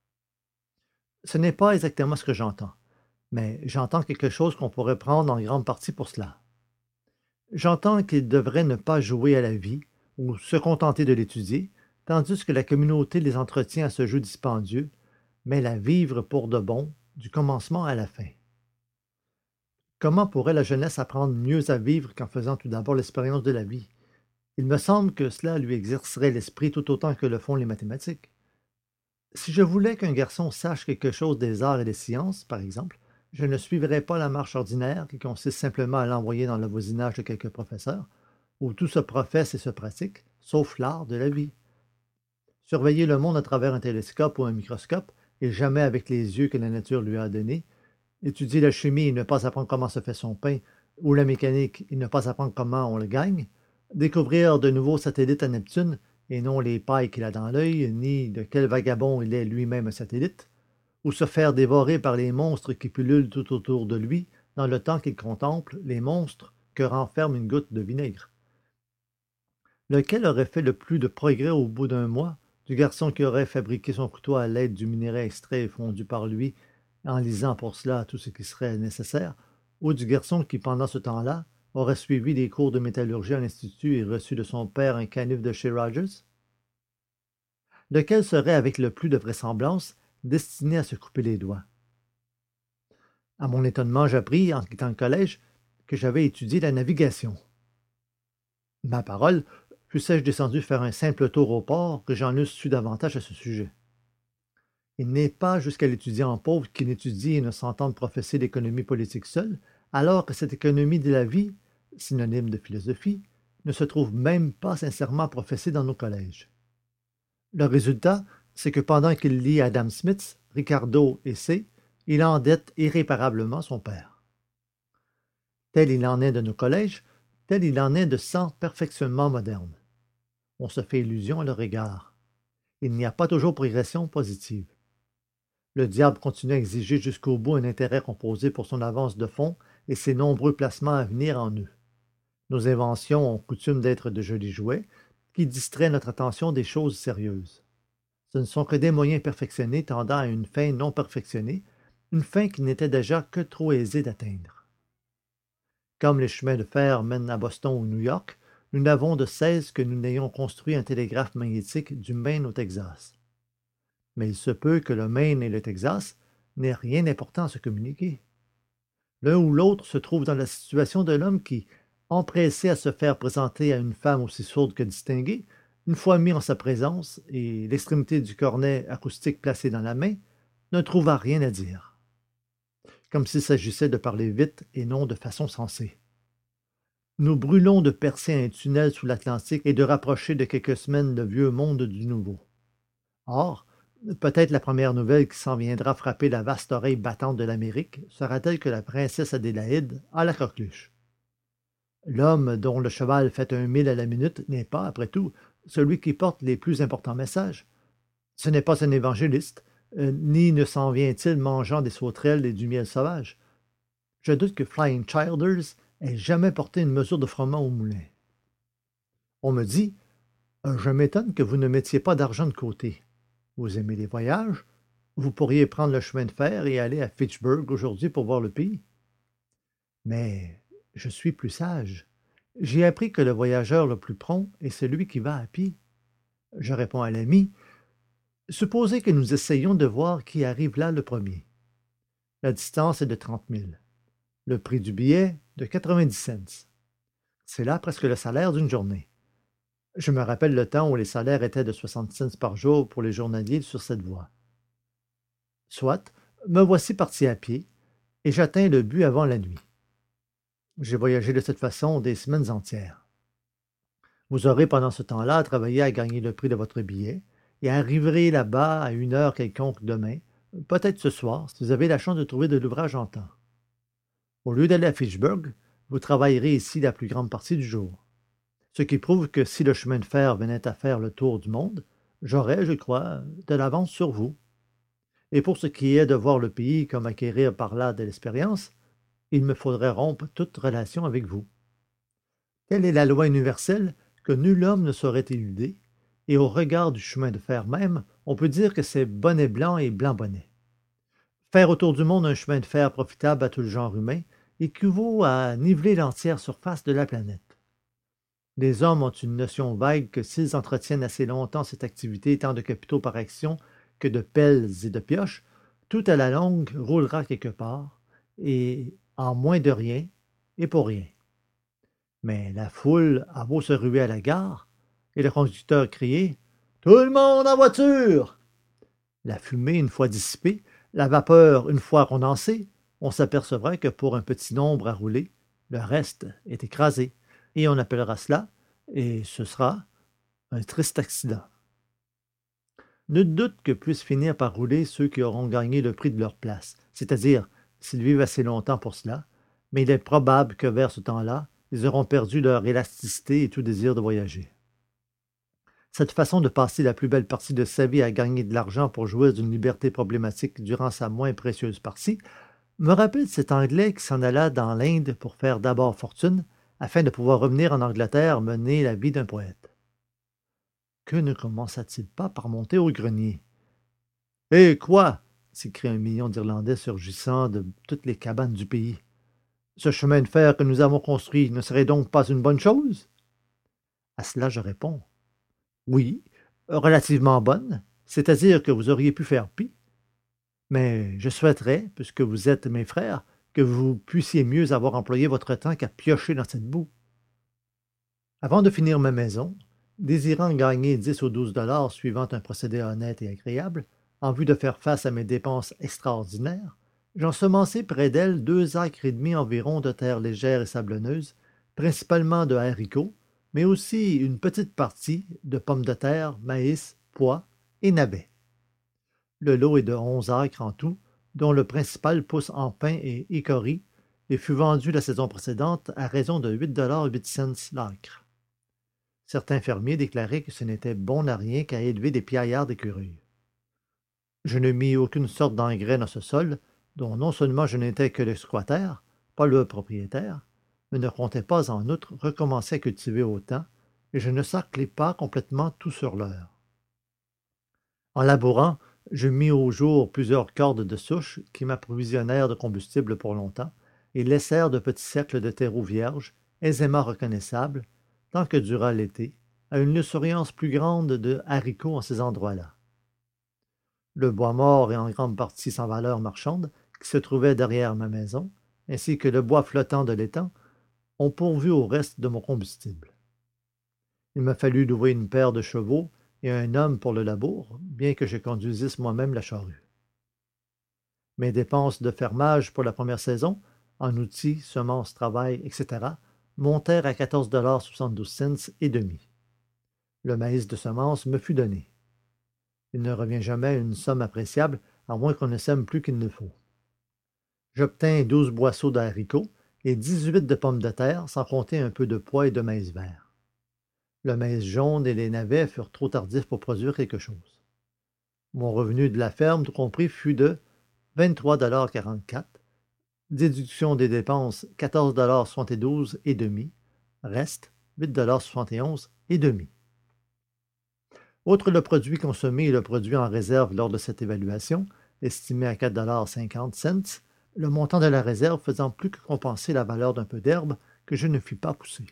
[SPEAKER 1] Ce n'est pas exactement ce que j'entends, mais j'entends quelque chose qu'on pourrait prendre en grande partie pour cela. J'entends qu'ils devraient ne pas jouer à la vie ou se contenter de l'étudier, tandis que la communauté les entretient à ce jeu dispendieux, mais la vivre pour de bon, du commencement à la fin. Comment pourrait la jeunesse apprendre mieux à vivre qu'en faisant tout d'abord l'expérience de la vie? Il me semble que cela lui exercerait l'esprit tout autant que le font les mathématiques. Si je voulais qu'un garçon sache quelque chose des arts et des sciences, par exemple, je ne suivrais pas la marche ordinaire qui consiste simplement à l'envoyer dans le voisinage de quelques professeurs, où tout se professe et se pratique, sauf l'art de la vie. Surveiller le monde à travers un télescope ou un microscope, et jamais avec les yeux que la nature lui a donnés, étudier la chimie et ne pas apprendre comment se fait son pain, ou la mécanique et ne pas apprendre comment on le gagne, découvrir de nouveaux satellites à Neptune, et non les pailles qu'il a dans l'œil, ni de quel vagabond il est lui-même un satellite, ou se faire dévorer par les monstres qui pullulent tout autour de lui, dans le temps qu'il contemple les monstres que renferme une goutte de vinaigre. Lequel aurait fait le plus de progrès au bout d'un mois, du garçon qui aurait fabriqué son couteau à l'aide du minerai extrait et fondu par lui, en lisant pour cela tout ce qui serait nécessaire, ou du garçon qui, pendant ce temps-là, aurait suivi des cours de métallurgie à l'Institut et reçu de son père un canif de chez Rogers? Lequel serait, avec le plus de vraisemblance, destiné à se couper les doigts? À mon étonnement, j'appris, en quittant le collège, que j'avais étudié la navigation. Ma parole, fussé-je descendu faire un simple tour au port, que j'en eusse su davantage à ce sujet. Il n'est pas jusqu'à l'étudiant pauvre qui n'étudie et ne s'entende professer l'économie politique seule, alors que cette économie de la vie, synonyme de philosophie, ne se trouve même pas sincèrement professée dans nos collèges. Le résultat, c'est que pendant qu'il lit Adam Smith, Ricardo et C, il endette irréparablement son père. Tel il en est de nos collèges, tel il en est de cent perfectionnements modernes. On se fait illusion à leur égard. Il n'y a pas toujours progression positive. Le diable continue à exiger jusqu'au bout un intérêt composé pour son avance de fonds et ses nombreux placements à venir en eux. Nos inventions ont coutume d'être de jolis jouets qui distraient notre attention des choses sérieuses. Ce ne sont que des moyens perfectionnés tendant à une fin non perfectionnée, une fin qui n'était déjà que trop aisée d'atteindre. Comme les chemins de fer mènent à Boston ou New York, nous n'avons de cesse que nous n'ayons construit un télégraphe magnétique du Maine au Texas. Mais il se peut que le Maine et le Texas n'aient rien d'important à se communiquer. L'un ou l'autre se trouve dans la situation de l'homme qui, empressé à se faire présenter à une femme aussi sourde que distinguée, une fois mis en sa présence et l'extrémité du cornet acoustique placée dans la main, ne trouva rien à dire. Comme s'il s'agissait de parler vite et non de façon sensée. Nous brûlons de percer un tunnel sous l'Atlantique et de rapprocher de quelques semaines le vieux monde du nouveau. Or, peut-être la première nouvelle qui s'en viendra frapper la vaste oreille battante de l'Amérique sera-t-elle que la princesse Adélaïde a la coqueluche. L'homme dont le cheval fait un mille à la minute n'est pas, après tout, celui qui porte les plus importants messages. Ce n'est pas un évangéliste, euh, ni ne s'en vient-il mangeant des sauterelles et du miel sauvage. Je doute que Flying Childers ait jamais porté une mesure de froment au moulin. On me dit, euh, je m'étonne que vous ne mettiez pas d'argent de côté. Vous aimez les voyages? Vous pourriez prendre le chemin de fer et aller à Fitchburg aujourd'hui pour voir le pays. Mais je suis plus sage. J'ai appris que le voyageur le plus prompt est celui qui va à pied. Je réponds à l'ami, supposez que nous essayions de voir qui arrive là le premier. La distance est de trente milles. Le prix du billet, de quatre-vingt-dix cents. C'est là presque le salaire d'une journée. Je me rappelle le temps où les salaires étaient de soixante cents par jour pour les journaliers sur cette voie. Soit, me voici parti à pied, et j'atteins le but avant la nuit. J'ai voyagé de cette façon des semaines entières. Vous aurez pendant ce temps-là travaillé à gagner le prix de votre billet, et arriverez là-bas à une heure quelconque demain, peut-être ce soir, si vous avez la chance de trouver de l'ouvrage en temps. Au lieu d'aller à Fitchburg, vous travaillerez ici la plus grande partie du jour. Ce qui prouve que si le chemin de fer venait à faire le tour du monde, j'aurais, je crois, de l'avance sur vous. Et pour ce qui est de voir le pays comme acquérir par là de l'expérience, il me faudrait rompre toute relation avec vous. Telle est la loi universelle que nul homme ne saurait éluder, et au regard du chemin de fer même, on peut dire que c'est bonnet blanc et blanc bonnet. Faire autour du monde un chemin de fer profitable à tout le genre humain équivaut à niveler l'entière surface de la planète. Les hommes ont une notion vague que s'ils entretiennent assez longtemps cette activité tant de capitaux par action que de pelles et de pioches, tout à la longue roulera quelque part, et en moins de rien et pour rien. Mais la foule a beau se ruer à la gare et le conducteur crier tout le monde en voiture. La fumée, une fois dissipée, la vapeur, une fois condensée, on s'apercevra que pour un petit nombre à rouler, le reste est écrasé. Et on appellera cela, et ce sera, un triste accident. Nul doute que puissent finir par rouler ceux qui auront gagné le prix de leur place, c'est-à-dire s'ils vivent assez longtemps pour cela, mais il est probable que vers ce temps-là, ils auront perdu leur élasticité et tout désir de voyager. Cette façon de passer la plus belle partie de sa vie à gagner de l'argent pour jouir d'une liberté problématique durant sa moins précieuse partie me rappelle cet Anglais qui s'en alla dans l'Inde pour faire d'abord fortune afin de pouvoir revenir en Angleterre mener la vie d'un poète. Que ne commença-t-il pas par monter au grenier? Eh quoi? S'écria un million d'Irlandais surgissant de toutes les cabanes du pays. Ce chemin de fer que nous avons construit ne serait donc pas une bonne chose? À cela je réponds. Oui, relativement bonne, c'est-à-dire que vous auriez pu faire pis. Mais je souhaiterais, puisque vous êtes mes frères, que vous puissiez mieux avoir employé votre temps qu'à piocher dans cette boue. Avant de finir ma maison, désirant gagner dix ou douze dollars suivant un procédé honnête et agréable, en vue de faire face à mes dépenses extraordinaires, j'ensemençai près d'elle deux acres et demi environ de terre légère et sablonneuse, principalement de haricots, mais aussi une petite partie de pommes de terre, maïs, pois et navets. Le lot est de onze acres en tout, dont le principal pousse en pin et hickory et fut vendu la saison précédente à raison de huit dollars huit cents l'acre. Certains fermiers déclaraient que ce n'était bon à rien qu'à élever des piaillards d'écureuils. Je ne mis aucune sorte d'engrais dans ce sol, dont non seulement je n'étais que le squatter, pas le propriétaire, mais ne comptais pas en outre recommencer à cultiver autant, et je ne sarclai pas complètement tout sur l'heure. En labourant, je mis au jour plusieurs cordes de souche qui m'approvisionnèrent de combustible pour longtemps et laissèrent de petits cercles de terreau vierge, aisément reconnaissables, tant que dura l'été, à une luxuriance plus grande de haricots en ces endroits-là. Le bois mort et en grande partie sans valeur marchande, qui se trouvait derrière ma maison, ainsi que le bois flottant de l'étang, ont pourvu au reste de mon combustible. Il m'a fallu louer une paire de chevaux et un homme pour le labour, bien que je conduisisse moi-même la charrue. Mes dépenses de fermage pour la première saison, en outils, semences, travail, et cetera, montèrent à quatorze dollars soixante-douze cents et demi. Le maïs de semence me fut donné. Il ne revient jamais à une somme appréciable, à moins qu'on ne sème plus qu'il ne faut. J'obtins douze boisseaux de haricots et dix-huit de pommes de terre, sans compter un peu de pois et de maïs vert. Le maïs jaune et les navets furent trop tardifs pour produire quelque chose. Mon revenu de la ferme, tout compris, fut de vingt-trois dollars quarante-quatre, déduction des dépenses quatorze dollars soixante-douze et demi, reste huit dollars soixante et onze et demi. Outre le produit consommé et le produit en réserve lors de cette évaluation, estimé à quatre dollars cinquante, le montant de la réserve faisant plus que compenser la valeur d'un peu d'herbe que je ne fis pas pousser.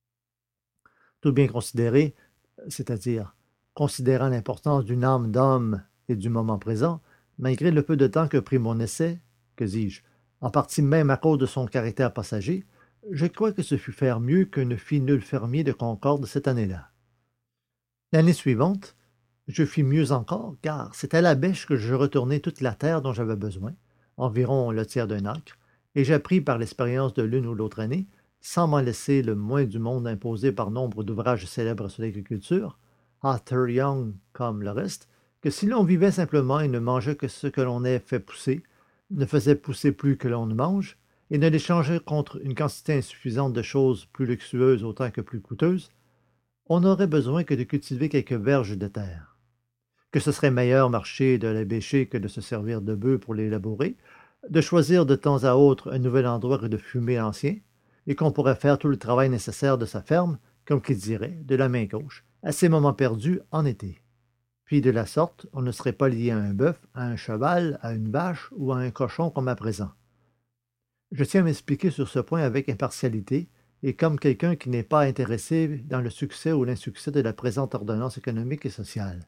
[SPEAKER 1] Tout bien considéré, c'est-à-dire considérant l'importance d'une âme d'homme et du moment présent, malgré le peu de temps que prit mon essai, que dis-je, en partie même à cause de son caractère passager, je crois que ce fut faire mieux que ne fit nul fermier de Concorde cette année-là. L'année suivante, je fis mieux encore, car c'est à la bêche que je retournai toute la terre dont j'avais besoin, environ le tiers d'un acre, et j'appris par l'expérience de l'une ou l'autre année, sans m'en laisser le moins du monde imposé par nombre d'ouvrages célèbres sur l'agriculture, Arthur Young comme le reste, que si l'on vivait simplement et ne mangeait que ce que l'on ait fait pousser, ne faisait pousser plus que l'on ne mange, et ne l'échangeait contre une quantité insuffisante de choses plus luxueuses autant que plus coûteuses, on n'aurait besoin que de cultiver quelques verges de terre. Que ce serait meilleur marcher de les bêcher que de se servir de bœufs pour les labourer, de choisir de temps à autre un nouvel endroit que de fumer l'ancien, et qu'on pourrait faire tout le travail nécessaire de sa ferme, comme qui dirait, de la main gauche, à ses moments perdus en été. Puis de la sorte, on ne serait pas lié à un bœuf, à un cheval, à une vache ou à un cochon comme à présent. Je tiens à m'expliquer sur ce point avec impartialité et comme quelqu'un qui n'est pas intéressé dans le succès ou l'insuccès de la présente ordonnance économique et sociale.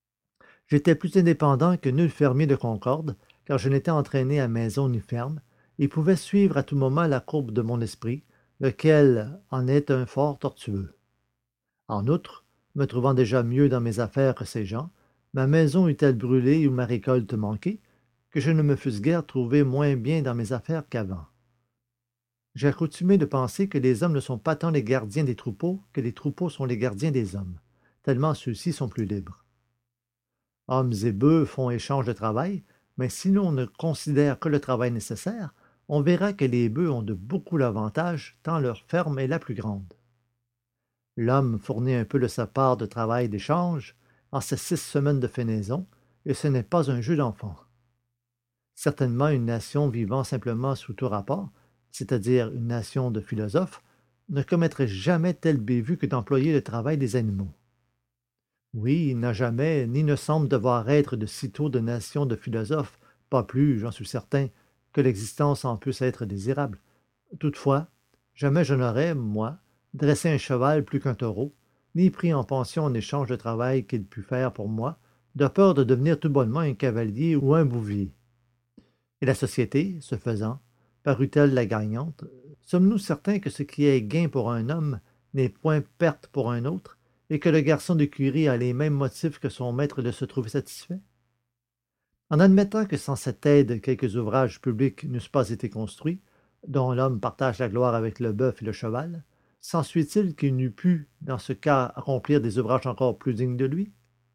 [SPEAKER 1] J'étais plus indépendant que nul fermier de Concorde, car je n'étais entraîné à maison ni ferme, et pouvait suivre à tout moment la courbe de mon esprit, lequel en est un fort tortueux. En outre, me trouvant déjà mieux dans mes affaires que ces gens, ma maison eût-elle brûlé ou ma récolte manqué, que je ne me fusse guère trouvé moins bien dans mes affaires qu'avant. J'ai accoutumé de penser que les hommes ne sont pas tant les gardiens des troupeaux que les troupeaux sont les gardiens des hommes, tellement ceux-ci sont plus libres. Hommes et bœufs font échange de travail, mais si l'on ne considère que le travail nécessaire, on verra que les bœufs ont de beaucoup l'avantage, tant leur ferme est la plus grande. L'homme fournit un peu de sa part de travail d'échange en ces six semaines de fenaison, et ce n'est pas un jeu d'enfant. Certainement une nation vivant simplement sous tout rapport, c'est-à-dire une nation de philosophes, ne commettrait jamais telle bévue que d'employer le travail des animaux. Oui, il n'a jamais, ni ne semble devoir être de sitôt de nation de philosophes, pas plus, j'en suis certain, que l'existence en puisse être désirable. Toutefois, jamais je n'aurais, moi, dressé un cheval plus qu'un taureau, ni pris en pension en échange de travail qu'il pût faire pour moi, de peur de devenir tout bonnement un cavalier ou un bouvier. Et la société, ce faisant, parut-elle la gagnante? Sommes-nous certains que ce qui est gain pour un homme n'est point perte pour un autre, et que le garçon d'écurie a les mêmes motifs que son maître de se trouver satisfait? En admettant que sans cette aide quelques ouvrages publics n'eussent pas été construits, dont l'homme partage la gloire avec le bœuf et le cheval, s'ensuit-il qu'il n'eût pu, dans ce cas, accomplir des ouvrages encore plus dignes de lui?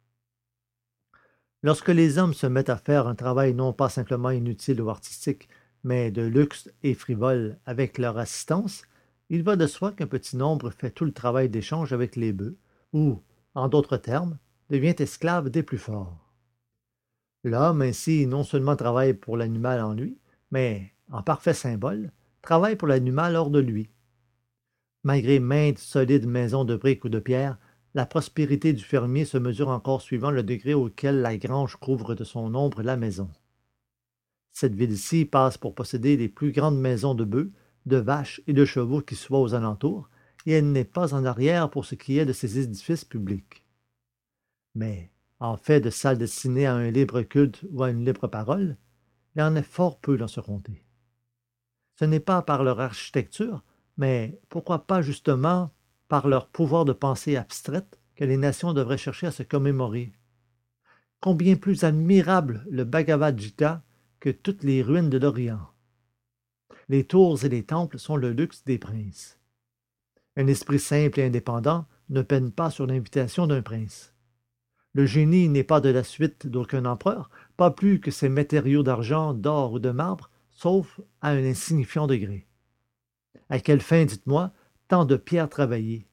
[SPEAKER 1] Lorsque les hommes se mettent à faire un travail non pas simplement inutile ou artistique, mais de luxe et frivole avec leur assistance, il va de soi qu'un petit nombre fait tout le travail d'échange avec les bœufs, ou, en d'autres termes, devient esclave des plus forts. L'homme, ainsi, non seulement travaille pour l'animal en lui, mais, en parfait symbole, travaille pour l'animal hors de lui. Malgré maintes solides maisons de briques ou de pierre, la prospérité du fermier se mesure encore suivant le degré auquel la grange couvre de son ombre la maison. Cette ville-ci passe pour posséder les plus grandes maisons de bœufs, de vaches et de chevaux qui soient aux alentours, et elle n'est pas en arrière pour ce qui est de ses édifices publics. Mais, en fait de salles destinées à un libre culte ou à une libre parole, il y en a fort peu dans ce comté. Ce n'est pas par leur architecture, mais pourquoi pas justement par leur pouvoir de pensée abstraite que les nations devraient chercher à se commémorer. Combien plus admirable le Bhagavad Gita que toutes les ruines de l'Orient. Les tours et les temples sont le luxe des princes. Un esprit simple et indépendant ne peine pas sur l'invitation d'un prince. Le génie n'est pas de la suite d'aucun empereur, pas plus que ses matériaux d'argent, d'or ou de marbre, sauf à un insignifiant degré. À quelle fin, dites-moi, tant de pierres travaillées?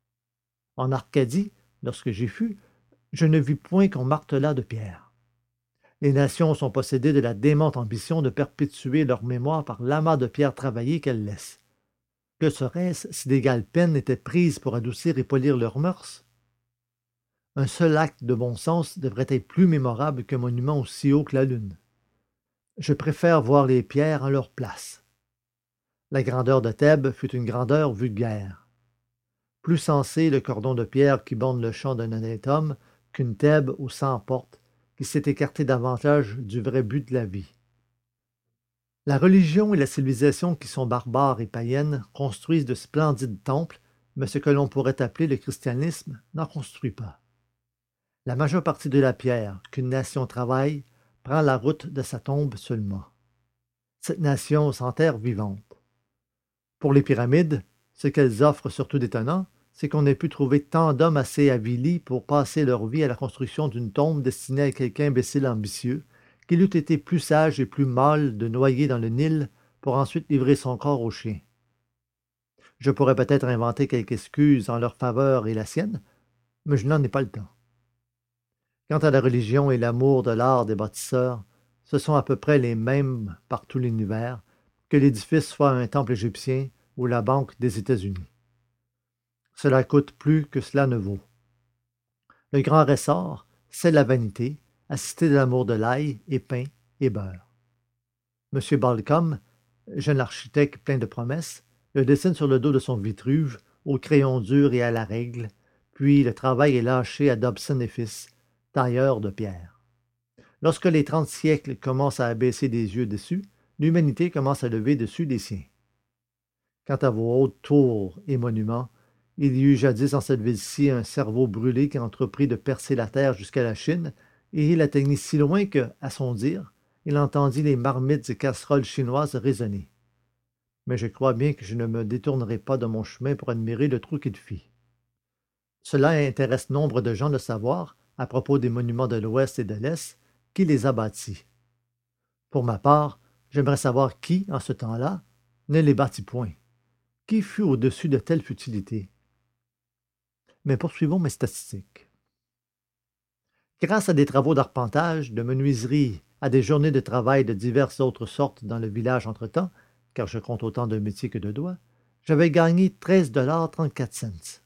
[SPEAKER 1] En Arcadie, lorsque j'y fus, je ne vis point qu'on martelât de pierre. Les nations sont possédées de la démente ambition de perpétuer leur mémoire par l'amas de pierres travaillées qu'elles laissent. Que serait-ce si d'égale peine étaient prises pour adoucir et polir leurs mœurs? Un seul acte de bon sens devrait être plus mémorable qu'un monument aussi haut que la lune. Je préfère voir les pierres en leur place. La grandeur de Thèbes fut une grandeur vulgaire. Plus sensé le cordon de pierre qui borne le champ d'un honnête homme qu'une Thèbes aux cent portes qui s'est écartée davantage du vrai but de la vie. La religion et la civilisation qui sont barbares et païennes construisent de splendides temples, mais ce que l'on pourrait appeler le christianisme n'en construit pas. La majeure partie de la pierre qu'une nation travaille prend la route de sa tombe seulement. Cette nation s'enterre vivante. Pour les pyramides, ce qu'elles offrent surtout d'étonnant, c'est qu'on ait pu trouver tant d'hommes assez avilis pour passer leur vie à la construction d'une tombe destinée à quelque imbécile ambitieux, qu'il eût été plus sage et plus mâle de noyer dans le Nil pour ensuite livrer son corps aux chiens. Je pourrais peut-être inventer quelque excuse en leur faveur et la sienne, mais je n'en ai pas le temps. Quant à la religion et l'amour de l'art des bâtisseurs, ce sont à peu près les mêmes par tout l'univers, que l'édifice soit un temple égyptien ou la banque des États-Unis. Cela coûte plus que cela ne vaut. Le grand ressort, c'est la vanité, assistée de l'amour de l'ail et pain et beurre. M. Balcom, jeune architecte plein de promesses, le dessine sur le dos de son Vitruve, au crayon dur et à la règle, puis le travail est lâché à Dobson et Fils, tailleurs de pierre. Lorsque les trente siècles commencent à abaisser des yeux dessus, l'humanité commence à lever dessus les siens. Quant à vos hautes tours et monuments, il y eut jadis en cette ville-ci un cerveau brûlé qui entreprit de percer la terre jusqu'à la Chine, et il atteignit si loin que, à son dire, il entendit les marmites et casseroles chinoises résonner. Mais je crois bien que je ne me détournerai pas de mon chemin pour admirer le trou qu'il fit. Cela intéresse nombre de gens de savoir, à propos des monuments de l'Ouest et de l'Est, qui les a bâtis. Pour ma part, j'aimerais savoir qui, en ce temps-là, ne les bâtit point. Qui fut au-dessus de telle futilité? Mais poursuivons mes statistiques. Grâce à des travaux d'arpentage, de menuiserie, à des journées de travail de diverses autres sortes dans le village entre-temps, car je compte autant de métiers que de doigts, j'avais gagné treize dollars trente-quatre cents.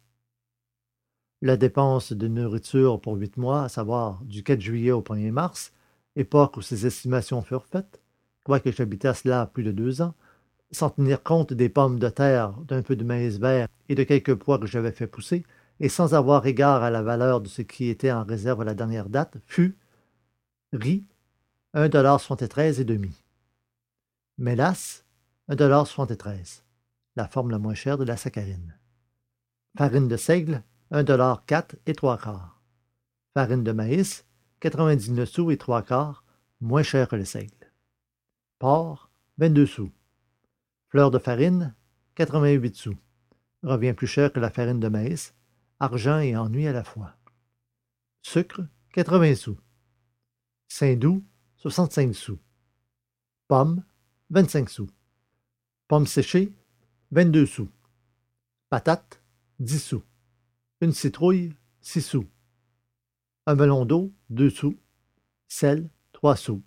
[SPEAKER 1] La dépense de nourriture pour huit mois, à savoir du quatre juillet au premier mars, époque où ces estimations furent faites, quoique j'habitasse là plus de deux ans, sans tenir compte des pommes de terre, d'un peu de maïs vert et de quelques pois que j'avais fait pousser, et sans avoir égard à la valeur de ce qui était en réserve à la dernière date, fut riz, un dollar soixante-treize et demi. Mélasse, un dollar soixante-treize, la forme la moins chère de la saccharine. Farine de seigle, un dollar quatre et trois quarts. Farine de maïs, quatre-vingt-dix-neuf sous et trois quarts, moins cher que le seigle. Porc, vingt-deux sous. Fleur de farine, quatre-vingt-huit sous. Revient plus cher que la farine de maïs, argent et ennui à la fois. Sucre, quatre-vingts sous. Saindoux, soixante-cinq sous. Pommes, vingt-cinq sous. Pommes séchées, vingt-deux sous. Patates, dix sous. Une citrouille, six sous. Un melon d'eau, deux sous. Sel, trois sous.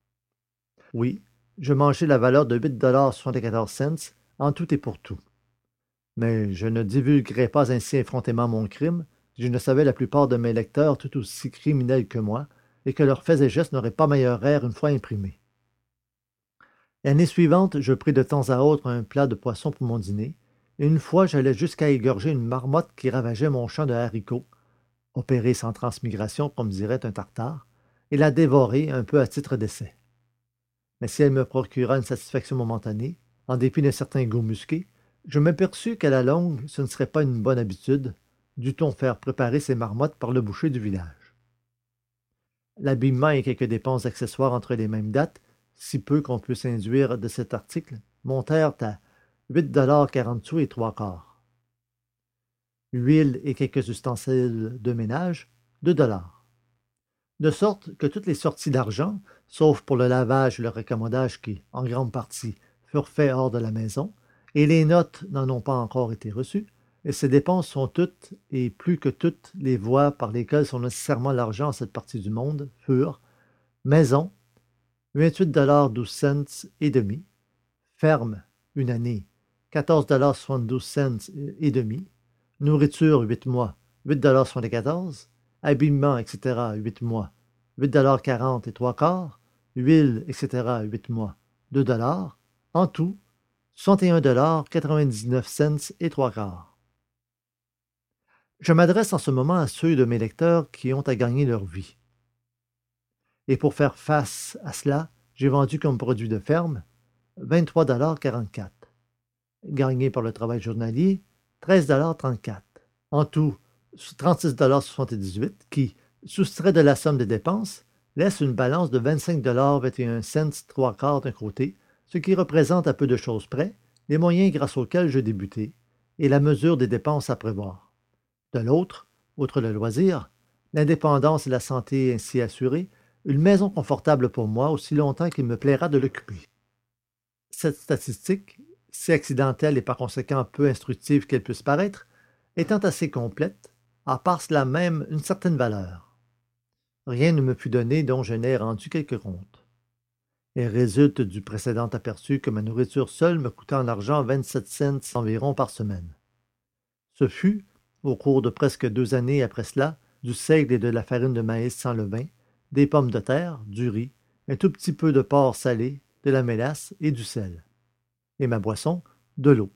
[SPEAKER 1] Oui, je mangeais la valeur de huit dollars soixante-quatorze cents en tout et pour tout. Mais je ne divulguerai pas ainsi effrontément mon crime si je ne savais la plupart de mes lecteurs tout aussi criminels que moi et que leurs faits et gestes n'auraient pas meilleur air une fois imprimés. L'année suivante, je pris de temps à autre un plat de poisson pour mon dîner, et une fois j'allais jusqu'à égorger une marmotte qui ravageait mon champ de haricots, opérer sans transmigration, comme dirait un tartare, et la dévorer un peu à titre d'essai. Mais si elle me procura une satisfaction momentanée, en dépit d'un certain goût musqué, je m'aperçus qu'à la longue, ce ne serait pas une bonne habitude, dût-on faire préparer ces marmottes par le boucher du village. L'habillement et quelques dépenses accessoires entre les mêmes dates, si peu qu'on puisse induire de cet article, montèrent à huit dollars quarante sous et trois quarts. Huile et quelques ustensiles de ménage, deux dollars. De sorte que toutes les sorties d'argent, sauf pour le lavage et le raccommodage qui, en grande partie, furent faits hors de la maison, et les notes n'en ont pas encore été reçues, et ces dépenses sont toutes, et plus que toutes les voies par lesquelles sont nécessairement l'argent en cette partie du monde, furent maison, vingt-huit dollars douze cents et demi, ferme, une année, quatorze dollars soixante-douze cents et demi, nourriture, huit mois, huit dollars soixante-quatorze, habillement, et cetera, huit mois, huit dollars quarante et trois quarts, huile, et cetera, huit mois, deux dollars, en tout, soixante et un dollars quatre-vingt-dix-neuf cents et trois quarts. Je m'adresse en ce moment à ceux de mes lecteurs qui ont à gagner leur vie. Et pour faire face à cela, j'ai vendu comme produit de ferme vingt-trois dollars quarante-quatre. Gagné par le travail journalier, treize dollars trente-quatre. En tout, trente-six dollars soixante-dix-huit qui, soustrait de la somme des dépenses, laisse une balance de vingt-cinq dollars vingt et un cents trois quarts d'un côté, ce qui représente à peu de choses près les moyens grâce auxquels je débutai et la mesure des dépenses à prévoir. De l'autre, outre le loisir, l'indépendance et la santé ainsi assurées, une maison confortable pour moi aussi longtemps qu'il me plaira de l'occuper. Cette statistique, si accidentelle et par conséquent peu instructive qu'elle puisse paraître, étant assez complète, a par cela même une certaine valeur. Rien ne me fut donné dont je n'ai rendu quelque compte. Elle résulte du précédent aperçu que ma nourriture seule me coûtait en argent vingt-sept cents environ par semaine. Ce fut, au cours de presque deux années après cela, du seigle et de la farine de maïs sans levain, des pommes de terre, du riz, un tout petit peu de porc salé, de la mélasse et du sel. Et ma boisson, de l'eau.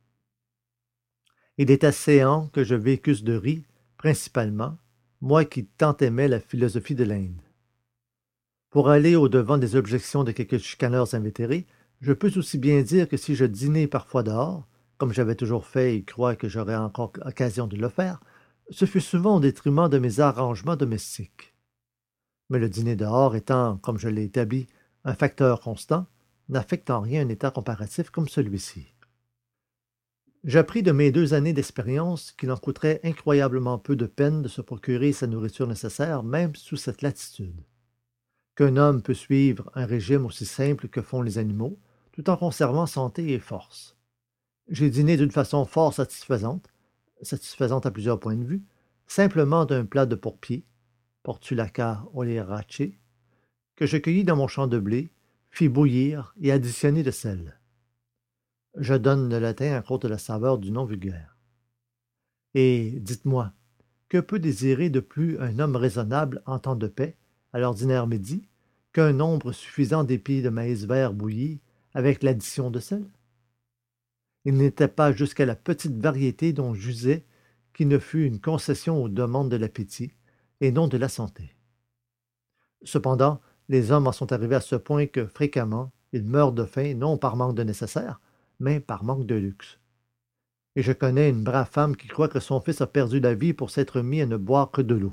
[SPEAKER 1] Il est asséant que je vécusse de riz, principalement, moi qui tant aimais la philosophie de l'Inde. Pour aller au-devant des objections de quelques chicaneurs invétérés, je peux aussi bien dire que si je dînais parfois dehors, comme j'avais toujours fait et crois que j'aurai encore occasion de le faire, ce fut souvent au détriment de mes arrangements domestiques. Mais le dîner dehors étant, comme je l'ai établi, un facteur constant, n'affecte en rien un état comparatif comme celui-ci. J'appris de mes deux années d'expérience qu'il en coûterait incroyablement peu de peine de se procurer sa nourriture nécessaire, même sous cette latitude. Qu'un homme peut suivre un régime aussi simple que font les animaux, tout en conservant santé et force. J'ai dîné d'une façon fort satisfaisante, satisfaisante à plusieurs points de vue, simplement d'un plat de pourpier, portulaca oleracea, que je cueillis dans mon champ de blé, fis bouillir et additionner de sel. Je donne le latin à cause de la saveur du nom vulgaire. Et dites-moi, que peut désirer de plus un homme raisonnable en temps de paix, à l'ordinaire midi, qu'un nombre suffisant d'épis de maïs vert bouillis avec l'addition de sel? Il n'était pas jusqu'à la petite variété dont j'usais qui ne fût une concession aux demandes de l'appétit et non de la santé. Cependant, les hommes en sont arrivés à ce point que fréquemment, ils meurent de faim non par manque de nécessaire, mais par manque de luxe. Et je connais une brave femme qui croit que son fils a perdu la vie pour s'être mis à ne boire que de l'eau.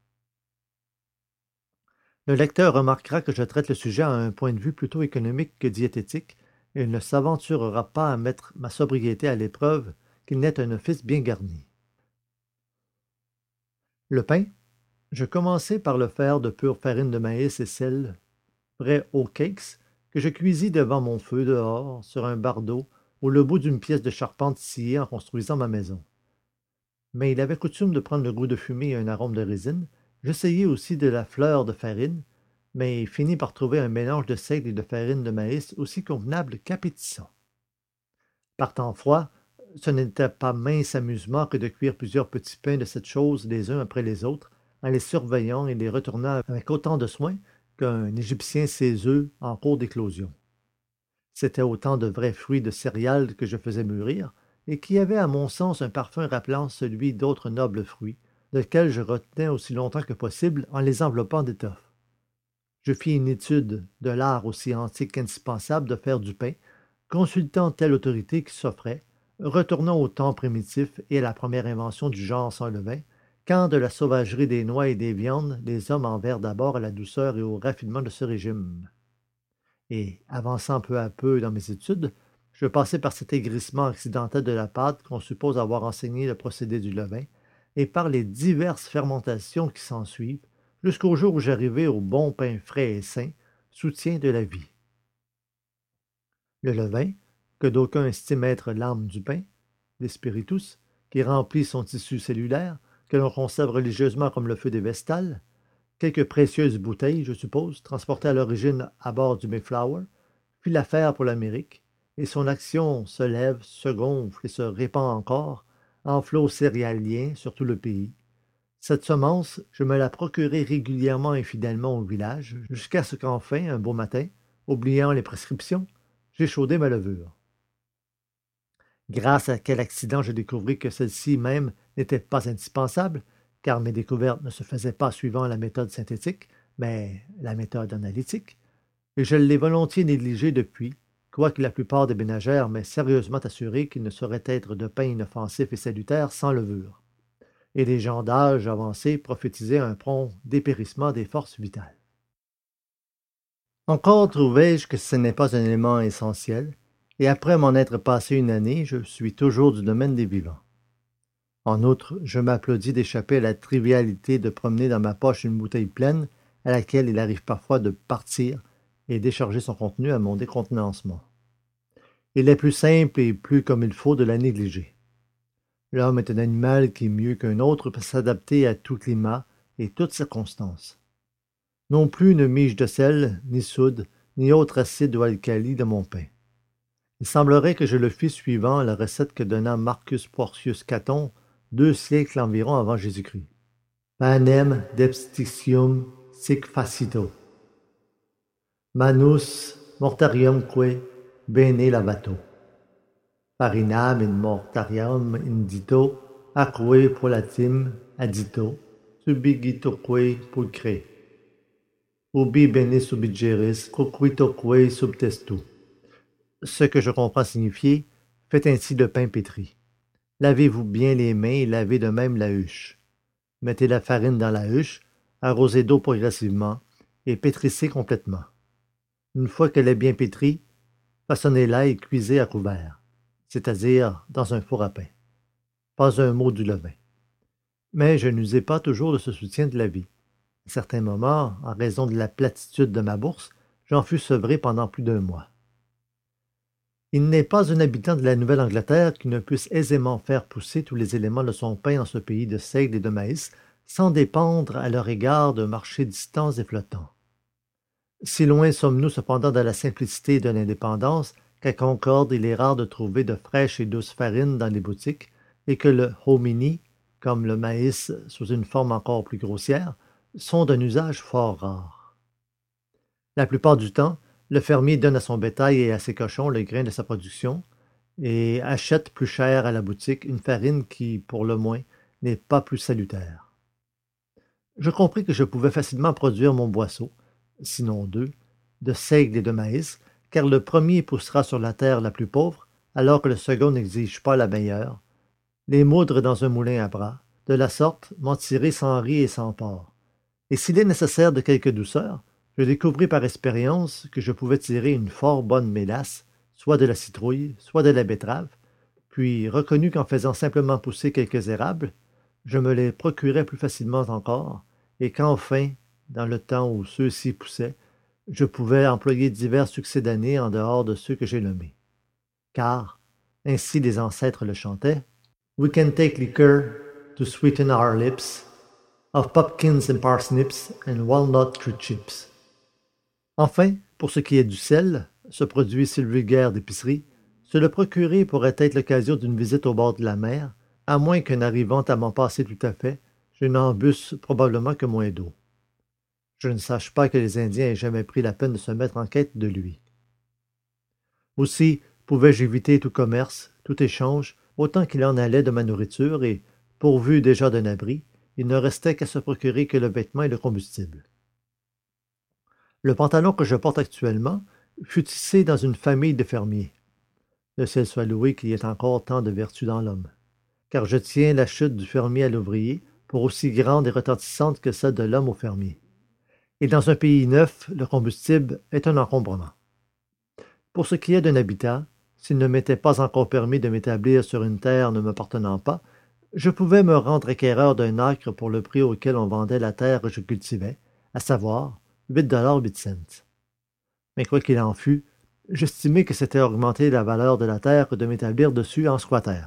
[SPEAKER 1] Le lecteur remarquera que je traite le sujet à un point de vue plutôt économique que diététique, et il ne s'aventurera pas à mettre ma sobriété à l'épreuve qu'il n'est un office bien garni. Le pain, je commençai par le faire de pure farine de maïs et sel, prêt aux cakes, que je cuisis devant mon feu dehors, sur un bardeau, ou le bout d'une pièce de charpente sciée en construisant ma maison. Mais il avait coutume de prendre le goût de fumée et un arôme de résine. J'essayai aussi de la fleur de farine, mais finis par trouver un mélange de seigle et de farine de maïs aussi convenable qu'appétissant. Par temps froid, ce n'était pas mince amusement que de cuire plusieurs petits pains de cette chose les uns après les autres, en les surveillant et les retournant avec autant de soin qu'un Égyptien ses œufs en cours d'éclosion. C'étaient autant de vrais fruits de céréales que je faisais mûrir, et qui avaient à mon sens un parfum rappelant celui d'autres nobles fruits, lesquels je retenais aussi longtemps que possible en les enveloppant d'étoffe. Je fis une étude de l'art aussi antique qu'indispensable de faire du pain, consultant telle autorité qui s'offrait, retournant au temps primitif et à la première invention du genre sans levain, quand de la sauvagerie des noix et des viandes, les hommes en vinrent d'abord à la douceur et au raffinement de ce régime. Et, avançant peu à peu dans mes études, je passai par cet aigrissement accidentel de la pâte qu'on suppose avoir enseigné le procédé du levain, et par les diverses fermentations qui s'ensuivent, jusqu'au jour où j'arrivai au bon pain frais et sain, soutien de la vie. Le levain, que d'aucuns estiment être l'âme du pain, l'espiritus, qui remplit son tissu cellulaire, que l'on conserve religieusement comme le feu des vestales, quelques précieuses bouteilles, je suppose, transportées à l'origine à bord du Mayflower, fit l'affaire pour l'Amérique, et son action se lève, se gonfle et se répand encore, en flots céréaliens sur tout le pays. Cette semence, je me la procurai régulièrement et fidèlement au village, jusqu'à ce qu'enfin, un beau matin, oubliant les prescriptions, j'échaudai ma levure. Grâce à quel accident je découvris que celle-ci même n'était pas indispensable, car mes découvertes ne se faisaient pas suivant la méthode synthétique, mais la méthode analytique, et je l'ai volontiers négligée depuis, quoique la plupart des ménagères m'aient sérieusement assuré qu'il ne saurait être de pain inoffensif et salutaire sans levure. Et les gens d'âge avancé prophétisaient un prompt dépérissement des forces vitales. Encore trouvai-je que ce n'est pas un élément essentiel, et après m'en être passé une année, je suis toujours du domaine des vivants. En outre, je m'applaudis d'échapper à la trivialité de promener dans ma poche une bouteille pleine à laquelle il arrive parfois de partir et décharger son contenu à mon décontenancement. Il est plus simple et plus comme il faut de la négliger. L'homme est un animal qui, mieux qu'un autre, peut s'adapter à tout climat et toutes circonstances. Non plus ne mis-je de sel, ni soude, ni autre acide ou alcali dans mon pain. Il semblerait que je le fis suivant la recette que donna Marcus Porcius Caton deux siècles environ avant Jésus-Christ. Panem depsticium sic facito. Manus mortariumque bene lavato. Farinam in mortarium indito, aquae polatim addito, subigitoque pulcre. Ubi bene subgeris, quoquitoque subtestu. Ce que je comprends signifier, faites ainsi le pain pétri. Lavez-vous bien les mains et lavez de même la huche. Mettez la farine dans la huche, arrosez d'eau progressivement et pétrissez complètement. Une fois qu'elle est bien pétrie, façonnez-la et cuisez à couvert, c'est-à-dire dans un four à pain. Pas un mot du levain. Mais je n'usais pas toujours de ce soutien de la vie. À certains moments, en raison de la platitude de ma bourse, j'en fus sevré pendant plus d'un mois. Il n'est pas un habitant de la Nouvelle-Angleterre qui ne puisse aisément faire pousser tous les éléments de son pain dans ce pays de seigle et de maïs, sans dépendre à leur égard d'un marché distant et flottant. Si loin sommes-nous cependant de la simplicité et de l'indépendance qu'à Concorde il est rare de trouver de fraîches et douces farines dans les boutiques, et que le hominy, comme le maïs sous une forme encore plus grossière, sont d'un usage fort rare. La plupart du temps, le fermier donne à son bétail et à ses cochons le grain de sa production et achète plus cher à la boutique une farine qui, pour le moins, n'est pas plus salutaire. Je compris que je pouvais facilement produire mon boisseau, sinon deux, de seigle et de maïs, car le premier poussera sur la terre la plus pauvre, alors que le second n'exige pas la meilleure, les moudre dans un moulin à bras, de la sorte m'en tirer sans riz et sans porc. Et s'il est nécessaire de quelque douceur, je découvris par expérience que je pouvais tirer une fort bonne mélasse, soit de la citrouille, soit de la betterave, puis reconnus qu'en faisant simplement pousser quelques érables, je me les procurais plus facilement encore, et qu'enfin, dans le temps où ceux-ci poussaient, je pouvais employer divers succès d'année en dehors de ceux que j'ai nommés. Car, ainsi les ancêtres le chantaient, We can take liquor to sweeten our lips, of pumpkins and parsnips and walnut through chips. Enfin, pour ce qui est du sel, ce produit si vulgaire d'épicerie, se le procurer pourrait être l'occasion d'une visite au bord de la mer, à moins qu'en arrivant à m'en passer tout à fait, je n'en busse probablement que moins d'eau. Je ne sache pas que les Indiens aient jamais pris la peine de se mettre en quête de lui. Aussi, pouvais-je éviter tout commerce, tout échange, autant qu'il en allait de ma nourriture, et, pourvu déjà d'un abri, il ne restait qu'à se procurer que le vêtement et le combustible. Le pantalon que je porte actuellement fut tissé dans une famille de fermiers. Le ciel soit loué qu'il y ait encore tant de vertu dans l'homme. Car je tiens la chute du fermier à l'ouvrier pour aussi grande et retentissante que celle de l'homme au fermier. Et dans un pays neuf, le combustible est un encombrement. Pour ce qui est d'un habitat, s'il ne m'était pas encore permis de m'établir sur une terre ne m'appartenant pas, je pouvais me rendre acquéreur d'un acre pour le prix auquel on vendait la terre que je cultivais, à savoir huit dollars huit cents. Mais quoi qu'il en fût, j'estimais que c'était augmenter la valeur de la terre que de m'établir dessus en squatter.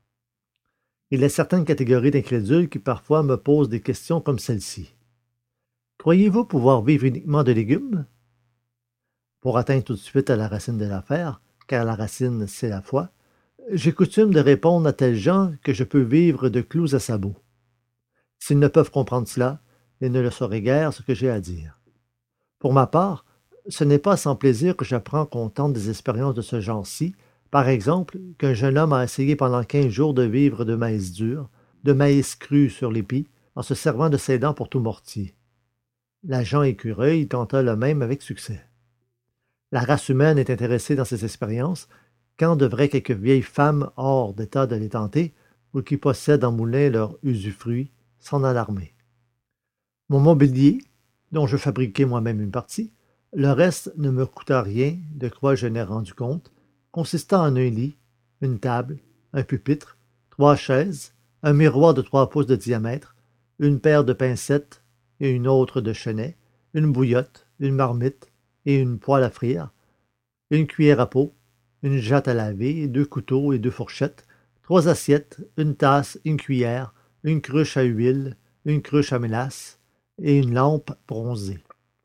[SPEAKER 1] Il y a certaines catégories d'incrédules qui parfois me posent des questions comme celle-ci. Croyez-vous pouvoir vivre uniquement de légumes? Pour atteindre tout de suite à la racine de l'affaire, car la racine, c'est la foi, j'ai coutume de répondre à tels gens que je peux vivre de clous à sabots. S'ils ne peuvent comprendre cela, ils ne le sauraient guère ce que j'ai à dire. Pour ma part, ce n'est pas sans plaisir que j'apprends qu'on tente des expériences de ce genre-ci, par exemple, qu'un jeune homme a essayé pendant quinze jours de vivre de maïs dur, de maïs cru sur l'épi, en se servant de ses dents pour tout mortier. L'agent écureuil tenta le même avec succès. La race humaine est intéressée dans ces expériences, quand devraient quelques vieilles femmes hors d'état de les tenter ou qui possèdent en moulin leur usufruit s'en alarmer. Mon mobilier, dont je fabriquais moi-même une partie, le reste ne me coûta rien, de quoi je n'ai rendu compte, consistant en un lit, une table, un pupitre, trois chaises, un miroir de trois pouces de diamètre, une paire de pincettes et une autre de chenets, une bouillotte, une marmite et une poêle à frire, une cuillère à peau, une jatte à laver, deux couteaux et deux fourchettes, trois assiettes, une tasse, une cuillère, une cruche à huile, une cruche à mélasse et une lampe bronzée.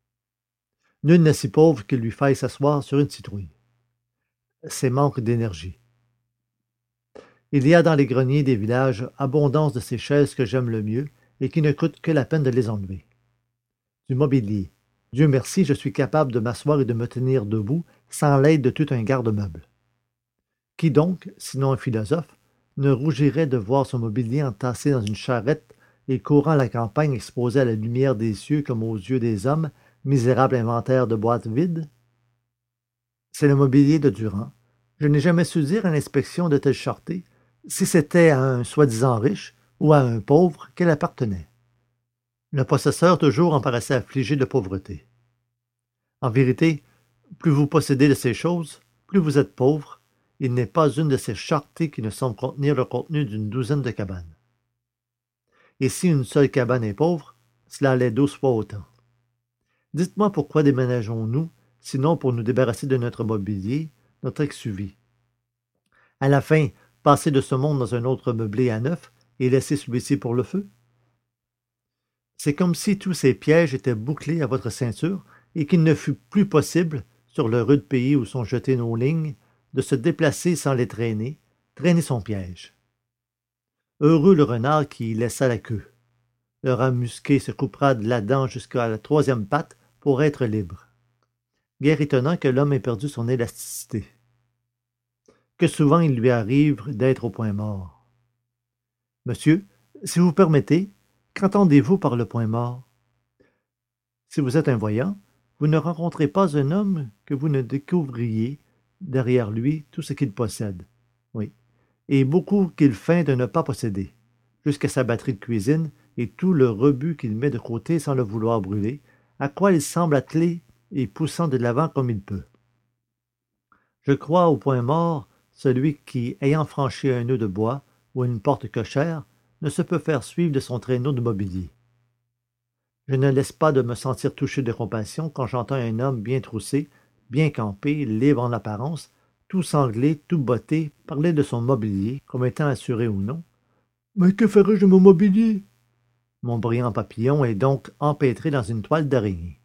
[SPEAKER 1] Nul n'est si pauvre qu'il lui faille s'asseoir sur une citrouille. C'est manque d'énergie. Il y a dans les greniers des villages abondance de ces chaises que j'aime le mieux et qui ne coûtent que la peine de les enlever. Du mobilier. Dieu merci, je suis capable de m'asseoir et de me tenir debout sans l'aide de tout un garde-meuble. Qui donc, sinon un philosophe, ne rougirait de voir son mobilier entassé dans une charrette et courant la campagne exposé à la lumière des cieux comme aux yeux des hommes, misérable inventaire de boîtes vides? C'est le mobilier de Durand. Je n'ai jamais su dire à l'inspection de telle charretée si c'était à un soi-disant riche ou à un pauvre qu'elle appartenait. Le possesseur toujours en paraissait affligé de pauvreté. En vérité, plus vous possédez de ces choses, plus vous êtes pauvre. Il n'est pas une de ces charretées qui ne semble contenir le contenu d'une douzaine de cabanes. Et si une seule cabane est pauvre, cela l'est douze fois autant. Dites-moi pourquoi déménageons-nous, sinon pour nous débarrasser de notre mobilier, notre ex-vie. À la fin, passer de ce monde dans un autre meublé à neuf et laisser celui-ci pour le feu? C'est comme si tous ces pièges étaient bouclés à votre ceinture et qu'il ne fût plus possible, sur le rude pays où sont jetées nos lignes, de se déplacer sans les traîner, traîner son piège. Heureux le renard qui y laissa la queue. Le rat musqué se coupera de la dent jusqu'à la troisième patte pour être libre. Guère étonnant que l'homme ait perdu son élasticité. Que souvent il lui arrive d'être au point mort. Monsieur, si vous permettez, qu'entendez-vous par le point mort? Si vous êtes un voyant, vous ne rencontrez pas un homme que vous ne découvriez derrière lui tout ce qu'il possède. Oui, et beaucoup qu'il feint de ne pas posséder, jusqu'à sa batterie de cuisine et tout le rebut qu'il met de côté sans le vouloir brûler, à quoi il semble attelé et poussant de l'avant comme il peut. Je crois au point mort celui qui, ayant franchi un nœud de bois ou une porte cochère, ne se peut faire suivre de son traîneau de mobilier. Je ne laisse pas de me sentir touché de compassion quand j'entends un homme bien troussé, bien campé, libre en apparence, tout sanglé, tout botté, parler de son mobilier, comme étant assuré ou non. Mais que ferais-je de mon mobilier? Mon brillant papillon est donc empêtré dans une toile d'araignée.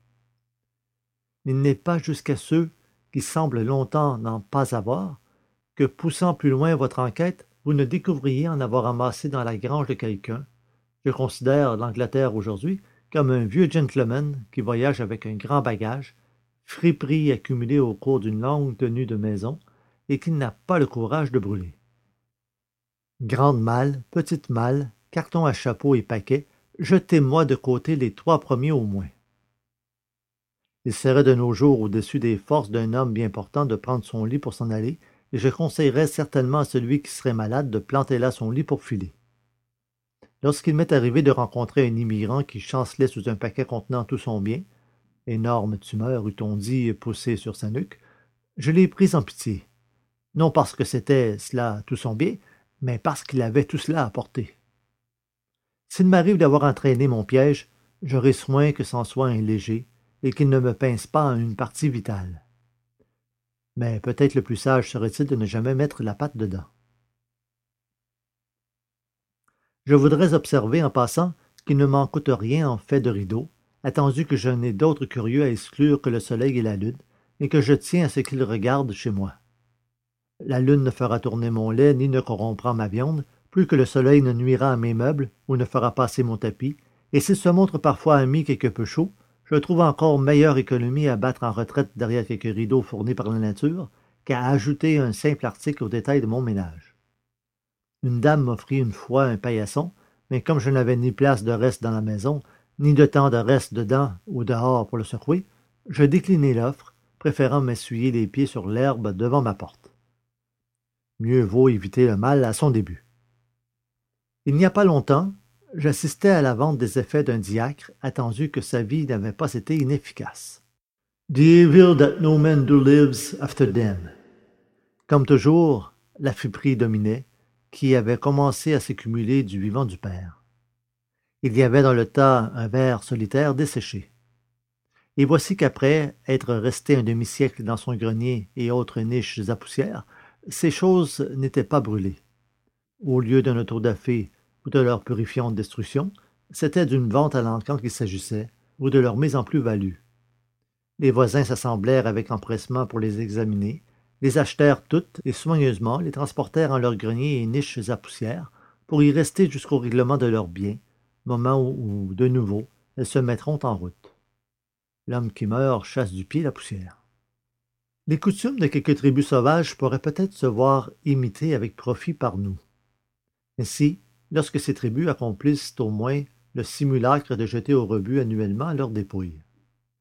[SPEAKER 1] Il n'est pas jusqu'à ceux qui semblent longtemps n'en pas avoir, que poussant plus loin votre enquête, vous ne découvriez en avoir amassé dans la grange de quelqu'un. Je considère l'Angleterre aujourd'hui comme un vieux gentleman qui voyage avec un grand bagage, friperie accumulée au cours d'une longue tenue de maison, et qu'il n'a pas le courage de brûler. Grande malle, petite malle, carton à chapeau et paquet, jetez-moi de côté les trois premiers au moins. Il serait de nos jours au-dessus des forces d'un homme bien portant de prendre son lit pour s'en aller, et je conseillerais certainement à celui qui serait malade de planter là son lit pour filer. Lorsqu'il m'est arrivé de rencontrer un immigrant qui chancelait sous un paquet contenant tout son bien, énorme tumeur, eût-on dit, poussée sur sa nuque, je l'ai pris en pitié, non parce que c'était cela tout son bien, mais parce qu'il avait tout cela à porter. S'il m'arrive d'avoir entraîné mon piège, j'aurai soin que c'en soit un léger et qu'il ne me pince pas en une partie vitale. Mais peut-être le plus sage serait-il de ne jamais mettre la patte dedans. Je voudrais observer en passant qu'il ne m'en coûte rien en fait de rideau, attendu que je n'ai d'autres curieux à exclure que le soleil et la lune, et que je tiens à ce qu'ils regardent chez moi. La lune ne fera tourner mon lait ni ne corrompra ma viande, plus que le soleil ne nuira à mes meubles ou ne fera passer mon tapis, et s'il se montre parfois ami quelque peu chaud, je trouve encore meilleure économie à battre en retraite derrière quelques rideaux fournis par la nature qu'à ajouter un simple article au détail de mon ménage. Une dame m'offrit une fois un paillasson, mais comme je n'avais ni place de reste dans la maison, ni de temps de reste dedans ou dehors pour le secouer, je déclinai l'offre, préférant m'essuyer les pieds sur l'herbe devant ma porte. Mieux vaut éviter le mal à son début. Il n'y a pas longtemps, j'assistais à la vente des effets d'un diacre, attendu que sa vie n'avait pas été inefficace. The evil that no man do lives after them. Comme toujours, la friperie dominait, qui avait commencé à s'accumuler du vivant du père. Il y avait dans le tas un verre solitaire desséché. Et voici qu'après être resté un demi-siècle dans son grenier et autres niches à poussière, ces choses n'étaient pas brûlées. Au lieu d'un autodafé ou de leur purifiante destruction, c'était d'une vente à l'encan qu'il s'agissait, ou de leur mise en plus-value. Les voisins s'assemblèrent avec empressement pour les examiner, les achetèrent toutes et soigneusement les transportèrent en leurs greniers et niches à poussière pour y rester jusqu'au règlement de leurs biens, moment où, où, de nouveau, elles se mettront en route. L'homme qui meurt chasse du pied la poussière. Les coutumes de quelques tribus sauvages pourraient peut-être se voir imitées avec profit par nous. Ainsi, lorsque ces tribus accomplissent au moins le simulacre de jeter au rebut annuellement leurs dépouilles.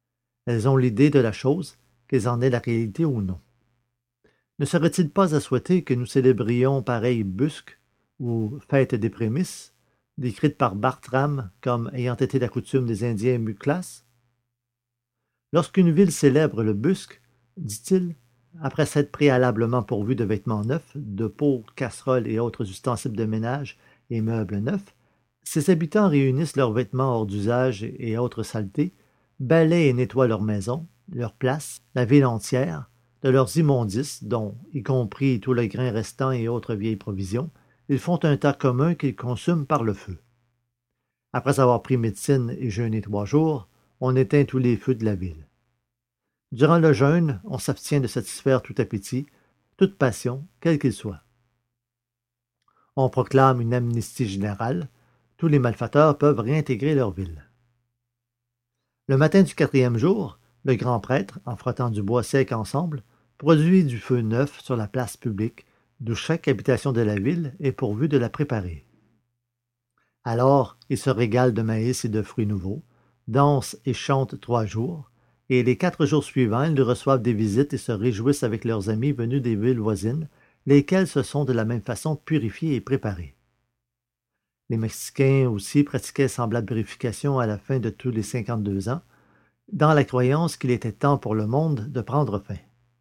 [SPEAKER 1] Elles ont l'idée de la chose, qu'elles en aient la réalité ou non. Ne serait-il pas à souhaiter que nous célébrions pareille busque ou fête des prémices, décrite par Bartram comme ayant été la coutume des Indiens Muclas? Lorsqu'une ville célèbre le busque, dit-il, après s'être préalablement pourvue de vêtements neufs, de pots, casseroles et autres ustensiles de ménage et meubles neufs, ses habitants réunissent leurs vêtements hors d'usage et autres saletés, balaient et nettoient leurs maisons, leurs places, la ville entière, de leurs immondices, dont, y compris tout le grain restant et autres vieilles provisions, ils font un tas commun qu'ils consument par le feu. Après avoir pris médecine et jeûné trois jours, on éteint tous les feux de la ville. Durant le jeûne, on s'abstient de satisfaire tout appétit, toute passion, quel qu'il soit. On proclame une amnistie générale. Tous les malfaiteurs peuvent réintégrer leur ville. Le matin du quatrième jour, le grand prêtre, en frottant du bois sec ensemble, produit du feu neuf sur la place publique, d'où chaque habitation de la ville est pourvue de la préparer. Alors, ils se régalent de maïs et de fruits nouveaux, dansent et chantent trois jours, et les quatre jours suivants, ils reçoivent des visites et se réjouissent avec leurs amis venus des villes voisines, lesquels se sont de la même façon purifiés et préparés. Les Mexicains aussi pratiquaient semblable purification à la fin de tous les cinquante-deux ans, dans la croyance qu'il était temps pour le monde de prendre fin.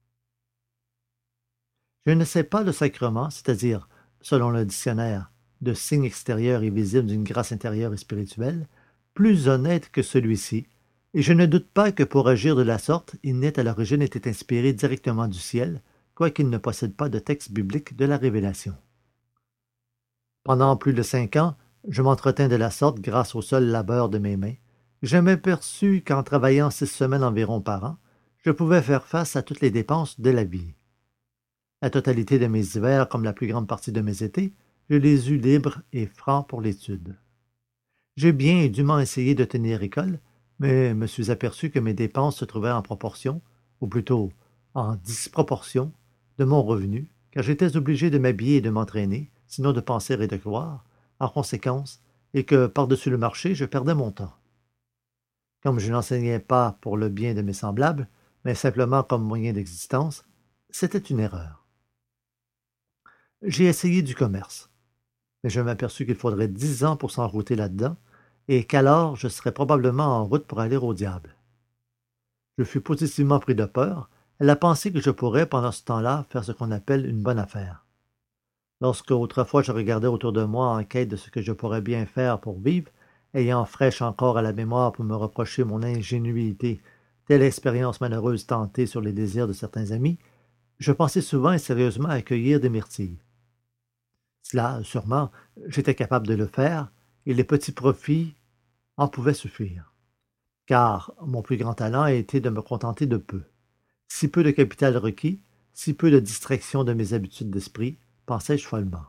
[SPEAKER 1] Je ne sais pas le sacrement, c'est-à-dire, selon le dictionnaire, de signe extérieur et visible d'une grâce intérieure et spirituelle, plus honnête que celui-ci, et je ne doute pas que pour agir de la sorte, il n'ait à l'origine été inspiré directement du ciel, quoiqu'il ne possède pas de texte biblique de la Révélation. Pendant plus de cinq ans, je m'entretins de la sorte grâce au seul labeur de mes mains. Je m'aperçus qu'en travaillant six semaines environ par an, je pouvais faire face à toutes les dépenses de la vie. La totalité de mes hivers, comme la plus grande partie de mes étés, je les eus libres et francs pour l'étude. J'ai bien et dûment essayé de tenir école, mais me suis aperçu que mes dépenses se trouvaient en proportion, ou plutôt en disproportion, de mon revenu, car j'étais obligé de m'habiller et de m'entraîner, sinon de penser et de croire, en conséquence, et que, par-dessus le marché, je perdais mon temps. Comme je n'enseignais pas pour le bien de mes semblables, mais simplement comme moyen d'existence, c'était une erreur. J'ai essayé du commerce, mais je m'aperçus qu'il faudrait dix ans pour s'enrouter là-dedans, et qu'alors je serais probablement en route pour aller au diable. Je fus positivement pris de peur à la pensée que je pourrais, pendant ce temps-là, faire ce qu'on appelle une bonne affaire. Lorsque autrefois je regardais autour de moi en quête de ce que je pourrais bien faire pour vivre, ayant fraîche encore à la mémoire pour me reprocher mon ingénuité, telle expérience malheureuse tentée sur les désirs de certains amis, je pensais souvent et sérieusement à cueillir des myrtilles. Cela, sûrement, j'étais capable de le faire, et les petits profits en pouvaient suffire. Car mon plus grand talent a été de me contenter de peu. Si peu de capital requis, si peu de distraction de mes habitudes d'esprit, pensais-je follement.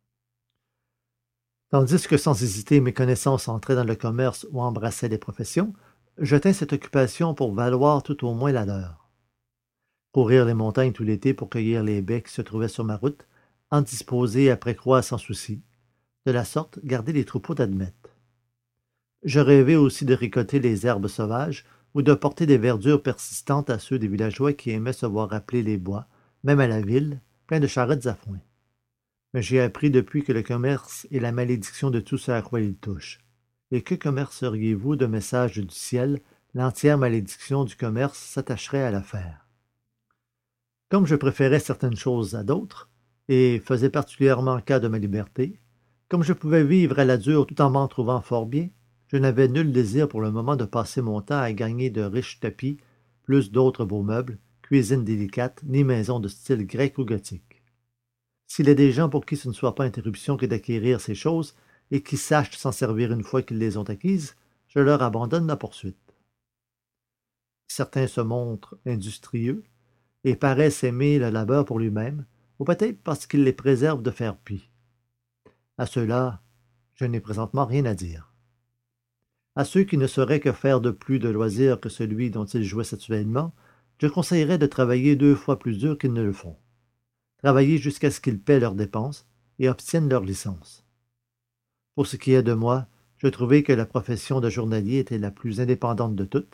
[SPEAKER 1] Tandis que sans hésiter mes connaissances entraient dans le commerce ou embrassaient les professions, je tins cette occupation pour valoir tout au moins la leur. Courir les montagnes tout l'été pour cueillir les baies qui se trouvaient sur ma route, en disposer après croix sans souci, de la sorte garder les troupeaux d'admettre. Je rêvais aussi de récolter les herbes sauvages ou de porter des verdures persistantes à ceux des villageois qui aimaient se voir appeler les bois, même à la ville, plein de charrettes à foin. Mais j'ai appris depuis que le commerce est la malédiction de tout ce à quoi il touche. Et que commerceriez-vous de messages du ciel, l'entière malédiction du commerce s'attacherait à la faire. Comme je préférais certaines choses à d'autres, et faisais particulièrement cas de ma liberté, comme je pouvais vivre à la dure tout en m'en trouvant fort bien, je n'avais nul désir pour le moment de passer mon temps à gagner de riches tapis, plus d'autres beaux meubles, cuisines délicates, ni maisons de style grec ou gothique. S'il est des gens pour qui ce ne soit pas interruption que d'acquérir ces choses, et qui sachent s'en servir une fois qu'ils les ont acquises, je leur abandonne la poursuite. Certains se montrent industrieux, et paraissent aimer le labeur pour lui-même, ou peut-être parce qu'il les préserve de faire pis. À ceux-là, je n'ai présentement rien à dire. À ceux qui ne sauraient que faire de plus de loisir que celui dont ils jouissent actuellement, je conseillerais de travailler deux fois plus dur qu'ils ne le font. Travailler jusqu'à ce qu'ils paient leurs dépenses et obtiennent leur licence. Pour ce qui est de moi, je trouvai que la profession de journalier était la plus indépendante de toutes,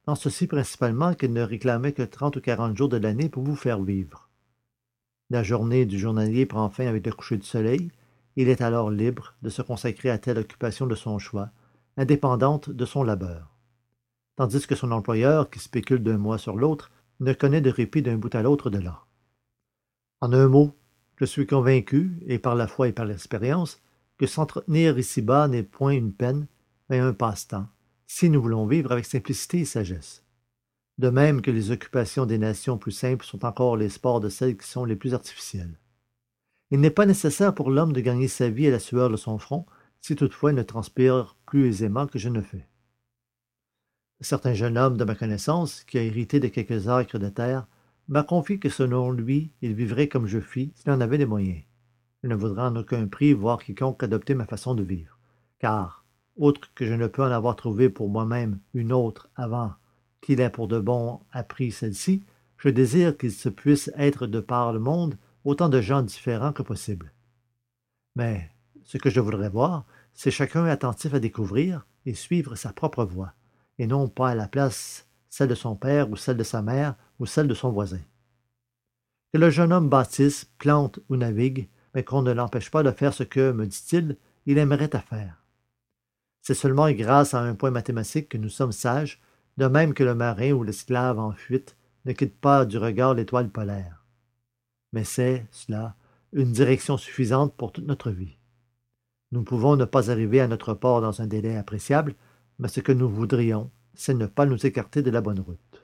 [SPEAKER 1] en ceci principalement qu'il ne réclamait que trente ou quarante jours de l'année pour vous faire vivre. La journée du journalier prend fin avec le coucher du soleil. Il est alors libre de se consacrer à telle occupation de son choix, indépendante de son labeur. Tandis que son employeur, qui spécule d'un mois sur l'autre, ne connaît de répit d'un bout à l'autre de l'an. En un mot, je suis convaincu, et par la foi et par l'expérience, que s'entretenir ici-bas n'est point une peine, mais un passe-temps, si nous voulons vivre avec simplicité et sagesse. De même que les occupations des nations plus simples sont encore les sports de celles qui sont les plus artificielles. Il n'est pas nécessaire pour l'homme de gagner sa vie à la sueur de son front, si toutefois il ne transpire plus aisément que je ne fais. Certain jeune homme de ma connaissance, qui a hérité de quelques acres de terre, m'a confié que selon lui, il vivrait comme je fis s'il en avait les moyens. Je ne voudrais en aucun prix voir quiconque adopter ma façon de vivre, car, outre que je ne peux en avoir trouvé pour moi-même une autre avant qu'il ait pour de bon appris celle-ci, je désire qu'il se puisse être de par le monde autant de gens différents que possible. Mais ce que je voudrais voir, c'est chacun attentif à découvrir et suivre sa propre voie, et non pas à la place celle de son père ou celle de sa mère ou celle de son voisin. Que le jeune homme bâtisse, plante ou navigue, mais qu'on ne l'empêche pas de faire ce que, me dit-il, il aimerait à faire. C'est seulement grâce à un point mathématique que nous sommes sages, de même que le marin ou l'esclave en fuite ne quitte pas du regard l'étoile polaire. Mais c'est, cela, une direction suffisante pour toute notre vie. Nous pouvons ne pas arriver à notre port dans un délai appréciable, mais ce que nous voudrions, c'est ne pas nous écarter de la bonne route.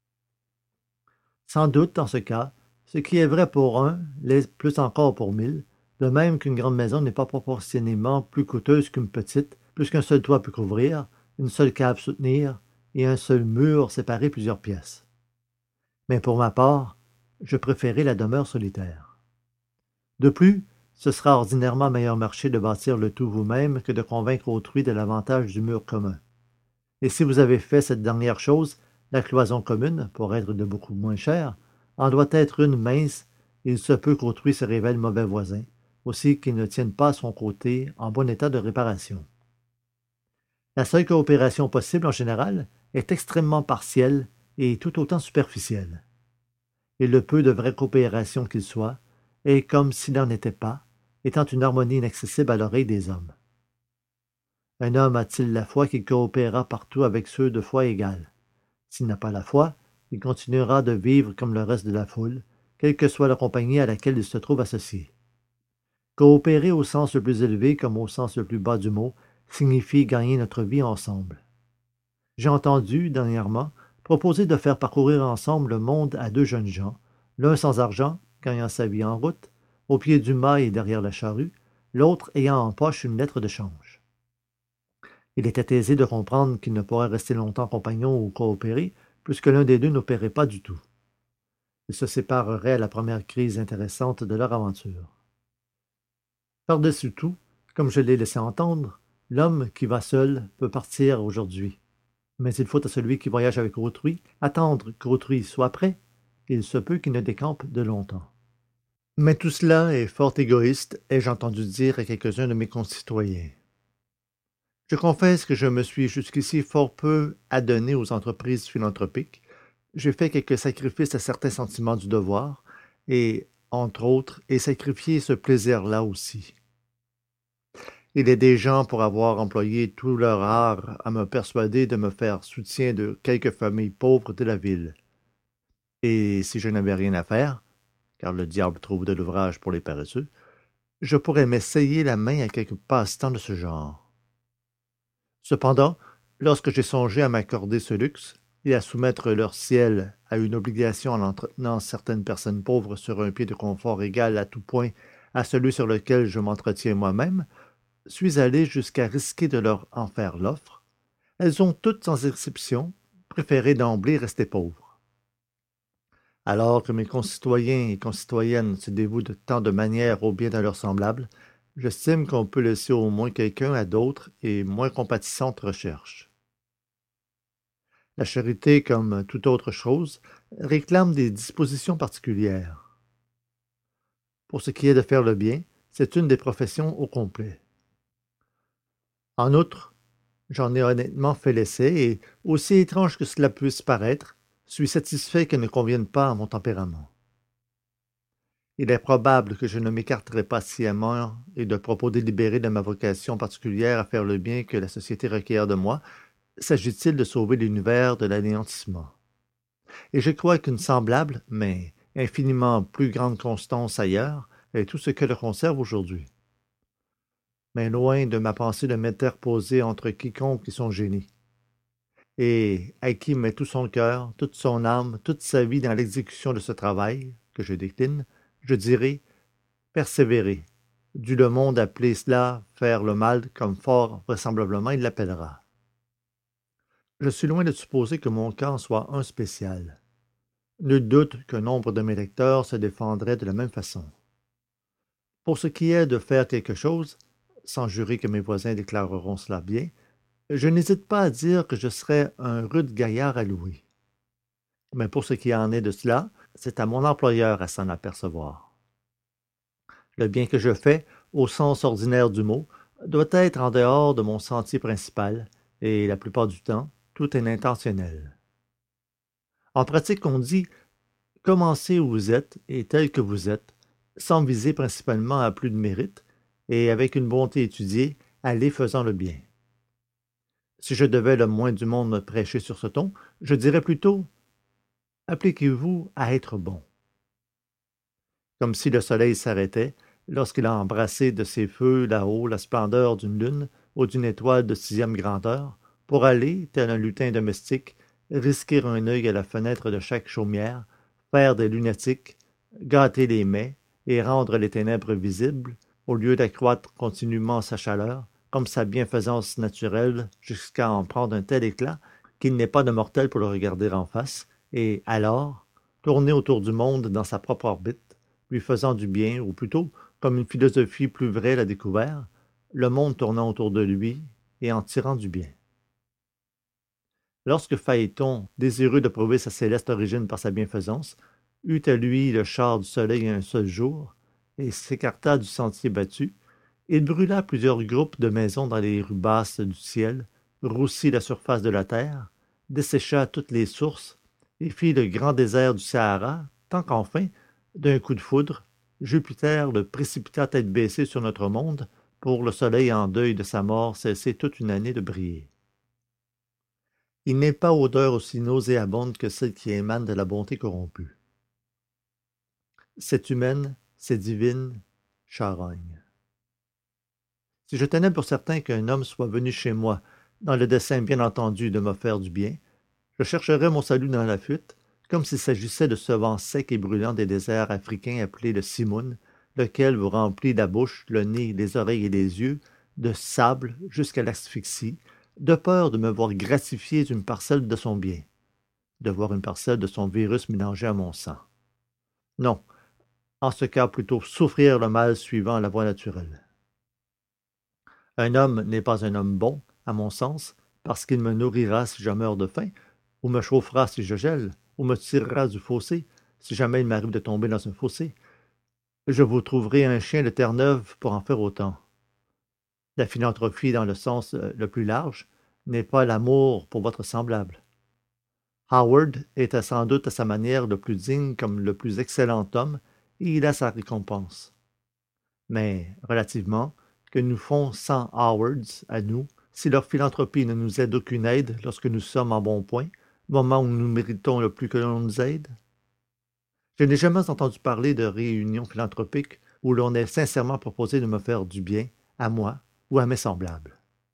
[SPEAKER 1] Sans doute, dans ce cas, ce qui est vrai pour un l'est plus encore pour mille, de même qu'une grande maison n'est pas proportionnellement plus coûteuse qu'une petite, plus qu'un seul toit peut couvrir, une seule cave soutenir et un seul mur séparer plusieurs pièces. Mais pour ma part, je préférais la demeure solitaire. De plus, ce sera ordinairement meilleur marché de bâtir le tout vous-même que de convaincre autrui de l'avantage du mur commun. Et si vous avez fait cette dernière chose, la cloison commune, pour être de beaucoup moins chère, en doit être une mince, et il se peut qu'autrui se révèle mauvais voisin, aussi qu'il ne tienne pas son côté en bon état de réparation. La seule coopération possible en général est extrêmement partielle et tout autant superficielle. Et le peu de vraie coopération qu'il soit est comme s'il n'en était pas, étant une harmonie inaccessible à l'oreille des hommes. Un homme a-t-il la foi qu'il coopérera partout avec ceux de foi égale? S'il n'a pas la foi, il continuera de vivre comme le reste de la foule, quelle que soit la compagnie à laquelle il se trouve associé. Coopérer au sens le plus élevé comme au sens le plus bas du mot signifie gagner notre vie ensemble. J'ai entendu, dernièrement, proposer de faire parcourir ensemble le monde à deux jeunes gens, l'un sans argent, gagnant sa vie en route, au pied du mât et derrière la charrue, l'autre ayant en poche une lettre de change. Il était aisé de comprendre qu'ils ne pourraient rester longtemps compagnons ou coopérer, puisque l'un des deux n'opérait pas du tout. Ils se sépareraient à la première crise intéressante de leur aventure. Par-dessus tout, comme je l'ai laissé entendre, l'homme qui va seul peut partir aujourd'hui. Mais il faut à celui qui voyage avec autrui attendre qu'autrui soit prêt, et il se peut qu'il ne décampe de longtemps. Mais tout cela est fort égoïste, ai-je entendu dire à quelques-uns de mes concitoyens. Je confesse que je me suis jusqu'ici fort peu adonné aux entreprises philanthropiques. J'ai fait quelques sacrifices à certains sentiments du devoir, et, entre autres, ai sacrifié ce plaisir-là aussi. Il est des gens pour avoir employé tout leur art à me persuader de me faire soutien de quelques familles pauvres de la ville. Et si je n'avais rien à faire, car le diable trouve de l'ouvrage pour les paresseux, je pourrais m'essayer la main à quelques passe-temps de ce genre. Cependant, lorsque j'ai songé à m'accorder ce luxe et à soumettre leur ciel à une obligation en entretenant certaines personnes pauvres sur un pied de confort égal à tout point à celui sur lequel je m'entretiens moi-même, suis allé jusqu'à risquer de leur en faire l'offre, elles ont toutes sans exception préféré d'emblée rester pauvres. Alors que mes concitoyens et concitoyennes se dévouent de tant de manières au bien de leurs semblables, j'estime qu'on peut laisser au moins quelqu'un à d'autres et moins compatissantes recherches. La charité, comme toute autre chose, réclame des dispositions particulières. Pour ce qui est de faire le bien, c'est une des professions au complet. En outre, J'en ai honnêtement fait l'essai et, aussi étrange que cela puisse paraître, suis satisfait qu'elle ne convienne pas à mon tempérament. Il est probable que je ne m'écarterai pas sciemment et de propos délibérés de ma vocation particulière à faire le bien que la société requiert de moi, s'agit-il de sauver l'univers de l'anéantissement. Et je crois qu'une semblable, mais infiniment plus grande constance ailleurs est tout ce que le conserve aujourd'hui. Mais loin de ma pensée de m'interposer entre quiconque et son génie, et à qui met tout son cœur, toute son âme, toute sa vie dans l'exécution de ce travail, que je décline, je dirai persévérer, dût le monde appeler cela faire le mal, comme fort vraisemblablement il l'appellera. Je suis loin de supposer que mon cas en soit un spécial. Nul doute qu'un nombre de mes lecteurs se défendraient de la même façon. Pour ce qui est de faire quelque chose, sans jurer que mes voisins déclareront cela bien, je n'hésite pas à dire que je serais un rude gaillard à louer. Mais pour ce qui en est de cela, c'est à mon employeur à s'en apercevoir. Le bien que je fais, au sens ordinaire du mot, doit être en dehors de mon sentier principal, et la plupart du temps, tout est intentionnel. En pratique, on dit commencez où vous êtes et tel que vous êtes, sans viser principalement à plus de mérite, et avec une bonté étudiée, allez faisant le bien. Si je devais le moins du monde me prêcher sur ce ton, je dirais plutôt appliquez-vous à être bon. Comme si le soleil s'arrêtait lorsqu'il a embrassé de ses feux là-haut la splendeur d'une lune ou d'une étoile de sixième grandeur, pour aller, tel un lutin domestique, risquer un œil à la fenêtre de chaque chaumière, faire des lunatiques, gâter les mets et rendre les ténèbres visibles, au lieu d'accroître continuellement sa chaleur, comme sa bienfaisance naturelle, jusqu'à en prendre un tel éclat qu'il n'est pas de mortel pour le regarder en face, et alors tourner autour du monde dans sa propre orbite, lui faisant du bien, ou plutôt, comme une philosophie plus vraie l'a découvert, le monde tournant autour de lui et en tirant du bien. Lorsque Phaéton, désireux de prouver sa céleste origine par sa bienfaisance, eut à lui le char du soleil un seul jour, et s'écarta du sentier battu, il brûla plusieurs groupes de maisons dans les rues basses du ciel, roussit la surface de la terre, dessécha toutes les sources, et fit le grand désert du Sahara, tant qu'enfin, d'un coup de foudre, Jupiter le précipita tête baissée sur notre monde, pour le soleil en deuil de sa mort cesser toute une année de briller. Il n'est pas odeur aussi nauséabonde que celle qui émane de la bonté corrompue. C'est humaine, c'est divine, charogne. Si je tenais pour certain qu'un homme soit venu chez moi, dans le dessein bien entendu de me faire du bien, je chercherais mon salut dans la fuite, comme s'il s'agissait de ce vent sec et brûlant des déserts africains appelé le simoun, lequel vous remplit la bouche, le nez, les oreilles et les yeux de sable jusqu'à l'asphyxie, de peur de me voir gratifier d'une parcelle de son bien, de voir une parcelle de son virus mélangée à mon sang. Non, en ce cas plutôt souffrir le mal suivant la voie naturelle. Un homme n'est pas un homme bon, à mon sens, parce qu'il me nourrira si je meurs de faim, ou me chauffera si je gèle, ou me tirera du fossé, si jamais il m'arrive de tomber dans un fossé. Je vous trouverai un chien de Terre-Neuve pour en faire autant. La philanthropie, dans le sens euh, le plus large, n'est pas l'amour pour votre semblable. Howard était sans doute à sa manière le plus digne comme le plus excellent homme, et il a sa récompense. Mais, relativement, que nous font cent Howards à nous, si leur philanthropie ne nous aide d'aucune aide lorsque nous sommes en bon point, moment où nous méritons le plus que l'on nous aide? Je n'ai jamais entendu parler de réunion philanthropique où l'on ait sincèrement proposé de me faire du bien, à moi ou à mes semblables.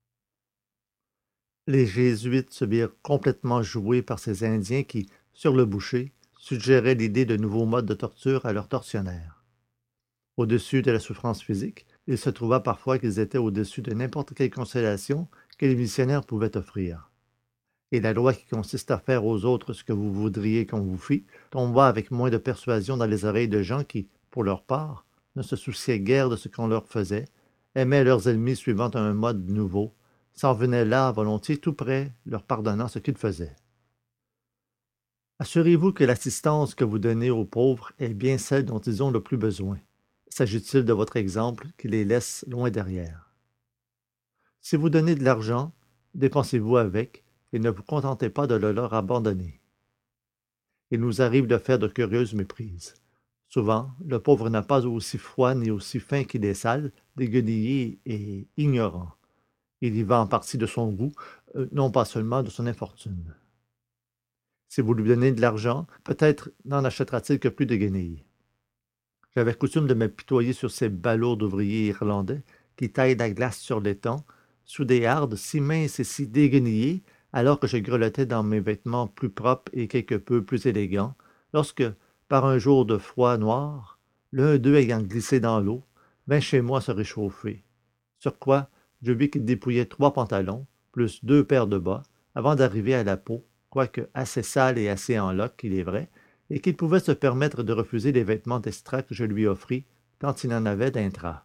[SPEAKER 1] Les Jésuites se virent complètement joués par ces Indiens qui, sur le bûcher, suggéraient l'idée de nouveaux modes de torture à leurs tortionnaires. Au-dessus de la souffrance physique, il se trouva parfois qu'ils étaient au-dessus de n'importe quelle consolation que les missionnaires pouvaient offrir. Et la loi qui consiste à faire aux autres ce que vous voudriez qu'on vous fît tomba avec moins de persuasion dans les oreilles de gens qui, pour leur part, ne se souciaient guère de ce qu'on leur faisait, aimaient leurs ennemis suivant un mode nouveau, s'en venaient là volontiers tout près, leur pardonnant ce qu'ils faisaient. Assurez-vous que l'assistance que vous donnez aux pauvres est bien celle dont ils ont le plus besoin. S'agit-il de votre exemple qui les laisse loin derrière? Si vous donnez de l'argent, dépensez-vous avec et ne vous contentez pas de le leur abandonner. Il nous arrive de faire de curieuses méprises. Souvent, le pauvre n'a pas aussi froid ni aussi fin qu'il est sale, déguenillé et ignorant. Il y va en partie de son goût, euh, non pas seulement de son infortune. Si vous lui donnez de l'argent, peut-être n'en achètera-t-il que plus de guenilles. J'avais coutume de m'apitoyer sur ces ballots d'ouvriers irlandais qui taillent la glace sur l'étang, sous des hardes si minces et si déguenillées, alors que je grelottais dans mes vêtements plus propres et quelque peu plus élégants, lorsque, par un jour de froid noir, l'un d'eux ayant glissé dans l'eau, vint chez moi se réchauffer. Sur quoi, je vis qu'il dépouillait trois pantalons, plus deux paires de bas, avant d'arriver à la peau, quoique assez sale et assez en loques, il est vrai, et qu'il pouvait se permettre de refuser les vêtements d'extra que je lui offris quand il en avait d'intra.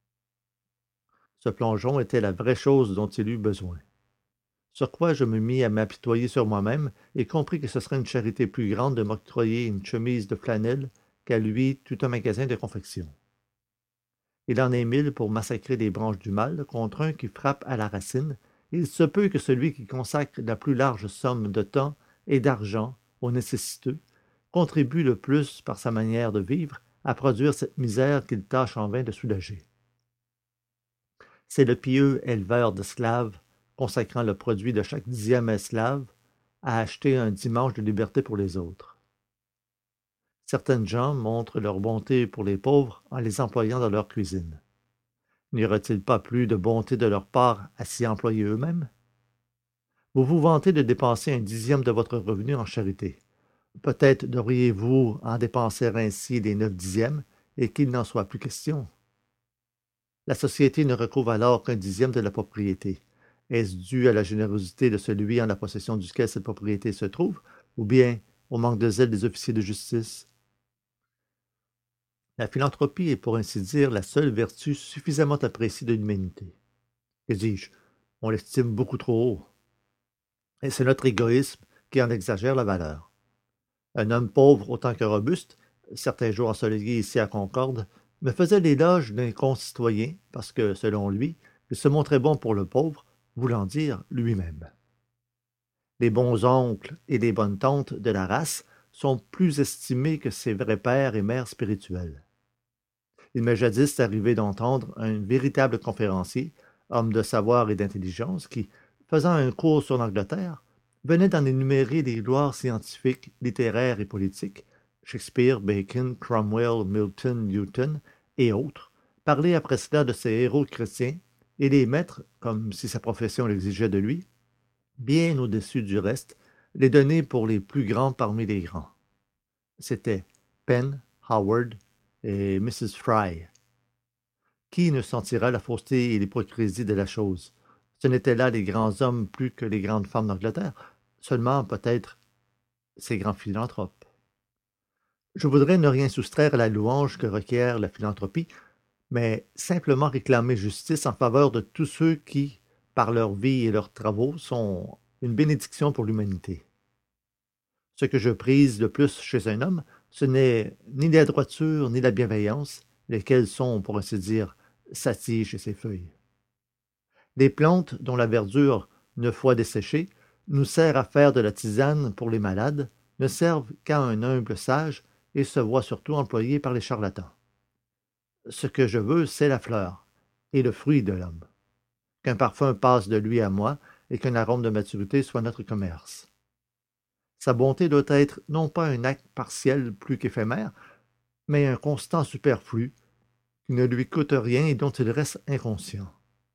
[SPEAKER 1] Ce plongeon était la vraie chose dont il eut besoin. Sur quoi je me mis à m'apitoyer sur moi-même et compris que ce serait une charité plus grande de m'octroyer une chemise de flanelle qu'à lui tout un magasin de confection. Il en est mille pour massacrer les branches du mal contre un qui frappe à la racine, et il se peut que celui qui consacre la plus large somme de temps et d'argent aux nécessiteux contribue le plus par sa manière de vivre à produire cette misère qu'il tâche en vain de soulager. C'est le pieux éleveur d'esclaves, consacrant le produit de chaque dixième esclave, à acheter un dimanche de liberté pour les autres. Certaines gens montrent leur bonté pour les pauvres en les employant dans leur cuisine. N'y aurait-il pas plus de bonté de leur part à s'y employer eux-mêmes? Vous vous vantez de dépenser un dixième de votre revenu en charité. Peut-être devriez-vous en dépenser ainsi les neuf dixièmes et qu'il n'en soit plus question. La société ne recouvre alors qu'un dixième de la propriété. Est-ce dû à la générosité de celui en la possession duquel cette propriété se trouve, ou bien au manque de zèle des officiers de justice? La philanthropie est pour ainsi dire la seule vertu suffisamment appréciée de l'humanité. Que dis-je, on l'estime beaucoup trop haut. Et c'est notre égoïsme qui en exagère la valeur. Un homme pauvre autant que robuste, certains jours ensoleillés ici à Concorde, me faisait l'éloge d'un concitoyen parce que, selon lui, il se montrait bon pour le pauvre, voulant dire lui-même. Les bons oncles et les bonnes tantes de la race sont plus estimés que ses vrais pères et mères spirituels. Il m'est jadis arrivé d'entendre un véritable conférencier, homme de savoir et d'intelligence, qui, faisant un cours sur l'Angleterre, venait d'en énumérer les gloires scientifiques, littéraires et politiques, Shakespeare, Bacon, Cromwell, Milton, Newton et autres, parler après cela de ces héros chrétiens et les mettre, comme si sa profession l'exigeait de lui, bien au-dessus du reste, les donner pour les plus grands parmi les grands. C'étaient Penn, Howard et missus Fry. Qui ne sentira la fausseté et l'hypocrisie de la chose? Ce n'étaient là les grands hommes plus que les grandes femmes d'Angleterre, seulement peut-être ces grands philanthropes. Je voudrais ne rien soustraire à la louange que requiert la philanthropie, mais simplement réclamer justice en faveur de tous ceux qui, par leur vie et leurs travaux, sont une bénédiction pour l'humanité. Ce que je prise le plus chez un homme, ce n'est ni la droiture ni la bienveillance, lesquelles sont, pour ainsi dire, sa tige et ses feuilles. Des plantes dont la verdure, une fois desséchée, nous sert à faire de la tisane pour les malades, ne servent qu'à un humble sage et se voient surtout employées par les charlatans. Ce que je veux, c'est la fleur et le fruit de l'homme. Qu'un parfum passe de lui à moi et qu'un arôme de maturité soit notre commerce. Sa bonté doit être non pas un acte partiel plus qu'éphémère, mais un constant superflu qui ne lui coûte rien et dont il reste inconscient.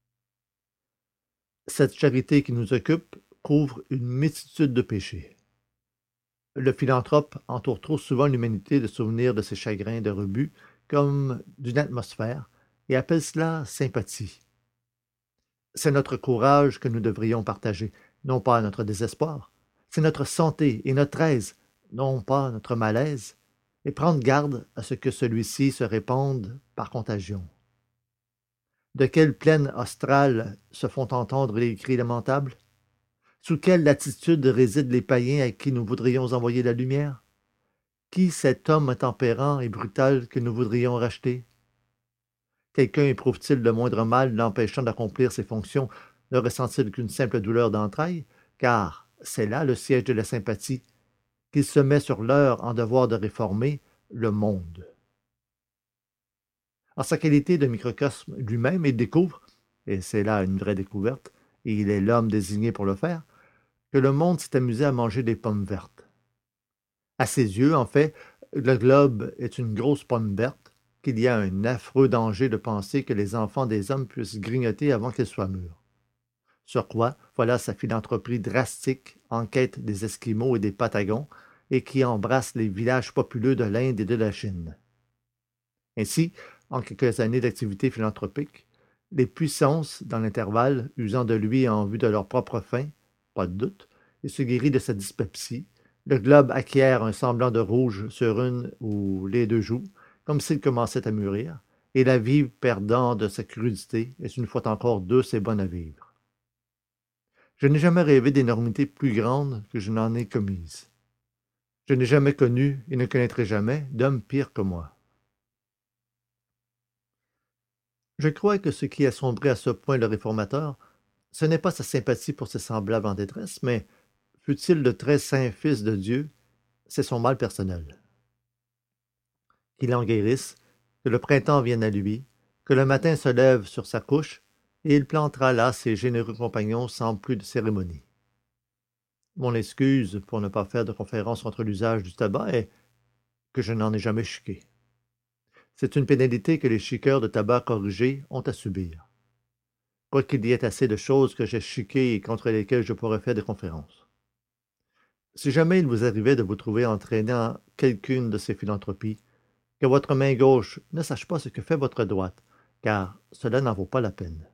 [SPEAKER 1] Cette charité qui nous occupe couvre une multitude de péchés. Le philanthrope entoure trop souvent l'humanité de souvenirs de ses chagrins de rebut comme d'une atmosphère et appelle cela sympathie. C'est notre courage que nous devrions partager, non pas notre désespoir. C'est notre santé et notre aise, non pas notre malaise, et prendre garde à ce que celui-ci se répande par contagion. De quelle plaine australe se font entendre les cris lamentables? Sous quelle latitude résident les païens à qui nous voudrions envoyer la lumière? Qui cet homme intempérant et brutal que nous voudrions racheter? Quelqu'un éprouve-t-il le moindre mal l'empêchant d'accomplir ses fonctions, ne ressent-il qu'une simple douleur d'entrailles, car c'est là le siège de la sympathie, qu'il se met sur l'heure en devoir de réformer le monde. En sa qualité de microcosme lui-même, il découvre, et c'est là une vraie découverte, et il est l'homme désigné pour le faire, que le monde s'est amusé à manger des pommes vertes. À ses yeux, en fait, le globe est une grosse pomme verte, qu'il y a un affreux danger de penser que les enfants des hommes puissent grignoter avant qu'ils soient mûrs. Sur quoi, voilà sa philanthropie drastique en quête des Esquimaux et des Patagons, et qui embrasse les villages populeux de l'Inde et de la Chine. Ainsi, en quelques années d'activité philanthropique, les puissances, dans l'intervalle, usant de lui en vue de leur propre fin, pas de doute, et se guérit de sa dyspepsie, le globe acquiert un semblant de rouge sur une ou les deux joues, comme s'il commençait à mûrir, et la vie, perdant de sa crudité, est une fois encore douce et bonne à vivre. Je n'ai jamais rêvé d'énormités plus grandes que je n'en ai commises. Je n'ai jamais connu, et ne connaîtrai jamais, d'homme pire que moi. Je crois que ce qui assombrit à ce point le réformateur, ce n'est pas sa sympathie pour ses semblables en détresse, mais, fût-il le très saint Fils de Dieu, c'est son mal personnel. Qu'il en guérisse, que le printemps vienne à lui, que le matin se lève sur sa couche, et il plantera là ses généreux compagnons sans plus de cérémonie. Mon excuse pour ne pas faire de conférence contre l'usage du tabac est que je n'en ai jamais chiqué. C'est une pénalité que les chiqueurs de tabac corrigés ont à subir. Quoiqu'il y ait assez de choses que j'ai chiquées et contre lesquelles je pourrais faire des conférences. Si jamais il vous arrivait de vous trouver entraîné en quelqu'une de ces philanthropies, que votre main gauche ne sache pas ce que fait votre droite, car cela n'en vaut pas la peine.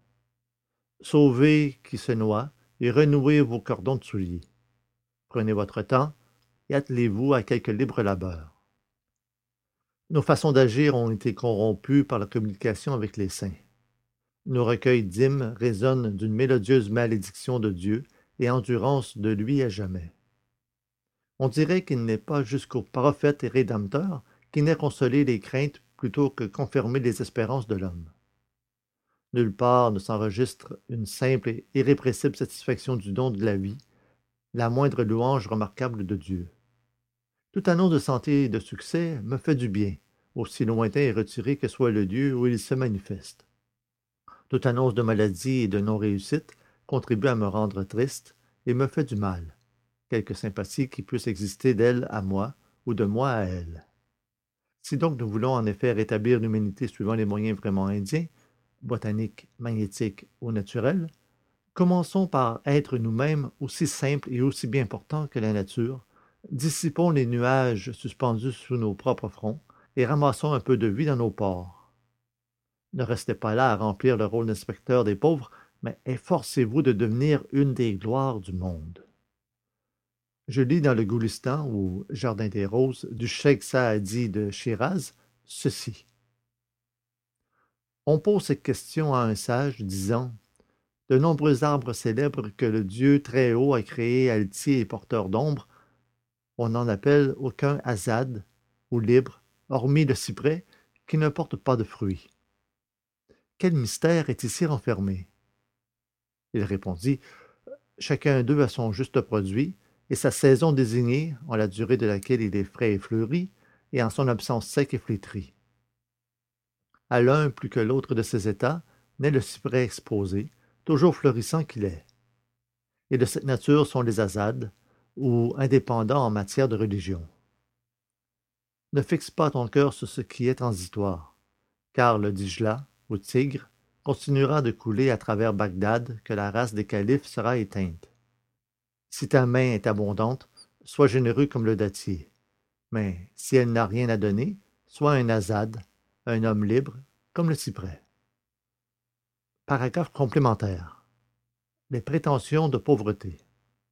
[SPEAKER 1] Sauvez qui se noie et renouez vos cordons de souliers. Prenez votre temps et attelez-vous à quelque libre labeur. Nos façons d'agir ont été corrompues par la communication avec les saints. Nos recueils d'hymnes résonnent d'une mélodieuse malédiction de Dieu et endurance de lui à jamais. On dirait qu'il n'est pas jusqu'au prophète et rédempteur qui n'ait consolé les craintes plutôt que confirmé les espérances de l'homme. Nulle part ne s'enregistre une simple et irrépressible satisfaction du don de la vie, la moindre louange remarquable de Dieu. Tout annonce de santé et de succès me fait du bien, aussi lointain et retiré que soit le lieu où il se manifeste. Toute annonce de maladie et de non-réussite contribue à me rendre triste et me fait du mal, quelque sympathie qui puisse exister d'elle à moi ou de moi à elle. Si donc nous voulons en effet rétablir l'humanité suivant les moyens vraiment indiens, botaniques, magnétiques ou naturels, commençons par être nous-mêmes aussi simples et aussi bien portants que la nature, dissipons les nuages suspendus sous nos propres fronts et ramassons un peu de vie dans nos pores. Ne restez pas là à remplir le rôle d'inspecteur des pauvres, mais efforcez-vous de devenir une des gloires du monde. Je lis dans le Goulistan ou Jardin des Roses du Cheikh Saadi de Chiraz ceci. On pose cette question à un sage disant « De nombreux arbres célèbres que le Dieu très haut a créés altiers et porteurs d'ombre, on n'en appelle aucun azad ou libre, hormis le cyprès, qui ne porte pas de fruits. Quel mystère est ici renfermé ?» Il répondit « Chacun d'eux a son juste produit, et sa saison désignée, en la durée de laquelle il est frais et fleuri, et en son absence sec et flétri. À l'un plus que l'autre de ces états naît le cyprès exposé, toujours fleurissant qu'il est. Et de cette nature sont les azades, ou indépendants en matière de religion. Ne fixe pas ton cœur sur ce qui est transitoire, car le Dijla, ou Tigre, continuera de couler à travers Bagdad que la race des califes sera éteinte. Si ta main est abondante, sois généreux comme le dattier. Mais si elle n'a rien à donner, sois un azade, un homme libre, comme le cyprès. Paragraphe complémentaire. Les prétentions de pauvreté.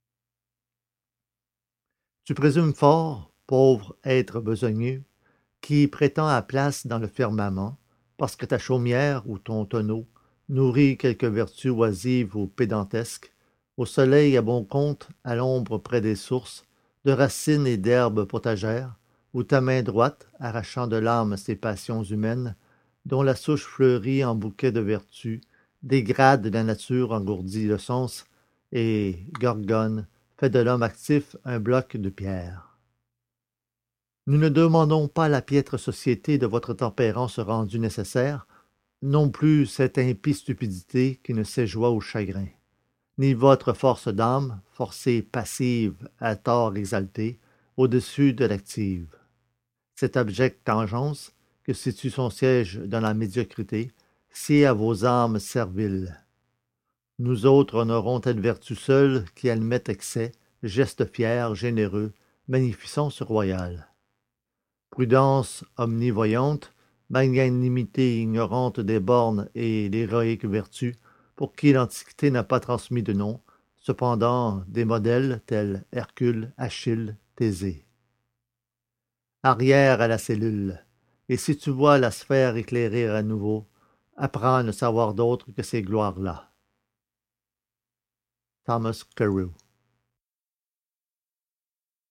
[SPEAKER 1] Tu présumes fort, pauvre être besogneux, qui prétend à place dans le firmament, parce que ta chaumière ou ton tonneau nourrit quelque vertu oisive ou pédantesque, au soleil à bon compte, à l'ombre près des sources, de racines et d'herbes potagères, ou ta main droite, arrachant de l'âme ces passions humaines, dont la souche fleurit en bouquet de vertu, dégrade la nature, engourdit le sens, et Gorgone fait de l'homme actif un bloc de pierre. Nous ne demandons pas la piètre société de votre tempérance rendue nécessaire, non plus cette impie stupidité qui ne sait joie au chagrin, ni votre force d'âme, forcée passive, à tort exaltée, au-dessus de l'active. Cette abjecte tangence, que situe son siège dans la médiocrité, sied à vos âmes serviles. Nous autres honorons telle vertu seule qui admet excès, geste fier, généreux, magnificence royale. Prudence omnivoyante, magnanimité ignorante des bornes et l'héroïque vertu, pour qui l'Antiquité n'a pas transmis de nom, cependant des modèles tels Hercule, Achille, Thésée. Arrière à la cellule, et si tu vois la sphère éclairer à nouveau, apprends à ne savoir d'autre que ces gloires-là. Thomas Carew.